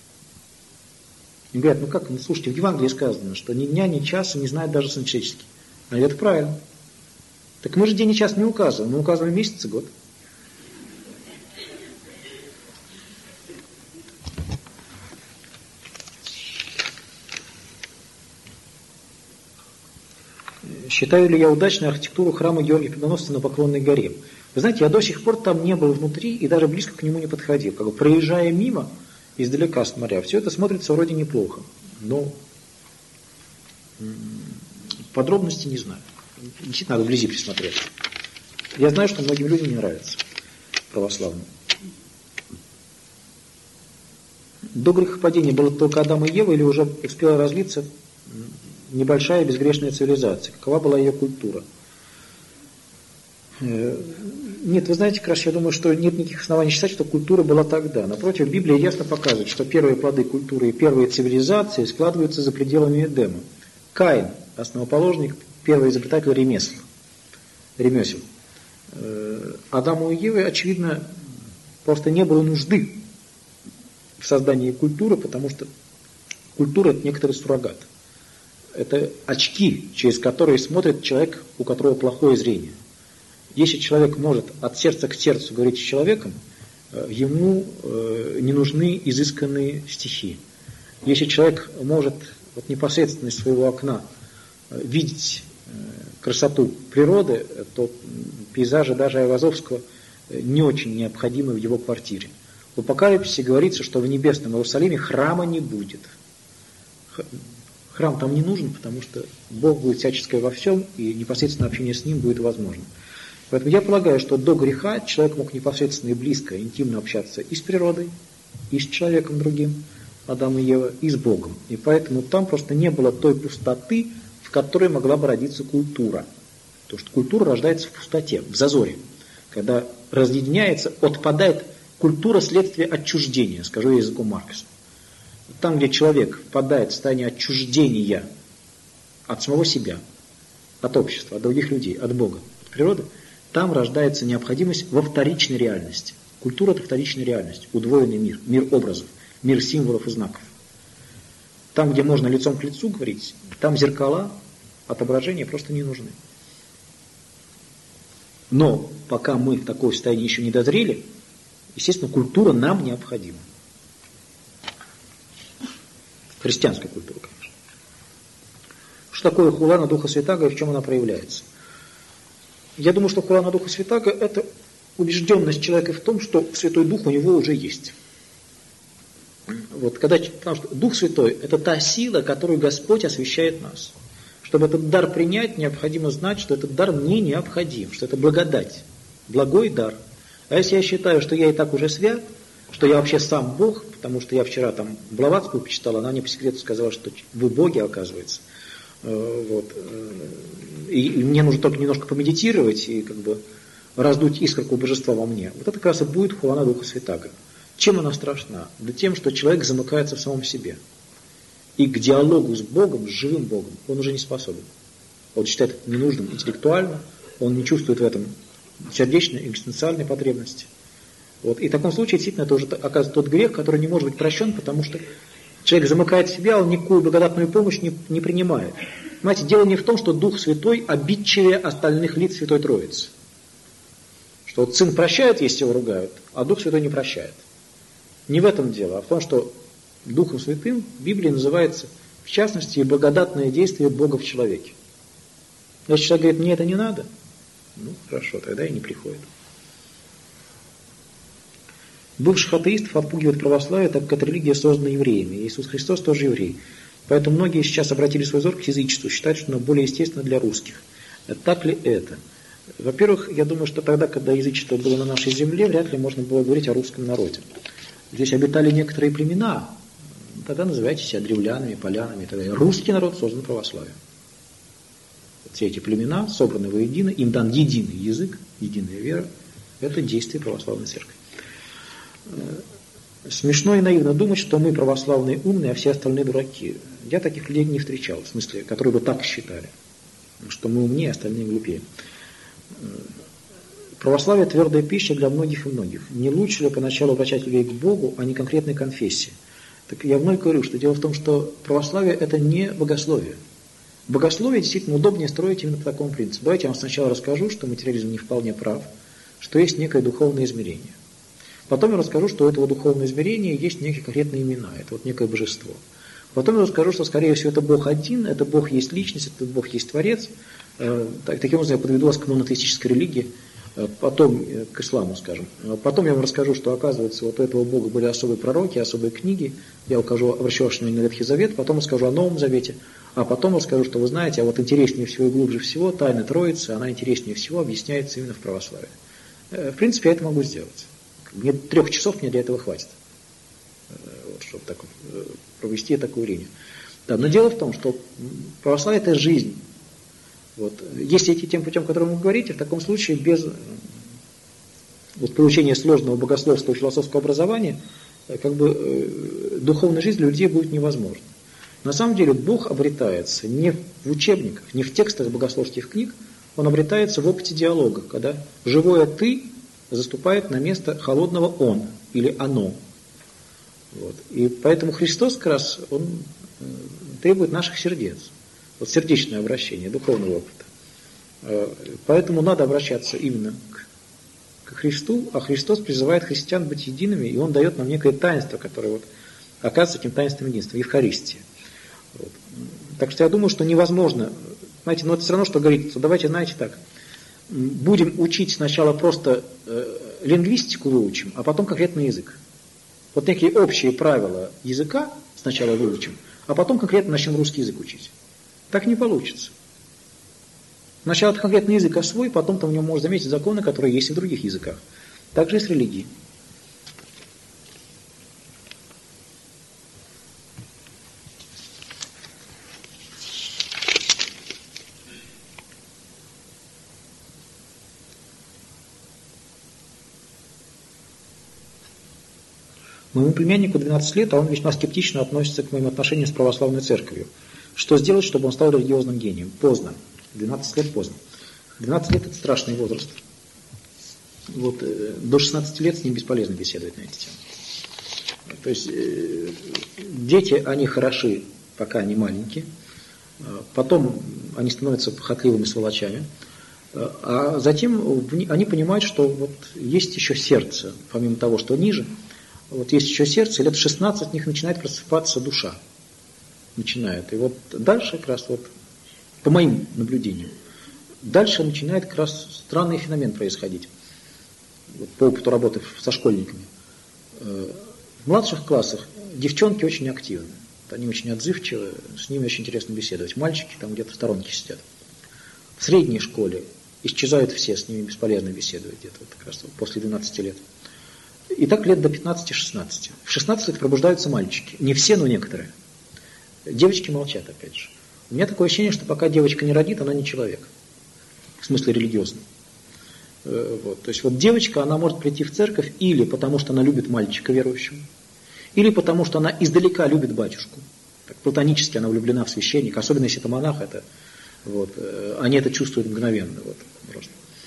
Speaker 1: Им говорят: слушайте, в Евангелии сказано, что ни дня, ни часа не знает даже Сын Человеческий. А это правильно. Так мы же день и час не указываем, мы указываем месяц и год. Считаю ли я удачной архитектуру храма Георгия Победоносца на Поклонной горе? Вы знаете, я до сих пор там не был внутри и даже близко к нему не подходил. Проезжая мимо, издалека смотря, все это смотрится вроде неплохо, но подробности не знаю. Действительно, надо вблизи присмотреть. Я знаю, что многим людям не нравится православным. До грехопадения было только Адам и Ева, или уже успела развиться небольшая безгрешная цивилизация? Какова была ее культура? Нет, вы знаете, я думаю, что нет никаких оснований считать, что культура была тогда. Напротив, Библия ясно показывает, что первые плоды культуры и первые цивилизации складываются за пределами Эдема. Каин, основоположник, первый изобретатель ремесел. Адаму и Еве, очевидно, просто не было нужды в создании культуры, потому что культура – это некоторый суррогат. Это очки, через которые смотрит человек, у которого плохое зрение. Если человек может от сердца к сердцу говорить с человеком, ему не нужны изысканные стихи. Если человек может непосредственно из своего окна видеть красоту природы, то пейзажи даже Айвазовского не очень необходимы в его квартире. В Апокалипсисе говорится, что в небесном Иерусалиме храма не будет. Храм там не нужен, потому что Бог будет всяческое во всем, и непосредственное общение с Ним будет возможно. Поэтому я полагаю, что до греха человек мог непосредственно и близко, интимно общаться и с природой, и с человеком другим, Адам и Ева, и с Богом. И поэтому там просто не было той пустоты, в которой могла бы родиться культура. Потому что культура рождается в пустоте, в зазоре. Когда разъединяется, отпадает культура следствие отчуждения, скажу я языком Маркса. Там, где человек впадает в состояние отчуждения от самого себя, от общества, от других людей, от Бога, от природы, там рождается необходимость во вторичной реальности. Культура – это вторичная реальность, удвоенный мир, мир образов, мир символов и знаков. Там, где можно лицом к лицу говорить, там зеркала, отображения просто не нужны. Но пока мы в такое состояние еще не дозрели, естественно, культура нам необходима. Христианская культура, конечно. Что такое хула на Духа Святаго и в чем она проявляется? Я думаю, что хула на Духа Святаго – это убежденность человека в том, что Святой Дух у него уже есть. Потому что Дух Святой – это та сила, которую Господь освящает нас. Чтобы этот дар принять, необходимо знать, что этот дар мне необходим, что это благодать, благой дар. А если я считаю, что я и так уже свят, что я вообще сам Бог, потому что я вчера Блаватскую почитал, она мне по секрету сказала, что вы боги, оказывается. И мне нужно только немножко помедитировать и раздуть искорку божества во мне. Вот это как раз и будет хула на Духа Святаго. Чем она страшна? Да тем, что человек замыкается в самом себе. И к диалогу с Богом, с живым Богом, он уже не способен. Он считает это ненужным интеллектуально, он не чувствует в этом сердечной, экзистенциальной потребности. Вот. И в таком случае действительно это уже оказывается тот грех, который не может быть прощен, потому что человек замыкает себя, он никакую благодатную помощь не принимает. Понимаете, дело не в том, что Дух Святой обидчивее остальных лиц Святой Троицы. Что вот Сын прощает, если его ругают, а Дух Святой не прощает. Не в этом дело, а в том, что Духом Святым в Библии называется, в частности, благодатное действие Бога в человеке. Если человек говорит, мне это не надо, ну хорошо, тогда и не приходит. Бывших атеистов отпугивает православие, так как эта религия создана евреями. Иисус Христос тоже еврей. Поэтому многие сейчас обратили свой взор к язычеству, считают, что оно более естественно для русских. Так ли это? Во-первых, я думаю, что тогда, когда язычество было на нашей земле, вряд ли можно было говорить о русском народе. Здесь обитали некоторые племена, тогда называйте себя древлянами, полянами и так далее. Русский народ создан православием. Все эти племена собраны воедино, им дан единый язык, единая вера. Это действие православной церкви. Смешно и наивно думать, что мы православные умные, а все остальные дураки. Я таких людей не встречал, в смысле, которые бы так считали, что мы умнее, а остальные глупее. Православие – твердая пища для многих и многих. Не лучше ли поначалу обращать людей к Богу, а не конкретной конфессии? Так я вновь говорю, что дело в том, что православие – это не богословие. Богословие действительно удобнее строить именно по такому принципу. Давайте я вам сначала расскажу, что материализм не вполне прав, что есть некое духовное измерение. Потом я расскажу, что у этого духовного измерения есть некие конкретные имена, это вот некое божество. Потом я расскажу, что, скорее всего, это Бог один, это Бог есть личность, это Бог есть Творец. Таким образом, я подведу вас к монотеистической религии, потом к исламу, скажем. Потом я вам расскажу, что, оказывается, вот у этого Бога были особые пророки, особые книги. Я обращу ваше внимание на Ветхий Завет, потом расскажу о Новом Завете, а потом расскажу, что вы знаете, а вот интереснее всего и глубже всего тайна Троицы, она интереснее всего объясняется именно в православии. В принципе, я это могу сделать. Мне 3 часов мне для этого хватит, вот, чтобы так, провести такую линию. Да, но дело в том, что православие – это жизнь. Вот. Если идти тем путем, о котором вы говорите, в таком случае без вот, получения сложного богословского и философского образования духовная жизнь для людей будет невозможна. На самом деле Бог обретается не в учебниках, не в текстах богословских книг, Он обретается в опыте диалога, когда живое «ты» заступает на место холодного «он» или «оно». Вот. И поэтому Христос как раз, Он требует наших сердец. Вот сердечное обращение, духовного опыта. Поэтому надо обращаться именно к Христу, а Христос призывает христиан быть едиными, и Он дает нам некое таинство, которое вот оказывается этим таинством единства, Евхаристия. Вот. Так что я думаю, что невозможно, знаете, но это все равно, что говорить, что давайте, знаете, так, будем учить сначала просто лингвистику выучим, а потом конкретный язык. Вот некие общие правила языка сначала выучим, а потом конкретно начнем русский язык учить. Так не получится. Сначала конкретный язык освой, потом ты в нем можешь заметить законы, которые есть и в других языках. Так же и с религией. Моему племяннику 12 лет, а он весьма скептично относится к моим отношениям с православной церковью. Что сделать, чтобы он стал религиозным гением? Поздно. 12 лет поздно. 12 лет – это страшный возраст. Вот, до 16 лет с ним бесполезно беседовать на эти темы. То есть дети, они хороши, пока они маленькие. Потом они становятся похотливыми сволочами. А затем они понимают, что вот есть еще сердце, помимо того, что ниже. Вот есть еще сердце, и лет в 16 в них начинает просыпаться душа. Начинает. И вот дальше как раз вот, по моим наблюдениям, дальше начинает как раз странный феномен происходить. Вот, по опыту работы со школьниками. В младших классах девчонки очень активны. Они очень отзывчивы, с ними очень интересно беседовать. Мальчики там где-то в сторонке сидят. В средней школе исчезают все, с ними бесполезно беседовать где-то вот как раз вот после 12 лет. И так лет до 15-16. В 16 лет пробуждаются мальчики. Не все, но некоторые. Девочки молчат, опять же. У меня такое ощущение, что пока девочка не родит, она не человек. В смысле религиозном. Вот. То есть вот девочка, она может прийти в церковь или потому, что она любит мальчика верующего, или потому, что она издалека любит батюшку. Так, платонически она влюблена в священника, особенно если это монах, это, вот, они это чувствуют мгновенно. Вот, просто.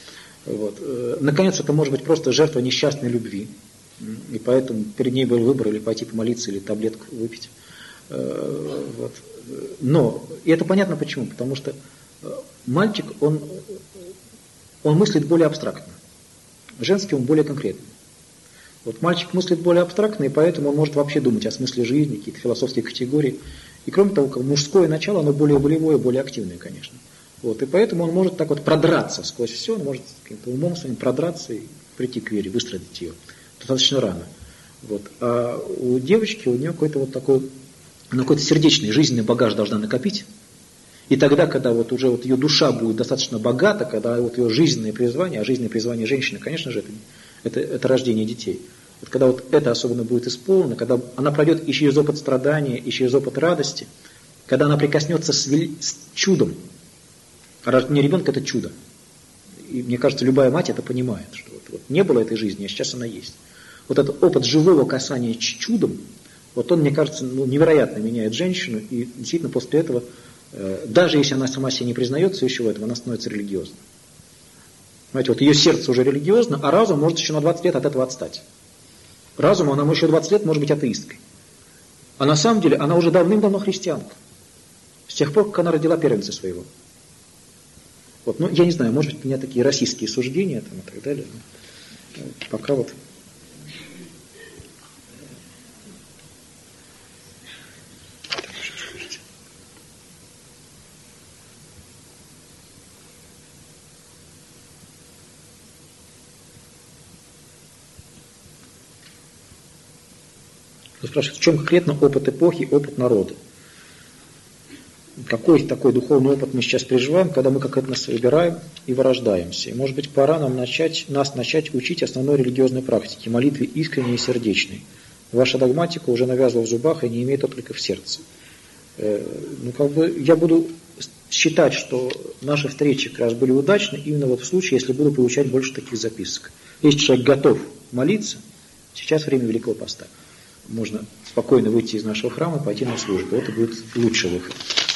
Speaker 1: Вот. Наконец, это может быть просто жертва несчастной любви. И поэтому перед ней был выбор или пойти помолиться, или таблетку выпить. Вот. Но, и это понятно почему, потому что мальчик, он мыслит более абстрактно. Женский он более конкретный. Вот мальчик мыслит более абстрактно, и поэтому он может вообще думать о смысле жизни, какие-то философские категории. И кроме того, мужское начало, оно более волевое, более активное, конечно. Вот, и поэтому он может так вот продраться сквозь все, он может каким-то умом своим продраться и прийти к вере, выстрадить ее достаточно рано. Вот. А у девочки, у нее какой-то вот такой, она какой-то сердечный, жизненный багаж должна накопить. И тогда, когда вот уже вот ее душа будет достаточно богата, когда вот ее жизненное призвание, а жизненное призвание женщины, конечно же, это рождение детей. Вот когда вот это особенно будет исполнено, когда она пройдет и через опыт страдания, и через опыт радости, когда она прикоснется с чудом. А рождение ребенка – это чудо. И мне кажется, любая мать это понимает, что вот не было этой жизни, а сейчас она есть. Вот этот опыт живого касания чудом, вот он, мне кажется, невероятно меняет женщину, и действительно после этого, даже если она сама себе не признается еще в этом, она становится религиозной. Знаете, вот ее сердце уже религиозно, а разум может еще на 20 лет от этого отстать. Разум, она еще 20 лет может быть атеисткой. А на самом деле она уже давным-давно христианка. С тех пор, как она родила первенца своего. Вот, ну, я не знаю, может быть, у меня такие российские суждения там, и так далее. Но пока вот. Спрашивают, в чем конкретно опыт эпохи, опыт народа? Какой такой духовный опыт мы сейчас переживаем, когда мы как это нас выбираем и вырождаемся? И, может быть, пора нам начать учить основной религиозной практике, молитве искренней и сердечной. Ваша догматика уже навязла в зубах и не имеет отклика в сердце. Я буду считать, что наши встречи как раз были удачны именно вот в случае, если буду получать больше таких записок. Если человек готов молиться, сейчас время Великого Поста. Можно спокойно выйти из нашего храма и пойти на службу. Это будет лучший выход.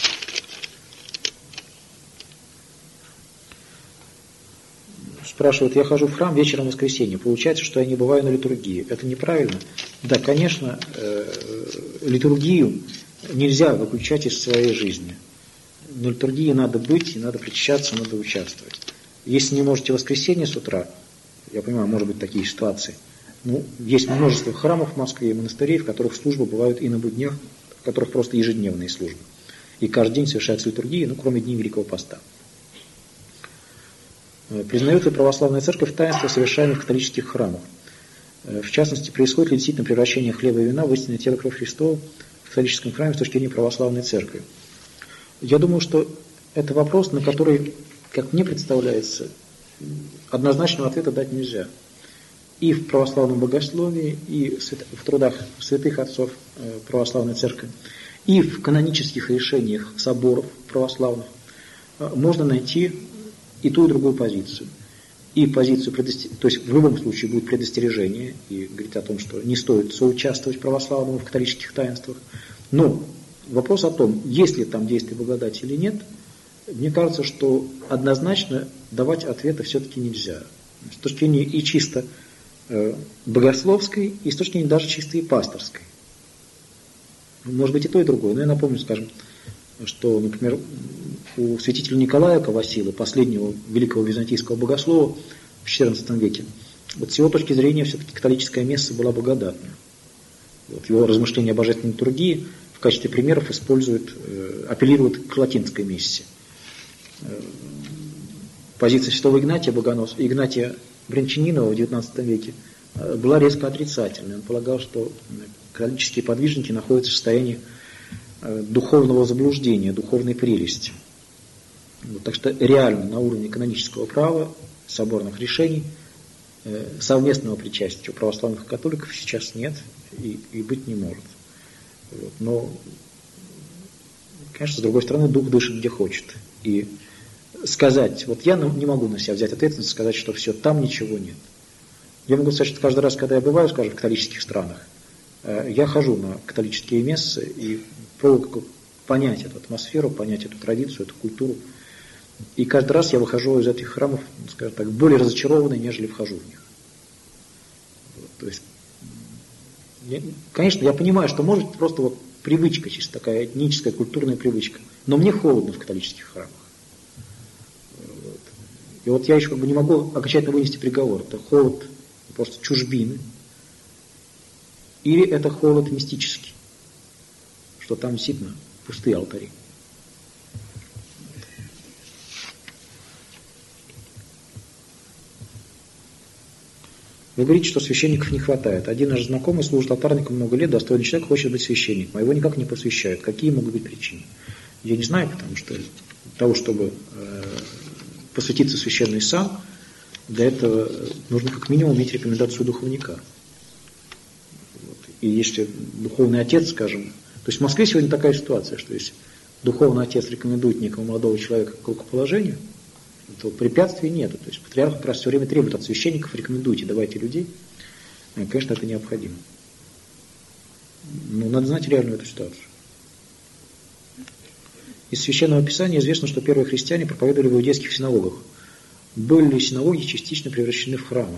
Speaker 1: Спрашивают, я хожу в храм вечером в воскресенье. Получается, что я не бываю на литургии. Это неправильно? Да, конечно, литургию нельзя выключать из своей жизни. На литургии надо быть, надо причащаться, надо участвовать. Если не можете в воскресенье с утра, я понимаю, может быть такие ситуации, есть множество храмов в Москве и монастырей, в которых службы бывают и на буднях, в которых просто ежедневные службы. И каждый день совершается литургия, кроме дней Великого Поста. Признает ли православная церковь таинства, совершаемых в католических храмах? В частности, происходит ли действительно превращение хлеба и вина в истинное тело и кровь Христова в католическом храме с точки зрения православной церкви? Я думаю, что это вопрос, на который, как мне представляется, однозначного ответа дать нельзя. И в православном богословии, и в трудах святых отцов православной церкви, и в канонических решениях соборов православных можно найти и ту, и другую позицию. И позицию, то есть в любом случае будет предостережение, и говорит о том, что не стоит соучаствовать православному в католических таинствах. Но вопрос о том, есть ли там действие благодати или нет, мне кажется, что однозначно давать ответа все-таки нельзя. С точки зрения и чисто богословской, и с точки зрения даже чисто и пасторской. Может быть и то, и другое. Но я напомню, скажем, что, например, у святителя Николая Ковасилы, последнего великого византийского богослова в XIV веке, вот с его точки зрения все-таки католическая месса была благодатная. Вот его размышления о божественной литургии в качестве примеров апеллируют к латинской мессе. Позиция святого Игнатия Брянчанинова в XIX веке была резко отрицательной. Он полагал, что католические подвижники находятся в состоянии духовного заблуждения, духовной прелести. Вот, так что реально на уровне канонического права, соборных решений, совместного причастия у православных католиков сейчас нет и быть не может. Вот, но, конечно, с другой стороны, дух дышит где хочет. И сказать, вот я не могу на себя взять ответственность, сказать, что все, там ничего нет. Я могу сказать, что каждый раз, когда я бываю, скажем, в католических странах, я хожу на католические мессы и пробую понять эту атмосферу, понять эту традицию, эту культуру. И каждый раз я выхожу из этих храмов, скажем так, более разочарованный, нежели вхожу в них. Вот, то есть, конечно, я понимаю, что может просто вот привычка, чисто такая этническая, культурная привычка. Но мне холодно в католических храмах. Вот. И вот я еще как бы не могу окончательно вынести приговор. Это холод просто чужбины. Или это холод мистический, что там действительно пустые алтари. Вы говорите, что священников не хватает. Один наш знакомый служит алтарником много лет, достойный человек, хочет быть священником, а его никак не посвящают. Какие могут быть причины? Я не знаю, потому что для того, чтобы посвятиться в священный сан, для этого нужно как минимум иметь рекомендацию духовника. Вот. И если духовный отец, скажем, то есть в Москве сегодня такая ситуация, что если духовный отец рекомендует некого молодого человека к рукоположению, то препятствий нет. То есть патриарх как раз все время требует от священников: рекомендуйте, давайте людей. И, конечно, это необходимо. Но надо знать реальную эту ситуацию. Из Священного Писания известно, что первые христиане проповедовали в иудейских синагогах. Были ли синагоги частично превращены в храмы?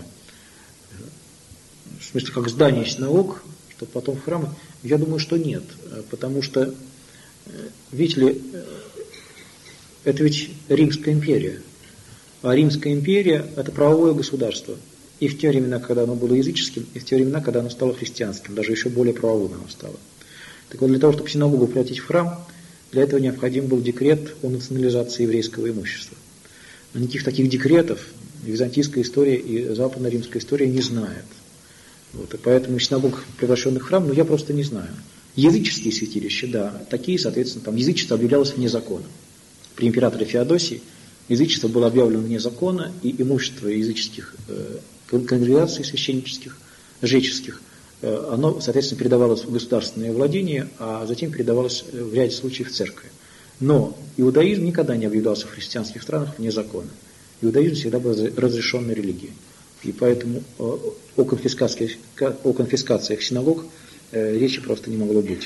Speaker 1: В смысле, как здание синагог, что потом в храмы? Я думаю, что нет. Потому что, видите ли, это ведь Римская империя. А Римская империя – это правовое государство. И в те времена, когда оно было языческим, и в те времена, когда оно стало христианским, даже еще более правовым оно стало. Так вот, для того, чтобы синагогу превратить в храм, для этого необходим был декрет о национализации еврейского имущества. Но никаких таких декретов византийская история и западно-римская история не знает. Вот, и поэтому синагог, превращенных в храм, я просто не знаю. Языческие святилища, да, такие, соответственно, там язычество объявлялось вне закона. При императоре Феодосии язычество было объявлено вне закона, и имущество языческих конгрегаций священнических, жреческих, оно, соответственно, передавалось в государственное владение, а затем передавалось в ряде случаев в церкви. Но иудаизм никогда не объявлялся в христианских странах вне закона. Иудаизм всегда был разрешенной религией. И поэтому о конфискациях синагог речи просто не могло быть.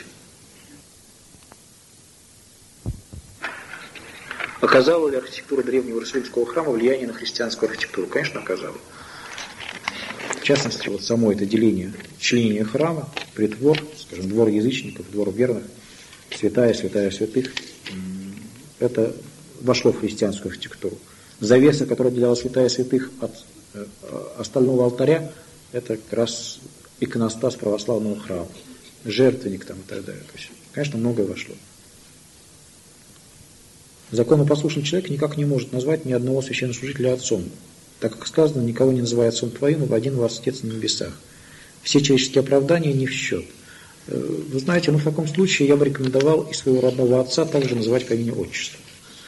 Speaker 1: Оказала ли архитектура древнего Иерусалимского храма влияние на христианскую архитектуру? Конечно, оказала. В частности, вот само это деление, членение храма, притвор, скажем, двор язычников, двор верных, святая святых, это вошло в христианскую архитектуру. Завеса, которая отделяла святая святых от остального алтаря, это как раз иконостас православного храма, жертвенник там и так далее. То есть, конечно, многое вошло. Законопослушный человек никак не может назвать ни одного священнослужителя отцом, так как сказано: никого не называй отцом твоим, ибо один вас Отец на небесах. Все человеческие оправдания не в счет. Вы знаете, в таком случае я бы рекомендовал и своего родного отца также называть по имени-отчеству.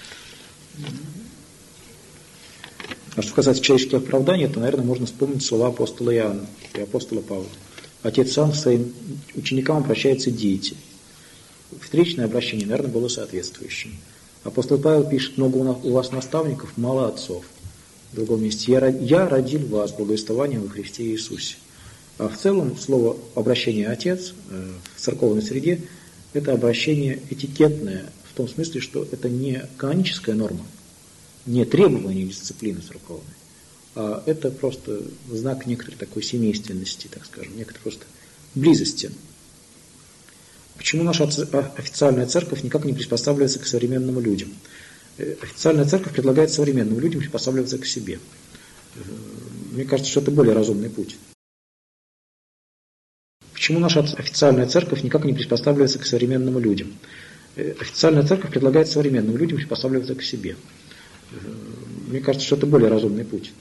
Speaker 1: А что касается человеческих оправданий, то, наверное, можно вспомнить слова апостола Иоанна и апостола Павла. Отец сам своим ученикам обращается дети. Встречное обращение, наверное, было соответствующим. Апостол Павел пишет: много у вас наставников, мало отцов. В другом месте: я родил вас благовествованием во Христе Иисусе. А в целом слово обращение «отец» в церковной среде – это обращение этикетное, в том смысле, что это не каноническая норма, не требование дисциплины церковной, а это просто знак некоторой такой семейственности, так скажем, некоторой просто близости. Почему наша официальная церковь никак не приспосабливается к современным людям? Официальная церковь предлагает современным людям приспосабливаться к себе. Мне кажется, что это более разумный путь. Почему наша официальная церковь никак не приспосабливается к современным людям? Официальная церковь предлагает современным людям приспосабливаться к себе. Мне кажется, что это более разумный путь.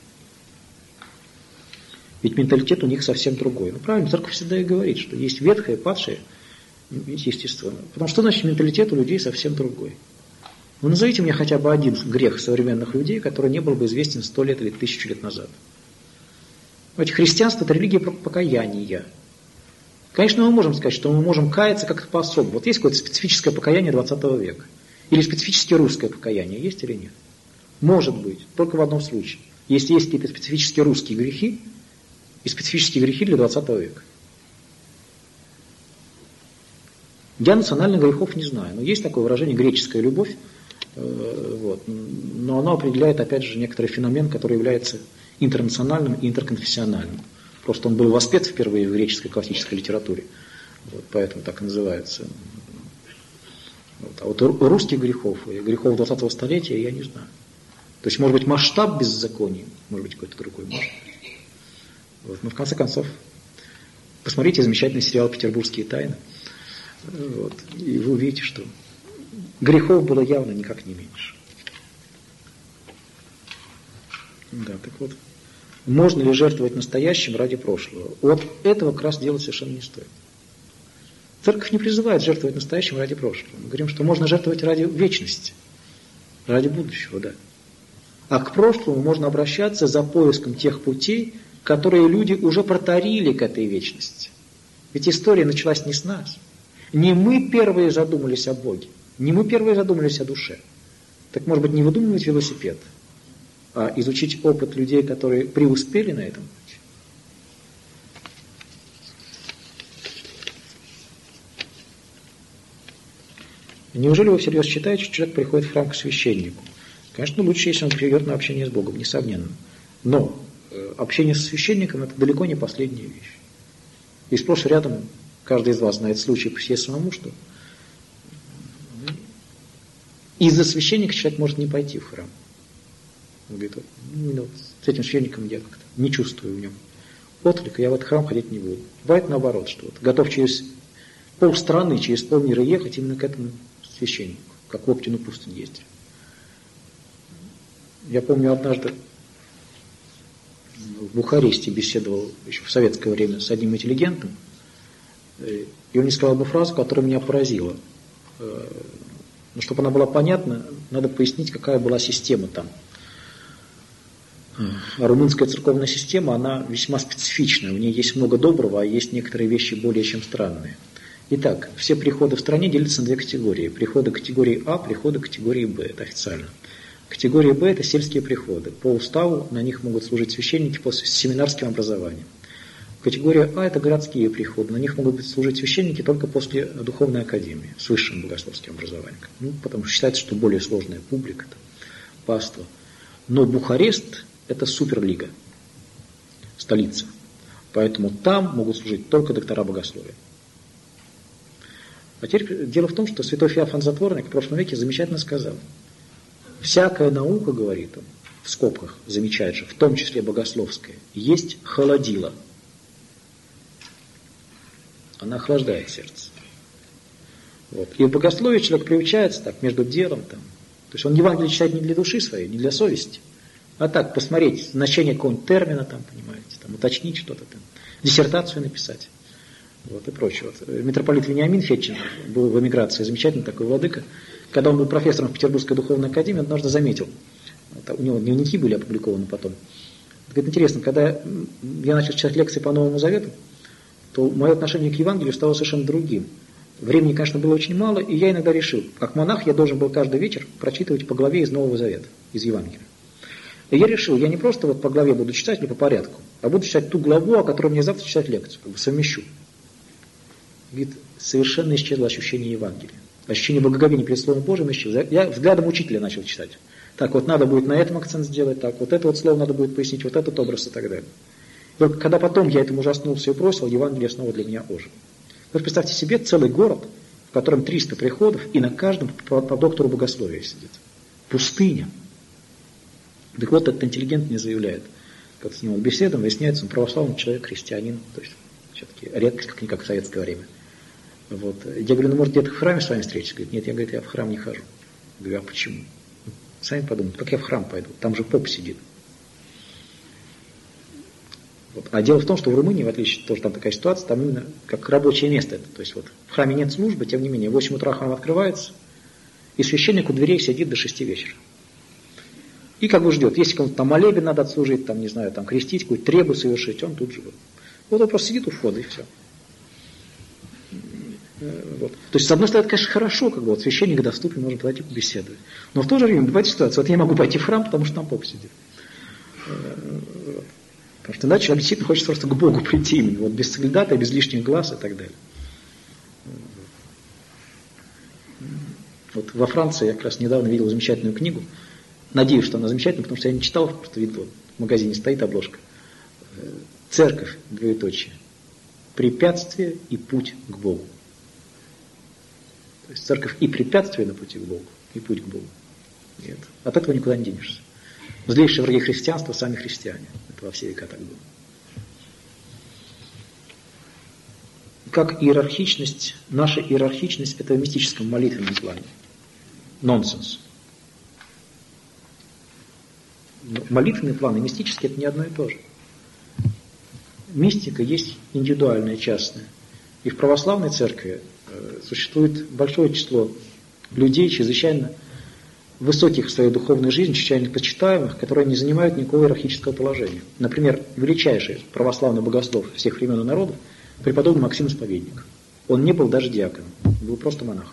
Speaker 1: Ведь менталитет у них совсем другой. Ну правильно, церковь всегда и говорит, что есть ветхое, падшее, есть естественно. Потому что значит менталитет у людей совсем другой. Ну назовите мне хотя бы один грех современных людей, который не был бы известен 100 лет или 1000 лет назад. Ведь христианство – это религия покаяния. Конечно, мы можем сказать, что мы можем каяться как-то по-особому. Вот есть какое-то специфическое покаяние 20 века. Или специфически русское покаяние, есть или нет? Может быть, только в одном случае. Если есть какие-то специфические русские грехи и специфические грехи для 20 века. Я национальных грехов не знаю, но есть такое выражение «греческая любовь».
Speaker 2: Вот. Но оно определяет, опять же, некоторый феномен, который является интернациональным и интерконфессиональным. Просто он был воспет впервые в греческой классической литературе, вот, поэтому так и называется. Вот. А вот русских грехов и грехов 20-го столетия я не знаю. То есть, может быть, масштаб беззакония, может быть, какой-то другой, может быть. Вот. Но в конце концов, посмотрите замечательный сериал «Петербургские тайны», вот, и вы увидите, что грехов было явно никак не меньше. Да, так вот, можно ли жертвовать настоящим ради прошлого? Вот этого как раз делать совершенно не стоит. Церковь не призывает жертвовать настоящим ради прошлого. Мы говорим, что можно жертвовать ради вечности, ради будущего, да. А к прошлому можно обращаться за поиском тех путей, которые люди уже протарили к этой вечности. Ведь история началась не с нас. Не мы первые задумались о Боге, не мы первые задумались о душе. Так может быть, не выдумывать велосипед, а изучить опыт людей, которые преуспели на этом пути. Неужели вы всерьез считаете, что человек приходит в храм к священнику? Конечно, лучше, если он придет на общение с Богом, несомненно. Но общение с священником – это далеко не последняя вещь. И сплошь и рядом каждый из вас знает случай по себе самому, что из-за священника человек может не пойти в храм. Он говорит, вот, с этим священником я как-то не чувствую в нем отклика, я в этот храм ходить не буду. Бывает наоборот, что вот готов через полстраны, через полмира ехать именно к этому священнику, как в Оптину пустынь ездили. Я помню, однажды в Бухаресте беседовал еще в советское время с одним интеллигентом, и он мне сказал одну фразу, которая меня поразила. Но чтобы она была понятна, надо пояснить, какая была система там. Румынская церковная система, она весьма специфичная, в ней есть много доброго, а есть некоторые вещи более чем странные. Итак, все приходы в стране делятся на две категории. Приходы категории А, приходы категории Б, это официально. Категория Б – это сельские приходы. По уставу на них могут служить священники с семинарским образованием. Категория А – это городские приходы. На них могут служить священники только после духовной академии, с высшим богословским образованием. Ну, потому что считается, что более сложная публика, паства. Но Бухарест – это суперлига, столица. Поэтому там могут служить только доктора богословия. А теперь дело в том, что святой Феофан Затворник в прошлом веке замечательно сказал. Всякая наука, говорит он, в скобках замечает же, в том числе богословская, есть холодила. Она охлаждает сердце. Вот. И в богословии человек приучается так, между делом. Там. То есть он Евангелие читает не для души своей, не для совести, а так, посмотреть значение какого-нибудь термина, там, понимаете, там, уточнить что-то, там, диссертацию написать. Вот, и прочее. Вот. Митрополит Вениамин Фетчин был в эмиграции, замечательный такой владыка. Когда он был профессором в Петербургской духовной академии, он однажды заметил, у него дневники были опубликованы потом. Говорит, интересно, когда я начал читать лекции по Новому Завету, то мое отношение к Евангелию стало совершенно другим. Времени, конечно, было очень мало, и я иногда решил, как монах я должен был каждый вечер прочитывать по главе из Нового Завета, из Евангелия. И я решил, я не просто вот по главе буду читать, не по порядку, а буду читать ту главу, о которой мне завтра читать лекцию, как бы совмещу. Говорит, совершенно исчезло ощущение Евангелия. Ощущение благоговения перед Словом Божьим исчезло. Я взглядом учителя начал читать. Так вот, надо будет на этом акцент сделать, так вот это вот слово надо будет пояснить, вот этот образ и так далее. И только когда потом я этому ужаснулся и бросил, Евангелие снова для меня ожило. Вот представьте себе целый город, в котором 300 приходов, и на каждом по доктору богословия сидит. Пустыня. Так вот, этот интеллигент мне заявляет, как с ним беседуем, выясняется, он православный человек, христианин, то есть все-таки редкость, как не как в советское время. Вот. Я говорю, ну может где-то в храме с вами встретиться? Говорит, нет, я в храм не хожу. Я говорю, а почему? Сами подумайте, как я в храм пойду? Там же поп сидит. Вот. А дело в том, что в Румынии, в отличие тоже там такая ситуация, там именно как рабочее место это. То есть вот в храме нет службы, тем не менее, в 8 утра храм открывается, и священник у дверей сидит до 6 вечера. И как бы ждет, если кому-то там молебен надо отслужить, там, не знаю, там крестить, какую-то требу совершить, он тут же. Вот он просто сидит у входа и все. Вот. То есть, с одной стороны, это, конечно, хорошо, как бы вот священник доступен, можно подойти побеседовать. Но в то же время бывает ситуация, вот я могу пойти в храм, потому что там поп сидит. Вот. Потому что иначе человек действительно хочет просто к Богу прийти именно, вот без соглядатая, без лишних глаз и так далее.
Speaker 1: Вот во Франции я как раз недавно видел замечательную книгу. Надеюсь, что она замечательная, потому что я не читал, просто видел, вот, в магазине стоит обложка. Церковь, двоеточие. Препятствие и путь к Богу. То есть церковь и препятствие на пути к Богу, и путь к Богу. Нет. От этого никуда не денешься. Злейшие враги христианства сами христиане. Это во все века так было. Как иерархичность, наша иерархичность – это в мистическом молитвенном плане. Нонсенс. Но молитвенный план и мистический – это не одно и то же. Мистика есть индивидуальная, частная. И в православной церкви существует большое число людей, чрезвычайно высоких в своей духовной жизни, чрезвычайно почитаемых, которые не занимают никакого иерархического положения. Например, величайший православный богослов всех времен и народов преподобный Максим Исповедник. Он не был даже диаконом, был просто монахом.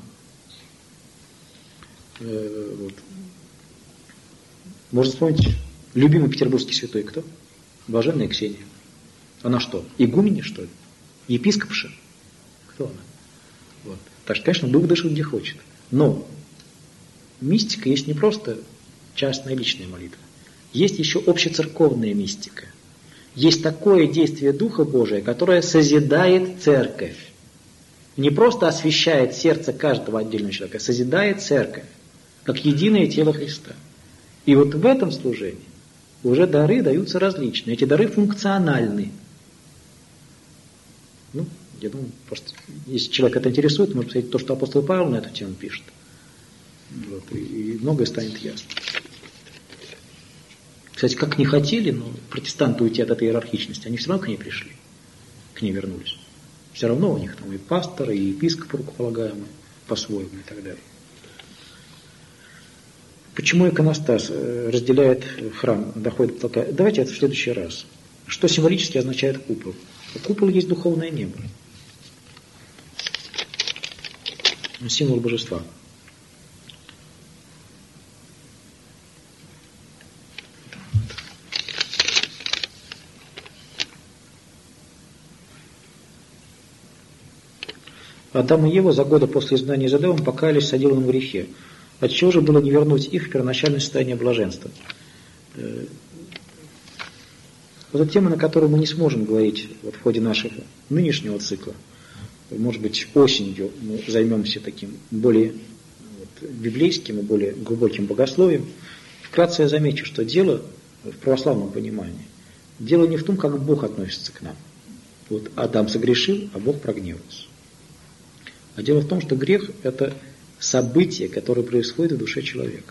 Speaker 1: Вот. Можно вспомнить любимый петербургский святой кто? Блаженная Ксения. Она что, игуменя, что ли? Епископша? Кто она? Вот. Так что, конечно, Дух дышит где хочет. Но мистика есть не просто частная личная молитва. Есть еще общецерковная мистика. Есть такое действие Духа Божия, которое созидает церковь. Не просто освящает сердце каждого отдельного человека, а созидает церковь, как единое тело Христа. И вот в этом служении уже дары даются различные. Эти дары функциональны. Ну, я думаю, просто, если человек это интересует, может посмотреть то, что апостол Павел на эту тему пишет. Вот, и многое станет ясно. Кстати, как не хотели, но протестанты уйти от этой иерархичности, они все равно к ней пришли, к ней вернулись. Все равно у них там и пасторы, и епископы рукополагаемые по-своему и так далее. Почему иконостас разделяет храм, доходит до потолка? Давайте это в следующий раз. Что символически означает купол? Купол есть духовное небо. Символ божества. Адам и Ева за годы после изгнания из Эдема покаялись в соделанном грехе. Отчего же было не вернуть их в первоначальное состояние блаженства? Вот это тема, на которую мы не сможем говорить вот в ходе нашего нынешнего цикла. Может быть, осенью мы займемся таким более библейским и более глубоким богословием. Вкратце я замечу, что дело в православном понимании. Дело не в том, как Бог относится к нам. Вот Адам согрешил, а Бог прогневался. А дело в том, что грех – это событие, которое происходит в душе человека.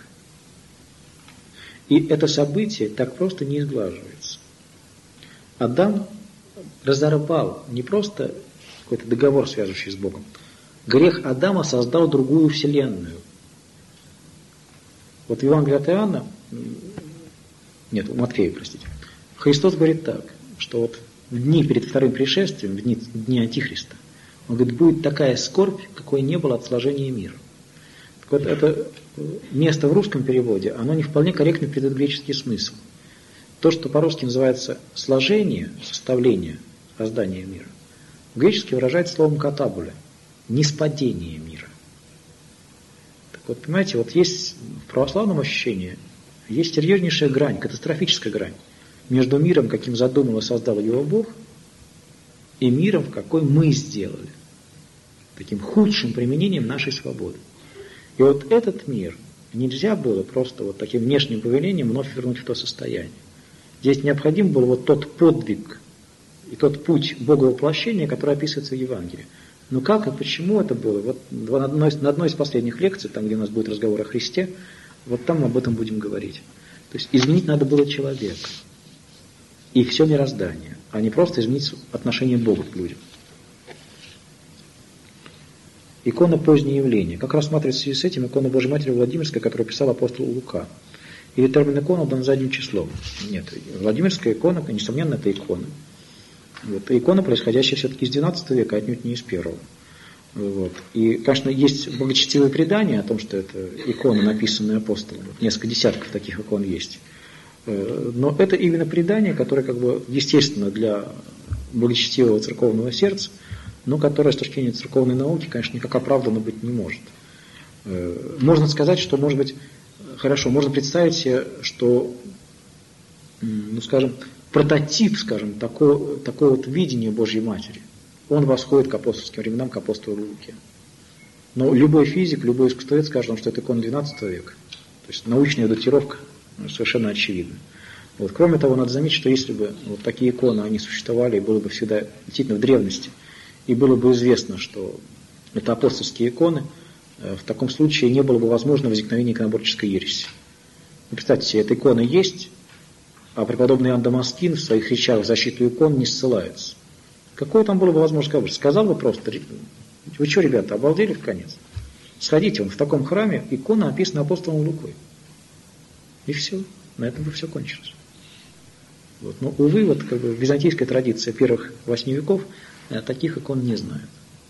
Speaker 1: И это событие так просто не изглаживается. Адам разорвал не просто какой-то договор, связывающий с Богом. Грех Адама создал другую вселенную. Вот в Евангелии от Иоанна, нет, у Матфея, простите, Христос говорит так, что вот в дни перед вторым пришествием, в дни Антихриста, он говорит, будет такая скорбь, какой не было от сложения мира. Так вот, это место в русском переводе, оно не вполне корректно передает греческий смысл. То, что по-русски называется сложение, составление, создание мира, в-гречески выражается словом катабуля, ниспадение мира. Так вот, понимаете, вот есть в православном ощущении, есть серьезнейшая грань, катастрофическая грань между миром, каким задумал и создал его Бог, и миром, какой мы сделали, таким худшим применением нашей свободы. И вот этот мир нельзя было просто вот таким внешним повелением вновь вернуть в то состояние. Здесь необходим был вот тот подвиг и тот путь Боговоплощения, который описывается в Евангелии. Но как и почему это было? Вот на одной из последних лекций, там, где у нас будет разговор о Христе, вот там мы об этом будем говорить. То есть изменить надо было человека и все мироздание, а не просто изменить отношение Бога к людям. Икона позднее явление. Как рассматривается в связи с этим икона Божьей Матери Владимирская, которую писал апостол Лука? Или термин икона дан задним числом? Нет, Владимирская икона, несомненно, это икона. Вот. Икона, происходящая все-таки из XII века, отнюдь не из первого. Вот. И, конечно, есть благочестивые предания о том, что это икона, написанная апостолом. Несколько десятков таких икон есть. Но это именно предание, которое, как бы, естественно, для благочестивого церковного сердца, но которое с точки зрения церковной науки, конечно, никак оправдано быть не может. Можно сказать, что, может быть, хорошо, можно представить себе, что, ну, скажем, прототип, скажем, такого вот видения Божьей Матери, он восходит к апостольским временам, к апостолу Луке. Но любой физик, любой искусствовед скажет вам, что это икона XII века. То есть научная датировка совершенно очевидна. Вот. Кроме того, надо заметить, что если бы вот такие иконы, они существовали, и было бы всегда действительно в древности, и было бы известно, что это апостольские иконы, в таком случае не было бы возможно возникновения иконоборческой ереси. Ну, представьте себе, эта икона есть, а преподобный Иоанн Дамаскин в своих речах в защиту икон не ссылается. Какое там было бы возможно сказал бы просто: вы что, ребята, обалдели в конец? Сходите, в таком храме икона описана апостолом Лукой. И все, на этом бы все кончилось. Вот. Но, увы, вот как бы византийская традиция первых 8 веков таких икон не знает.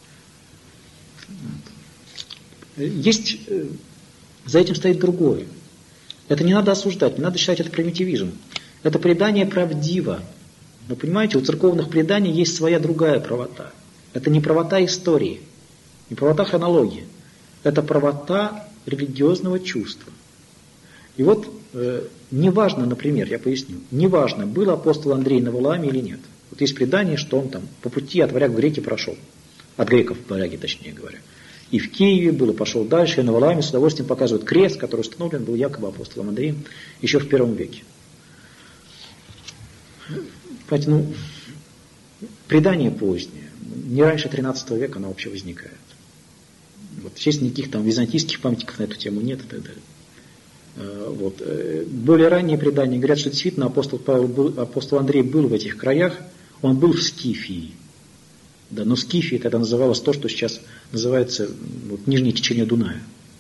Speaker 1: Вот. Есть, за этим стоит другое. Это не надо осуждать, не надо считать это примитивизмом. Это предание правдиво. Но понимаете, у церковных преданий есть своя другая правота. Это не правота истории, не правота хронологии. Это правота религиозного чувства. И вот неважно, например, я поясню, неважно, был апостол Андрей на Валааме или нет. Вот есть предание, что он там по пути от варяг в греки прошел. От греков в варяги, точнее говоря. И в Киеве был, и пошел дальше, и на Валааме с удовольствием показывают крест, который установлен был якобы апостолом Андреем еще в первом веке. Поэтому предание позднее, не раньше 13 века оно вообще возникает. Вот, естественно, никаких там византийских памятников на эту тему нет и так далее. Вот. Более ранние предания говорят, что действительно апостол Андрей был в этих краях, он был в Скифии. Да, но Скифией тогда называлось то, что сейчас называется вот, нижнее течение Дуная.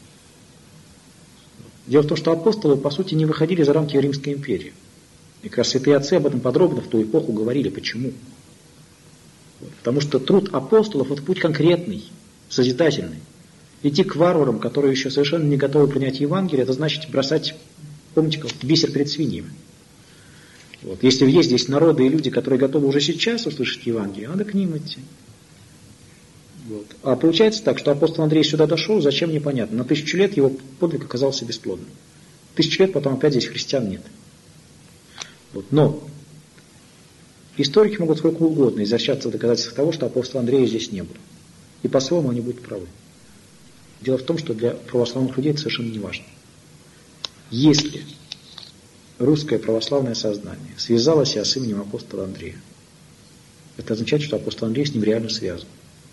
Speaker 1: Дело в том, что апостолы, по сути, не выходили за рамки Римской империи. И как раз святые отцы об этом подробно в ту эпоху говорили. Почему? Потому что труд апостолов – это путь конкретный, созидательный. Идти к варварам, которые еще совершенно не готовы принять Евангелие, это значит бросать, помните, как бисер перед свиньями. Вот. Если есть здесь народы и люди, которые готовы уже сейчас услышать Евангелие, надо к ним идти. Вот. А получается так, что апостол Андрей сюда дошел, зачем, непонятно. На 1000 лет его подвиг оказался бесплодным. 1000 лет потом опять здесь христиан нет. Вот. Но историки могут сколько угодно изощряться в доказательствах того, что апостола Андрея здесь не было. И по-своему они будут правы. Дело в том, что для православных людей это совершенно не важно. Если русское православное сознание связало себя с именем апостола Андрея, это означает, что апостол Андрей с ним реально связан.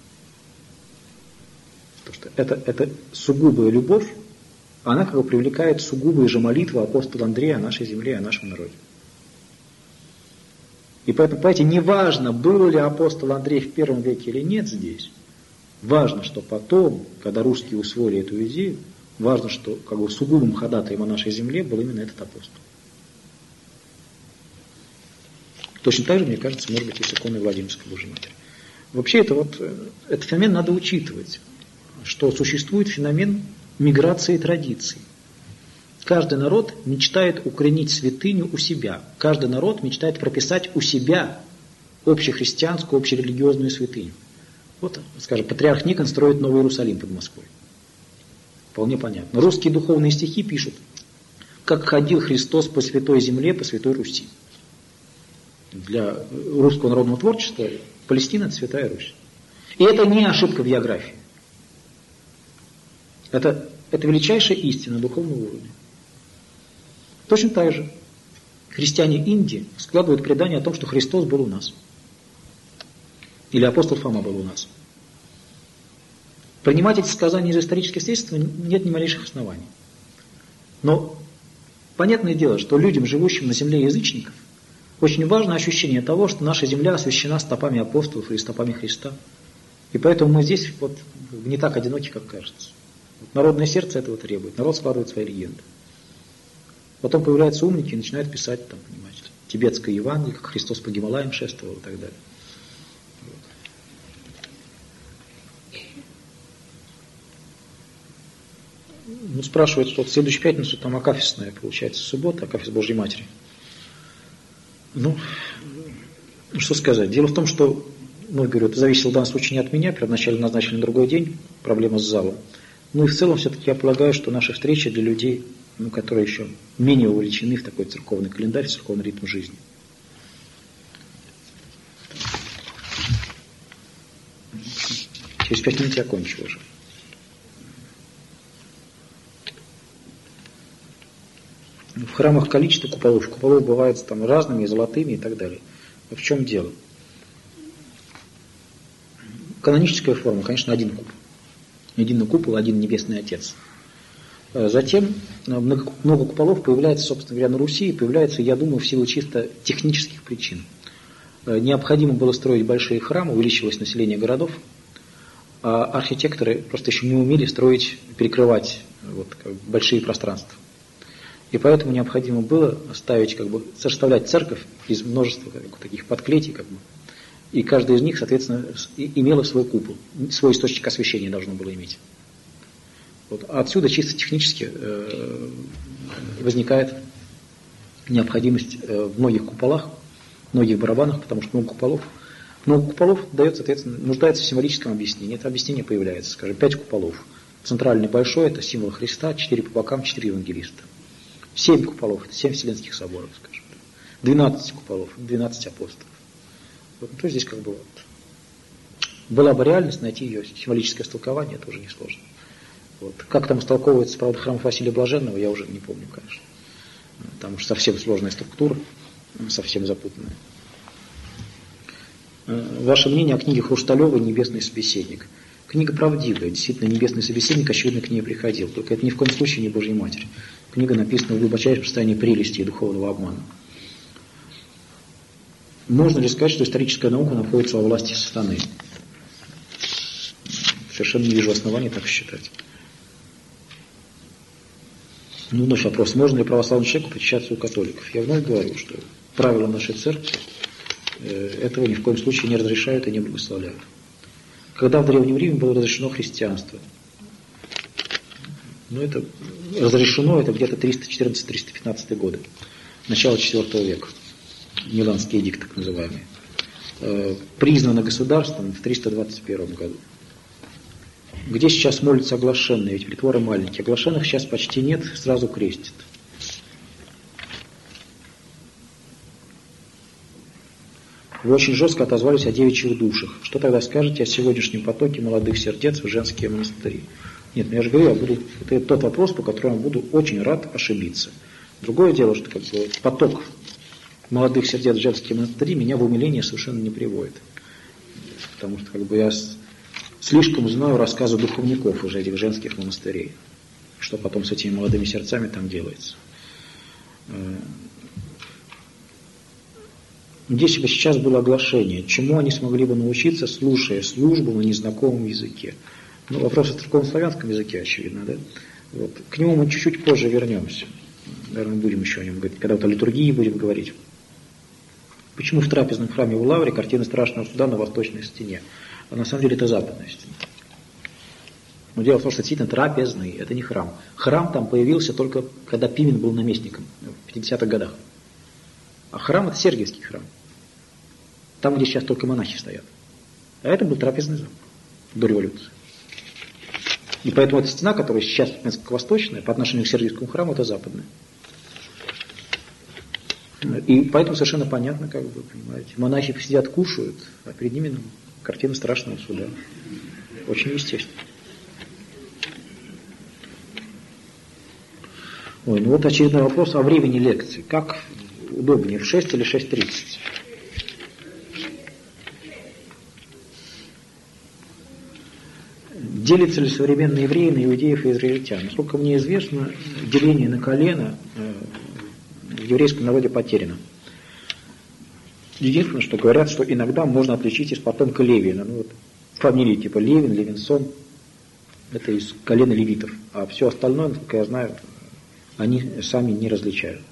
Speaker 1: Потому что это сугубая любовь, она как бы привлекает сугубые же молитвы апостола Андрея о нашей земле и о нашем народе. И поэтому, понимаете, неважно, был ли апостол Андрей в первом веке или нет здесь, важно, что потом, когда русские усвоили эту идею, важно, что как бы сугубым ходатаем о нашей земле был именно этот апостол. Точно так же, мне кажется, может быть, и с иконой Владимирской Божьей Матери. Вообще, этот феномен надо учитывать, что существует феномен миграции традиций. Каждый народ мечтает укоренить святыню у себя. Каждый народ мечтает прописать у себя общехристианскую, общерелигиозную святыню. Вот, скажем, патриарх Никон строит Новый Иерусалим под Москвой. Вполне понятно. Русские духовные стихи пишут: как ходил Христос по святой земле, по святой Руси. Для русского народного творчества Палестина – это святая Русь. И это не ошибка в географии. Это величайшая истина духовного уровня. Точно так же христиане Индии складывают предание о том, что Христос был у нас. Или апостол Фома был у нас. Принимать эти сказания за исторические свидетельства нет ни малейших оснований. Но понятное дело, что людям, живущим на земле язычников, очень важно ощущение того, что наша земля освящена стопами апостолов и стопами Христа. И поэтому мы здесь вот не так одиноки, как кажется. Вот народное сердце этого требует. Народ складывает свои легенды. Потом появляются умники и начинают писать, там, понимаете, тибетское Евангелие, как Христос по Гималаям шествовал и так далее. Ну, спрашивают, что в следующую пятницу там акафистная, получается, суббота, акафист Божьей Матери. Ну, что сказать. Дело в том, что, ну, говорю, это зависело в данном случае не от меня, первоначально назначили на другой день, проблема с залом. Ну и в целом все-таки я полагаю, что наши встречи для людей, которые еще менее увлечены в такой церковный календарь, в церковный ритм жизни. Через 5 минут я кончил уже. В храмах количество куполов. Куполов бывают там разными, золотыми и так далее. Но в чем дело? Каноническая форма, конечно, один купол. Единый купол, один Небесный Отец. Затем много куполов появляется, собственно говоря, на Руси, и появляется, я думаю, в силу чисто технических причин. Необходимо было строить большие храмы, увеличивалось население городов, а архитекторы просто еще не умели строить, перекрывать большие пространства. И поэтому необходимо было составлять церковь из множества таких подклетий, и каждая из них, соответственно, имела свой купол, свой источник освещения должно было иметь. Отсюда чисто технически возникает необходимость в многих куполах, многих барабанах, потому что много куполов дает, соответственно, нуждается в символическом объяснении. Это объяснение появляется, скажем, 5 куполов. Центральный большой – это символ Христа, 4 по бокам, 4 евангелиста. 7 куполов – это 7 Вселенских соборов, скажем. 12 куполов – 12 апостолов. То здесь была бы реальность, найти ее символическое истолкование, это уже несложно. Как там истолковывается, правда, храм Василия Блаженного, я уже не помню, конечно. Там уж совсем сложная структура, совсем запутанная. Ваше мнение о книге Хрусталёва «Небесный собеседник». Книга правдивая, действительно, небесный собеседник, очевидно, к ней приходил. Только это ни в коем случае не Божья Матерь. Книга написана в глубочайшем состоянии прелести и духовного обмана. Можно ли сказать, что историческая наука находится во власти сатаны? Совершенно не вижу оснований так считать. Вновь вопрос, можно ли православному человеку причащаться у католиков? Я вновь говорю, что правила нашей церкви этого ни в коем случае не разрешают и не благословляют. Когда в Древнем Риме было разрешено христианство? Это разрешено, это где-то 314-315 годы, начало IV века, Миланский эдикт так называемый. Признано государством в 321 году. Где сейчас молятся оглашенные, ведь притворы маленькие. Оглашенных сейчас почти нет, сразу крестят. Вы очень жестко отозвались о девичьих душах. Что тогда скажете о сегодняшнем потоке молодых сердец в женские монастыри? Нет, я же говорю, это тот вопрос, по которому буду очень рад ошибиться. Другое дело, что поток молодых сердец в женские монастыри меня в умиление совершенно не приводит. Потому что я слишком знаю рассказы духовников уже этих женских монастырей. Что потом с этими молодыми сердцами там делается. Если бы сейчас было оглашение, чему они смогли бы научиться, слушая службу на незнакомом языке? Вопрос о церковно-славянском языке, очевидно, да? К нему мы чуть-чуть позже вернемся. Наверное, будем еще о нем говорить, когда о литургии будем говорить. Почему в трапезном храме в Лавре картина Страшного Суда на восточной стене? А на самом деле это западная стена. Но дело в том, что действительно трапезный, это не храм. Храм там появился только, когда Пимен был наместником, в 50-х годах. А храм – это Сергиевский храм. Там, где сейчас только монахи стоят. А это был трапезный зал до революции. И поэтому эта стена, которая сейчас несколько восточная, по отношению к Сергиевскому храму, это западная. И поэтому совершенно понятно, понимаете, монахи сидят, кушают, а перед ними картина Страшного Суда. Очень естественно. Очередной вопрос о времени лекции. Как удобнее, в 6 или 6:30? Делятся ли современные евреи на иудеев и израильтян? Насколько мне известно, деление на колено в еврейском народе потеряно. Единственное, что говорят, что иногда можно отличить из потомка Левина. Фамилии типа Левин, Левинсон, это из колена левитов. А все остальное, насколько я знаю, они сами не различают.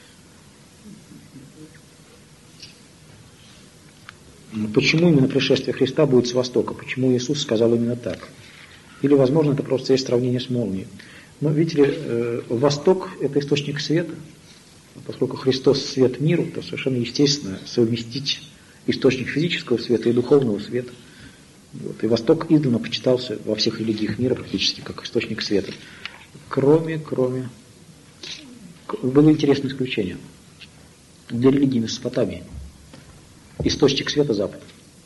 Speaker 1: Почему именно пришествие Христа будет с востока? Почему Иисус сказал именно так? Или, возможно, это просто есть сравнение с молнией. Но, видите ли, Восток – это источник света. Поскольку Христос – свет миру, то совершенно естественно совместить источник физического света и духовного света.
Speaker 2: Вот. И Восток издавна почитался во всех религиях мира практически как источник света. Кроме... Было интересное исключение. Для религии Месопотамии. Источник света Запад.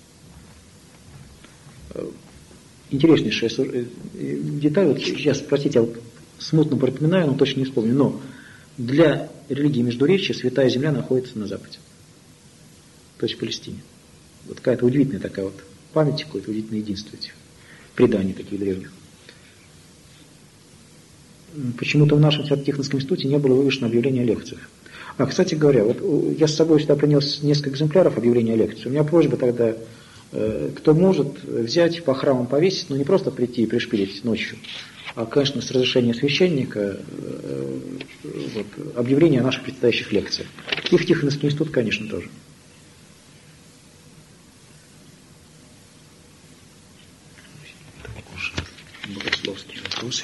Speaker 2: Интереснейшая деталь. Вот сейчас, простите, я вот смутно припоминаю, но точно не вспомню. Но для религии Междуречия Святая Земля находится на Западе. То есть в Палестине. Вот какая-то удивительная такая вот память, какое-то удивительное единство этих преданий таких древних. Почему-то в нашем Свято-Тихоновском институте не было вывешено объявление о лекциях. Кстати говоря, вот я с собой сюда принес несколько экземпляров объявления о лекции. У меня просьба тогда, кто может, взять по храмам повесить, но не просто прийти и пришпилить ночью, а, конечно, с разрешения священника, вот, объявление о наших предстоящих лекциях. И в Тихоновский институт, конечно, тоже. Богословские вопросы.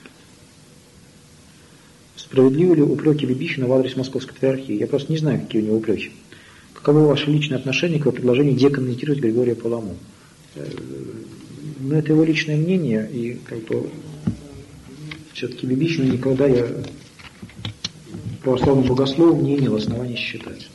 Speaker 2: Справедливы ли упреки Бибихина в адрес Московской Патриархии? Я просто не знаю, какие у него упреки. Каково ваше личное отношение к его предложению деканонизировать Григория Паламу? Ну, это его личное мнение, и как бы все-таки Бибихина никогда я православным богословом не имел оснований считать.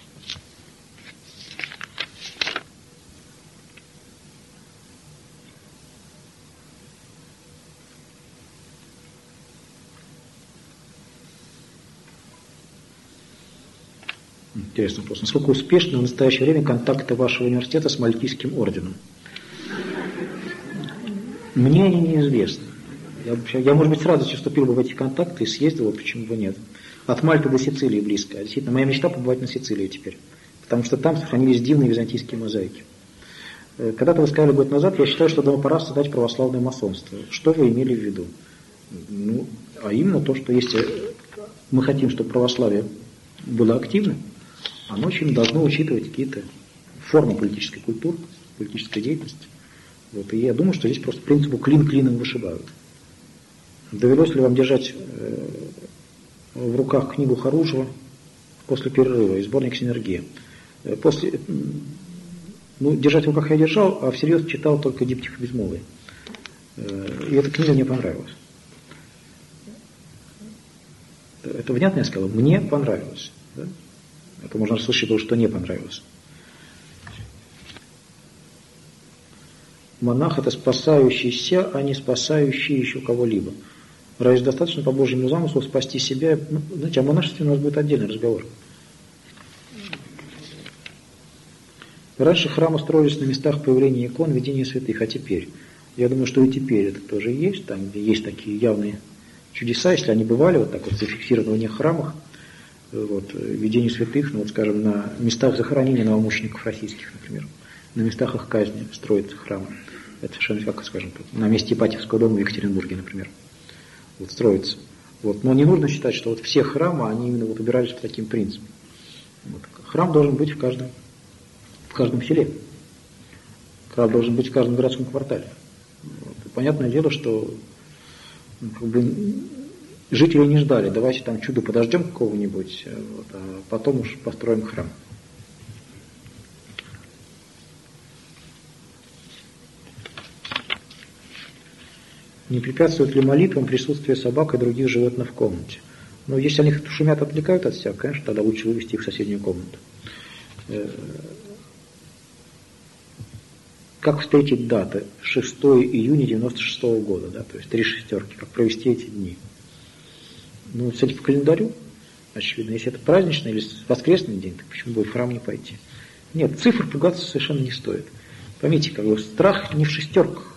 Speaker 2: Интересный вопрос. Насколько успешны в настоящее время контакты вашего университета с Мальтийским орденом? Мне они неизвестны. Я, может быть, с радостью вступил бы в эти контакты и съездил, почему бы нет. От Мальты до Сицилии близко. Действительно, моя мечта побывать на Сицилии теперь. Потому что там сохранились дивные византийские мозаики. Когда-то вы сказали год назад, я считаю, что давно пора создать православное масонство. Что вы имели в виду? Ну, а именно то, что если мы хотим, чтобы православие было активным, оно очень должно учитывать какие-то формы политической культуры, политической деятельности. Вот. И я думаю, что здесь просто принципу клин клином вышибают. Довелось ли вам держать в руках книгу Харужева после перерыва и сборник «Синергия»? Держать в руках я держал, а всерьез читал только «Диптих безмолвия». И эта книга мне понравилась. Это внятно я сказал? Мне понравилось. Да? Это можно слышать, потому что не понравилось. Монах – это спасающийся, а не спасающий еще кого-либо. Разве достаточно по Божьему замыслу спасти себя? Ну, знаете, о монашестве у нас будет отдельный разговор. Раньше храмы строились на местах появления икон, видения святых, а теперь? Я думаю, что и теперь это тоже есть, там, где есть такие явные чудеса, если они бывали вот так вот зафиксированы в них храмах, вот, видение святых, ну вот, скажем, на местах захоронения новомучеников российских, например, на местах их казни строятся храмы. Это совершенно, как скажем, на месте Ипатьевского дома в Екатеринбурге, например, вот, строится. Вот. Но не нужно считать, что вот все храмы, они именно вот убирались по таким принципам. Вот. Храм должен быть в каждом селе. Храм должен быть в каждом городском квартале. Вот. Понятное дело, что как бы, жители не ждали, давайте там чудо подождем какого-нибудь, вот, а потом уж построим храм. Не препятствует ли молитвам присутствие собак и других животных в комнате? Но если они шумят, отвлекают от себя, конечно, тогда лучше вывести их в соседнюю комнату. Как встретить даты? 6 июня 96 года, да, то есть 3 шестерки, как провести эти дни? Ну, кстати, по календарю, очевидно, если это праздничный или воскресный день, так почему бы в храм не пойти? Нет, цифр пугаться совершенно не стоит. Поймите, как бы страх не в шестерках.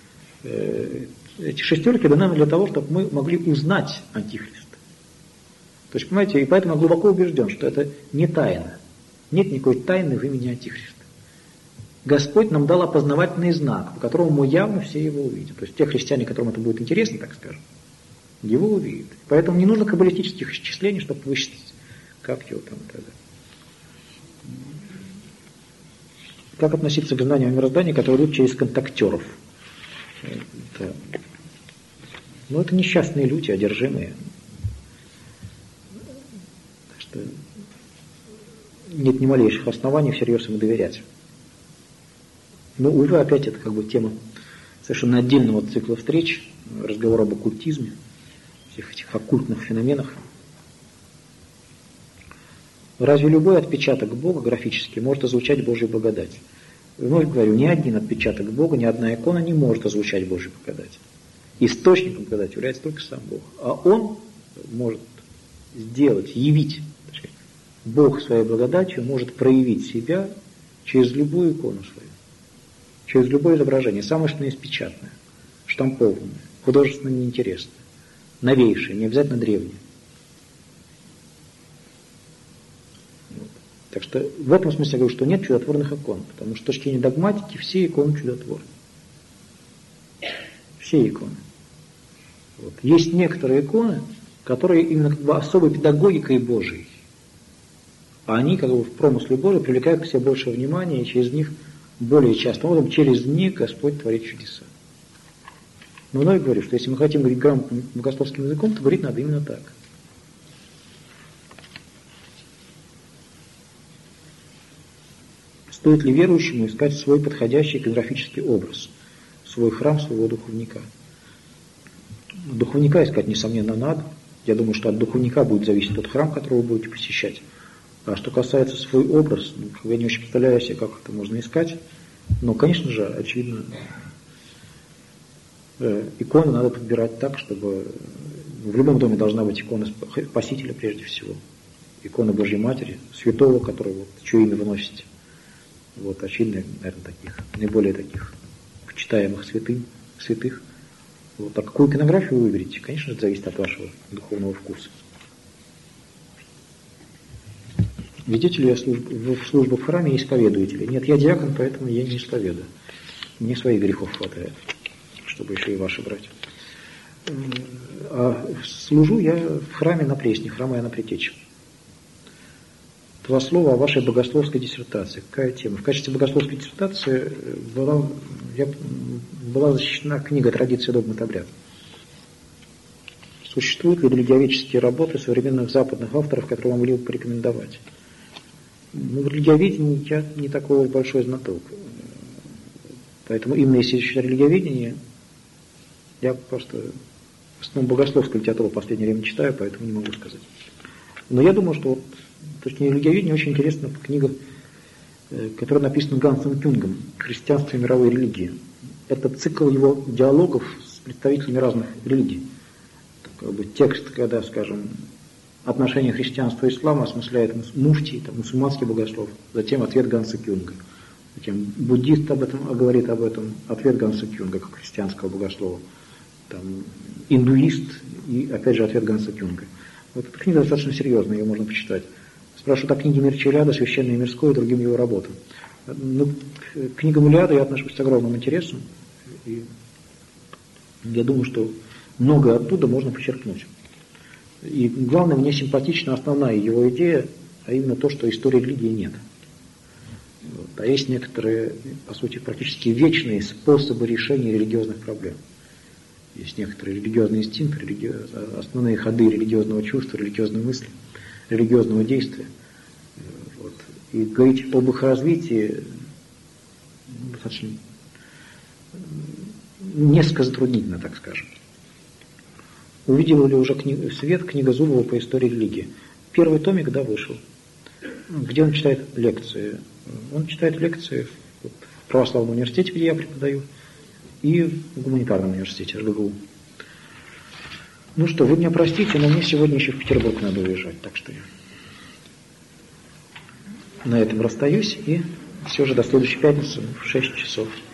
Speaker 2: Эти шестерки даны для того, чтобы мы могли узнать Антихриста. То есть, понимаете, и поэтому я глубоко убежден, что это не тайна. Нет никакой тайны в имени Антихриста. Господь нам дал опознавательный знак, по которому мы явно все его увидим. То есть те христиане, которым это будет интересно, так скажем, его увидят. Поэтому не нужно каббалистических исчислений, чтобы высчитать, как его там и так далее. Как относиться к знанию о мироздании, которые идут через контактеров? Это несчастные люди, одержимые. Так что нет ни малейших оснований всерьез им доверять. Но, увы, опять это как бы тема совершенно отдельного цикла встреч, разговор об оккультизме, всех этих оккультных феноменах. Разве любой отпечаток Бога графически может озвучать Божью благодать? Вновь говорю, ни один отпечаток Бога, ни одна икона не может озвучать Божью благодать. Источником благодати является только сам Бог. А Он может сделать, явить, Бог своей благодатью может проявить себя через любую икону свою, через любое изображение, самое что неиспечатное, штампованное, художественно неинтересное, новейшее, не обязательно древнее. Вот. Так что в этом смысле я говорю, что нет чудотворных икон, потому что с точки зрения догматики все иконы чудотворны. Все иконы. Вот. Есть некоторые иконы, которые именно как бы особой педагогикой Божией. А они как бы в промысле Божьем привлекают к себе больше внимания, и через них более часто, через них Господь творит чудеса. Но вновь говорю, что если мы хотим говорить грамотным богословским языком, то говорить надо именно так. Стоит ли верующему искать свой подходящий иконографический образ, свой храм, своего духовника? Духовника искать, несомненно, надо. Я думаю, что от духовника будет зависеть тот храм, который вы будете посещать. А что касается свой образ, я не очень представляю себе, как это можно искать. Но, конечно же, очевидно, иконы надо подбирать так, чтобы в любом доме должна быть икона Спасителя прежде всего. Икона Божьей Матери, святого, которого, чье имя вы носите. Вот, очевидно, наверное, таких, наиболее таких почитаемых святых. Вот, а какую иконографию вы выберете, конечно, это зависит от вашего духовного вкуса. Ведете ли я службу в храме и исповедуете ли? Нет, я диакон, поэтому я не исповедую. Мне своих грехов хватает, чтобы еще и ваши брать. А служу я в храме на Пресне, храма Иоанна Предтечи. Два слова о вашей богословской диссертации. Какая тема? В качестве богословской диссертации была защищена книга «Традиция, догмат, обряд». Существуют ли религиоведческие работы современных западных авторов, которые вам могли бы порекомендовать? Ну, в религиоведении я не такой большой знаток. Поэтому именно если считать религиоведение, я просто в основном богословскую литературу в последнее время читаю, поэтому не могу сказать. Но я думаю, что с точки зрения религиоведения очень интересна книга, которая написана Гансом Кюнгом «Христианство и мировые религии». Это цикл его диалогов с представителями разных религий. Как бы текст, когда, скажем, отношения христианства и ислама осмысляет муфтий, мусульманский богослов, затем ответ Ганса Кюнга. Затем буддист говорит об этом, ответ Ганса Кюнга, как христианского богослова. Там, индуист и, опять же, ответ Ганса Кюнга. Вот эта книга достаточно серьезная, ее можно почитать. Спрашивают о книге Мирча Илиада «Священное и мирское» и другим его работам. Ну, к книгам Илиада я отношусь с огромным интересом. И я думаю, что многое оттуда можно почерпнуть. И главное, мне симпатична основная его идея, а именно то, что истории религии нет. Вот. А есть некоторые, по сути, практически вечные способы решения религиозных проблем. Есть некоторые религиозные инстинкты, основные ходы религиозного чувства, религиозной мысли, религиозного действия. Вот. И говорить об их развитии достаточно несколько затруднительно, так скажем. Увидела ли уже свет книга Зубова по истории религии? Первый томик, да, вышел. Где он читает лекции? Он читает лекции в православном университете, где я преподаю, и в гуманитарном университете, РГГУ. Ну что, вы меня простите, но мне сегодня еще в Петербург надо уезжать, так что я на этом расстаюсь, и все же до следующей пятницы в 6 часов.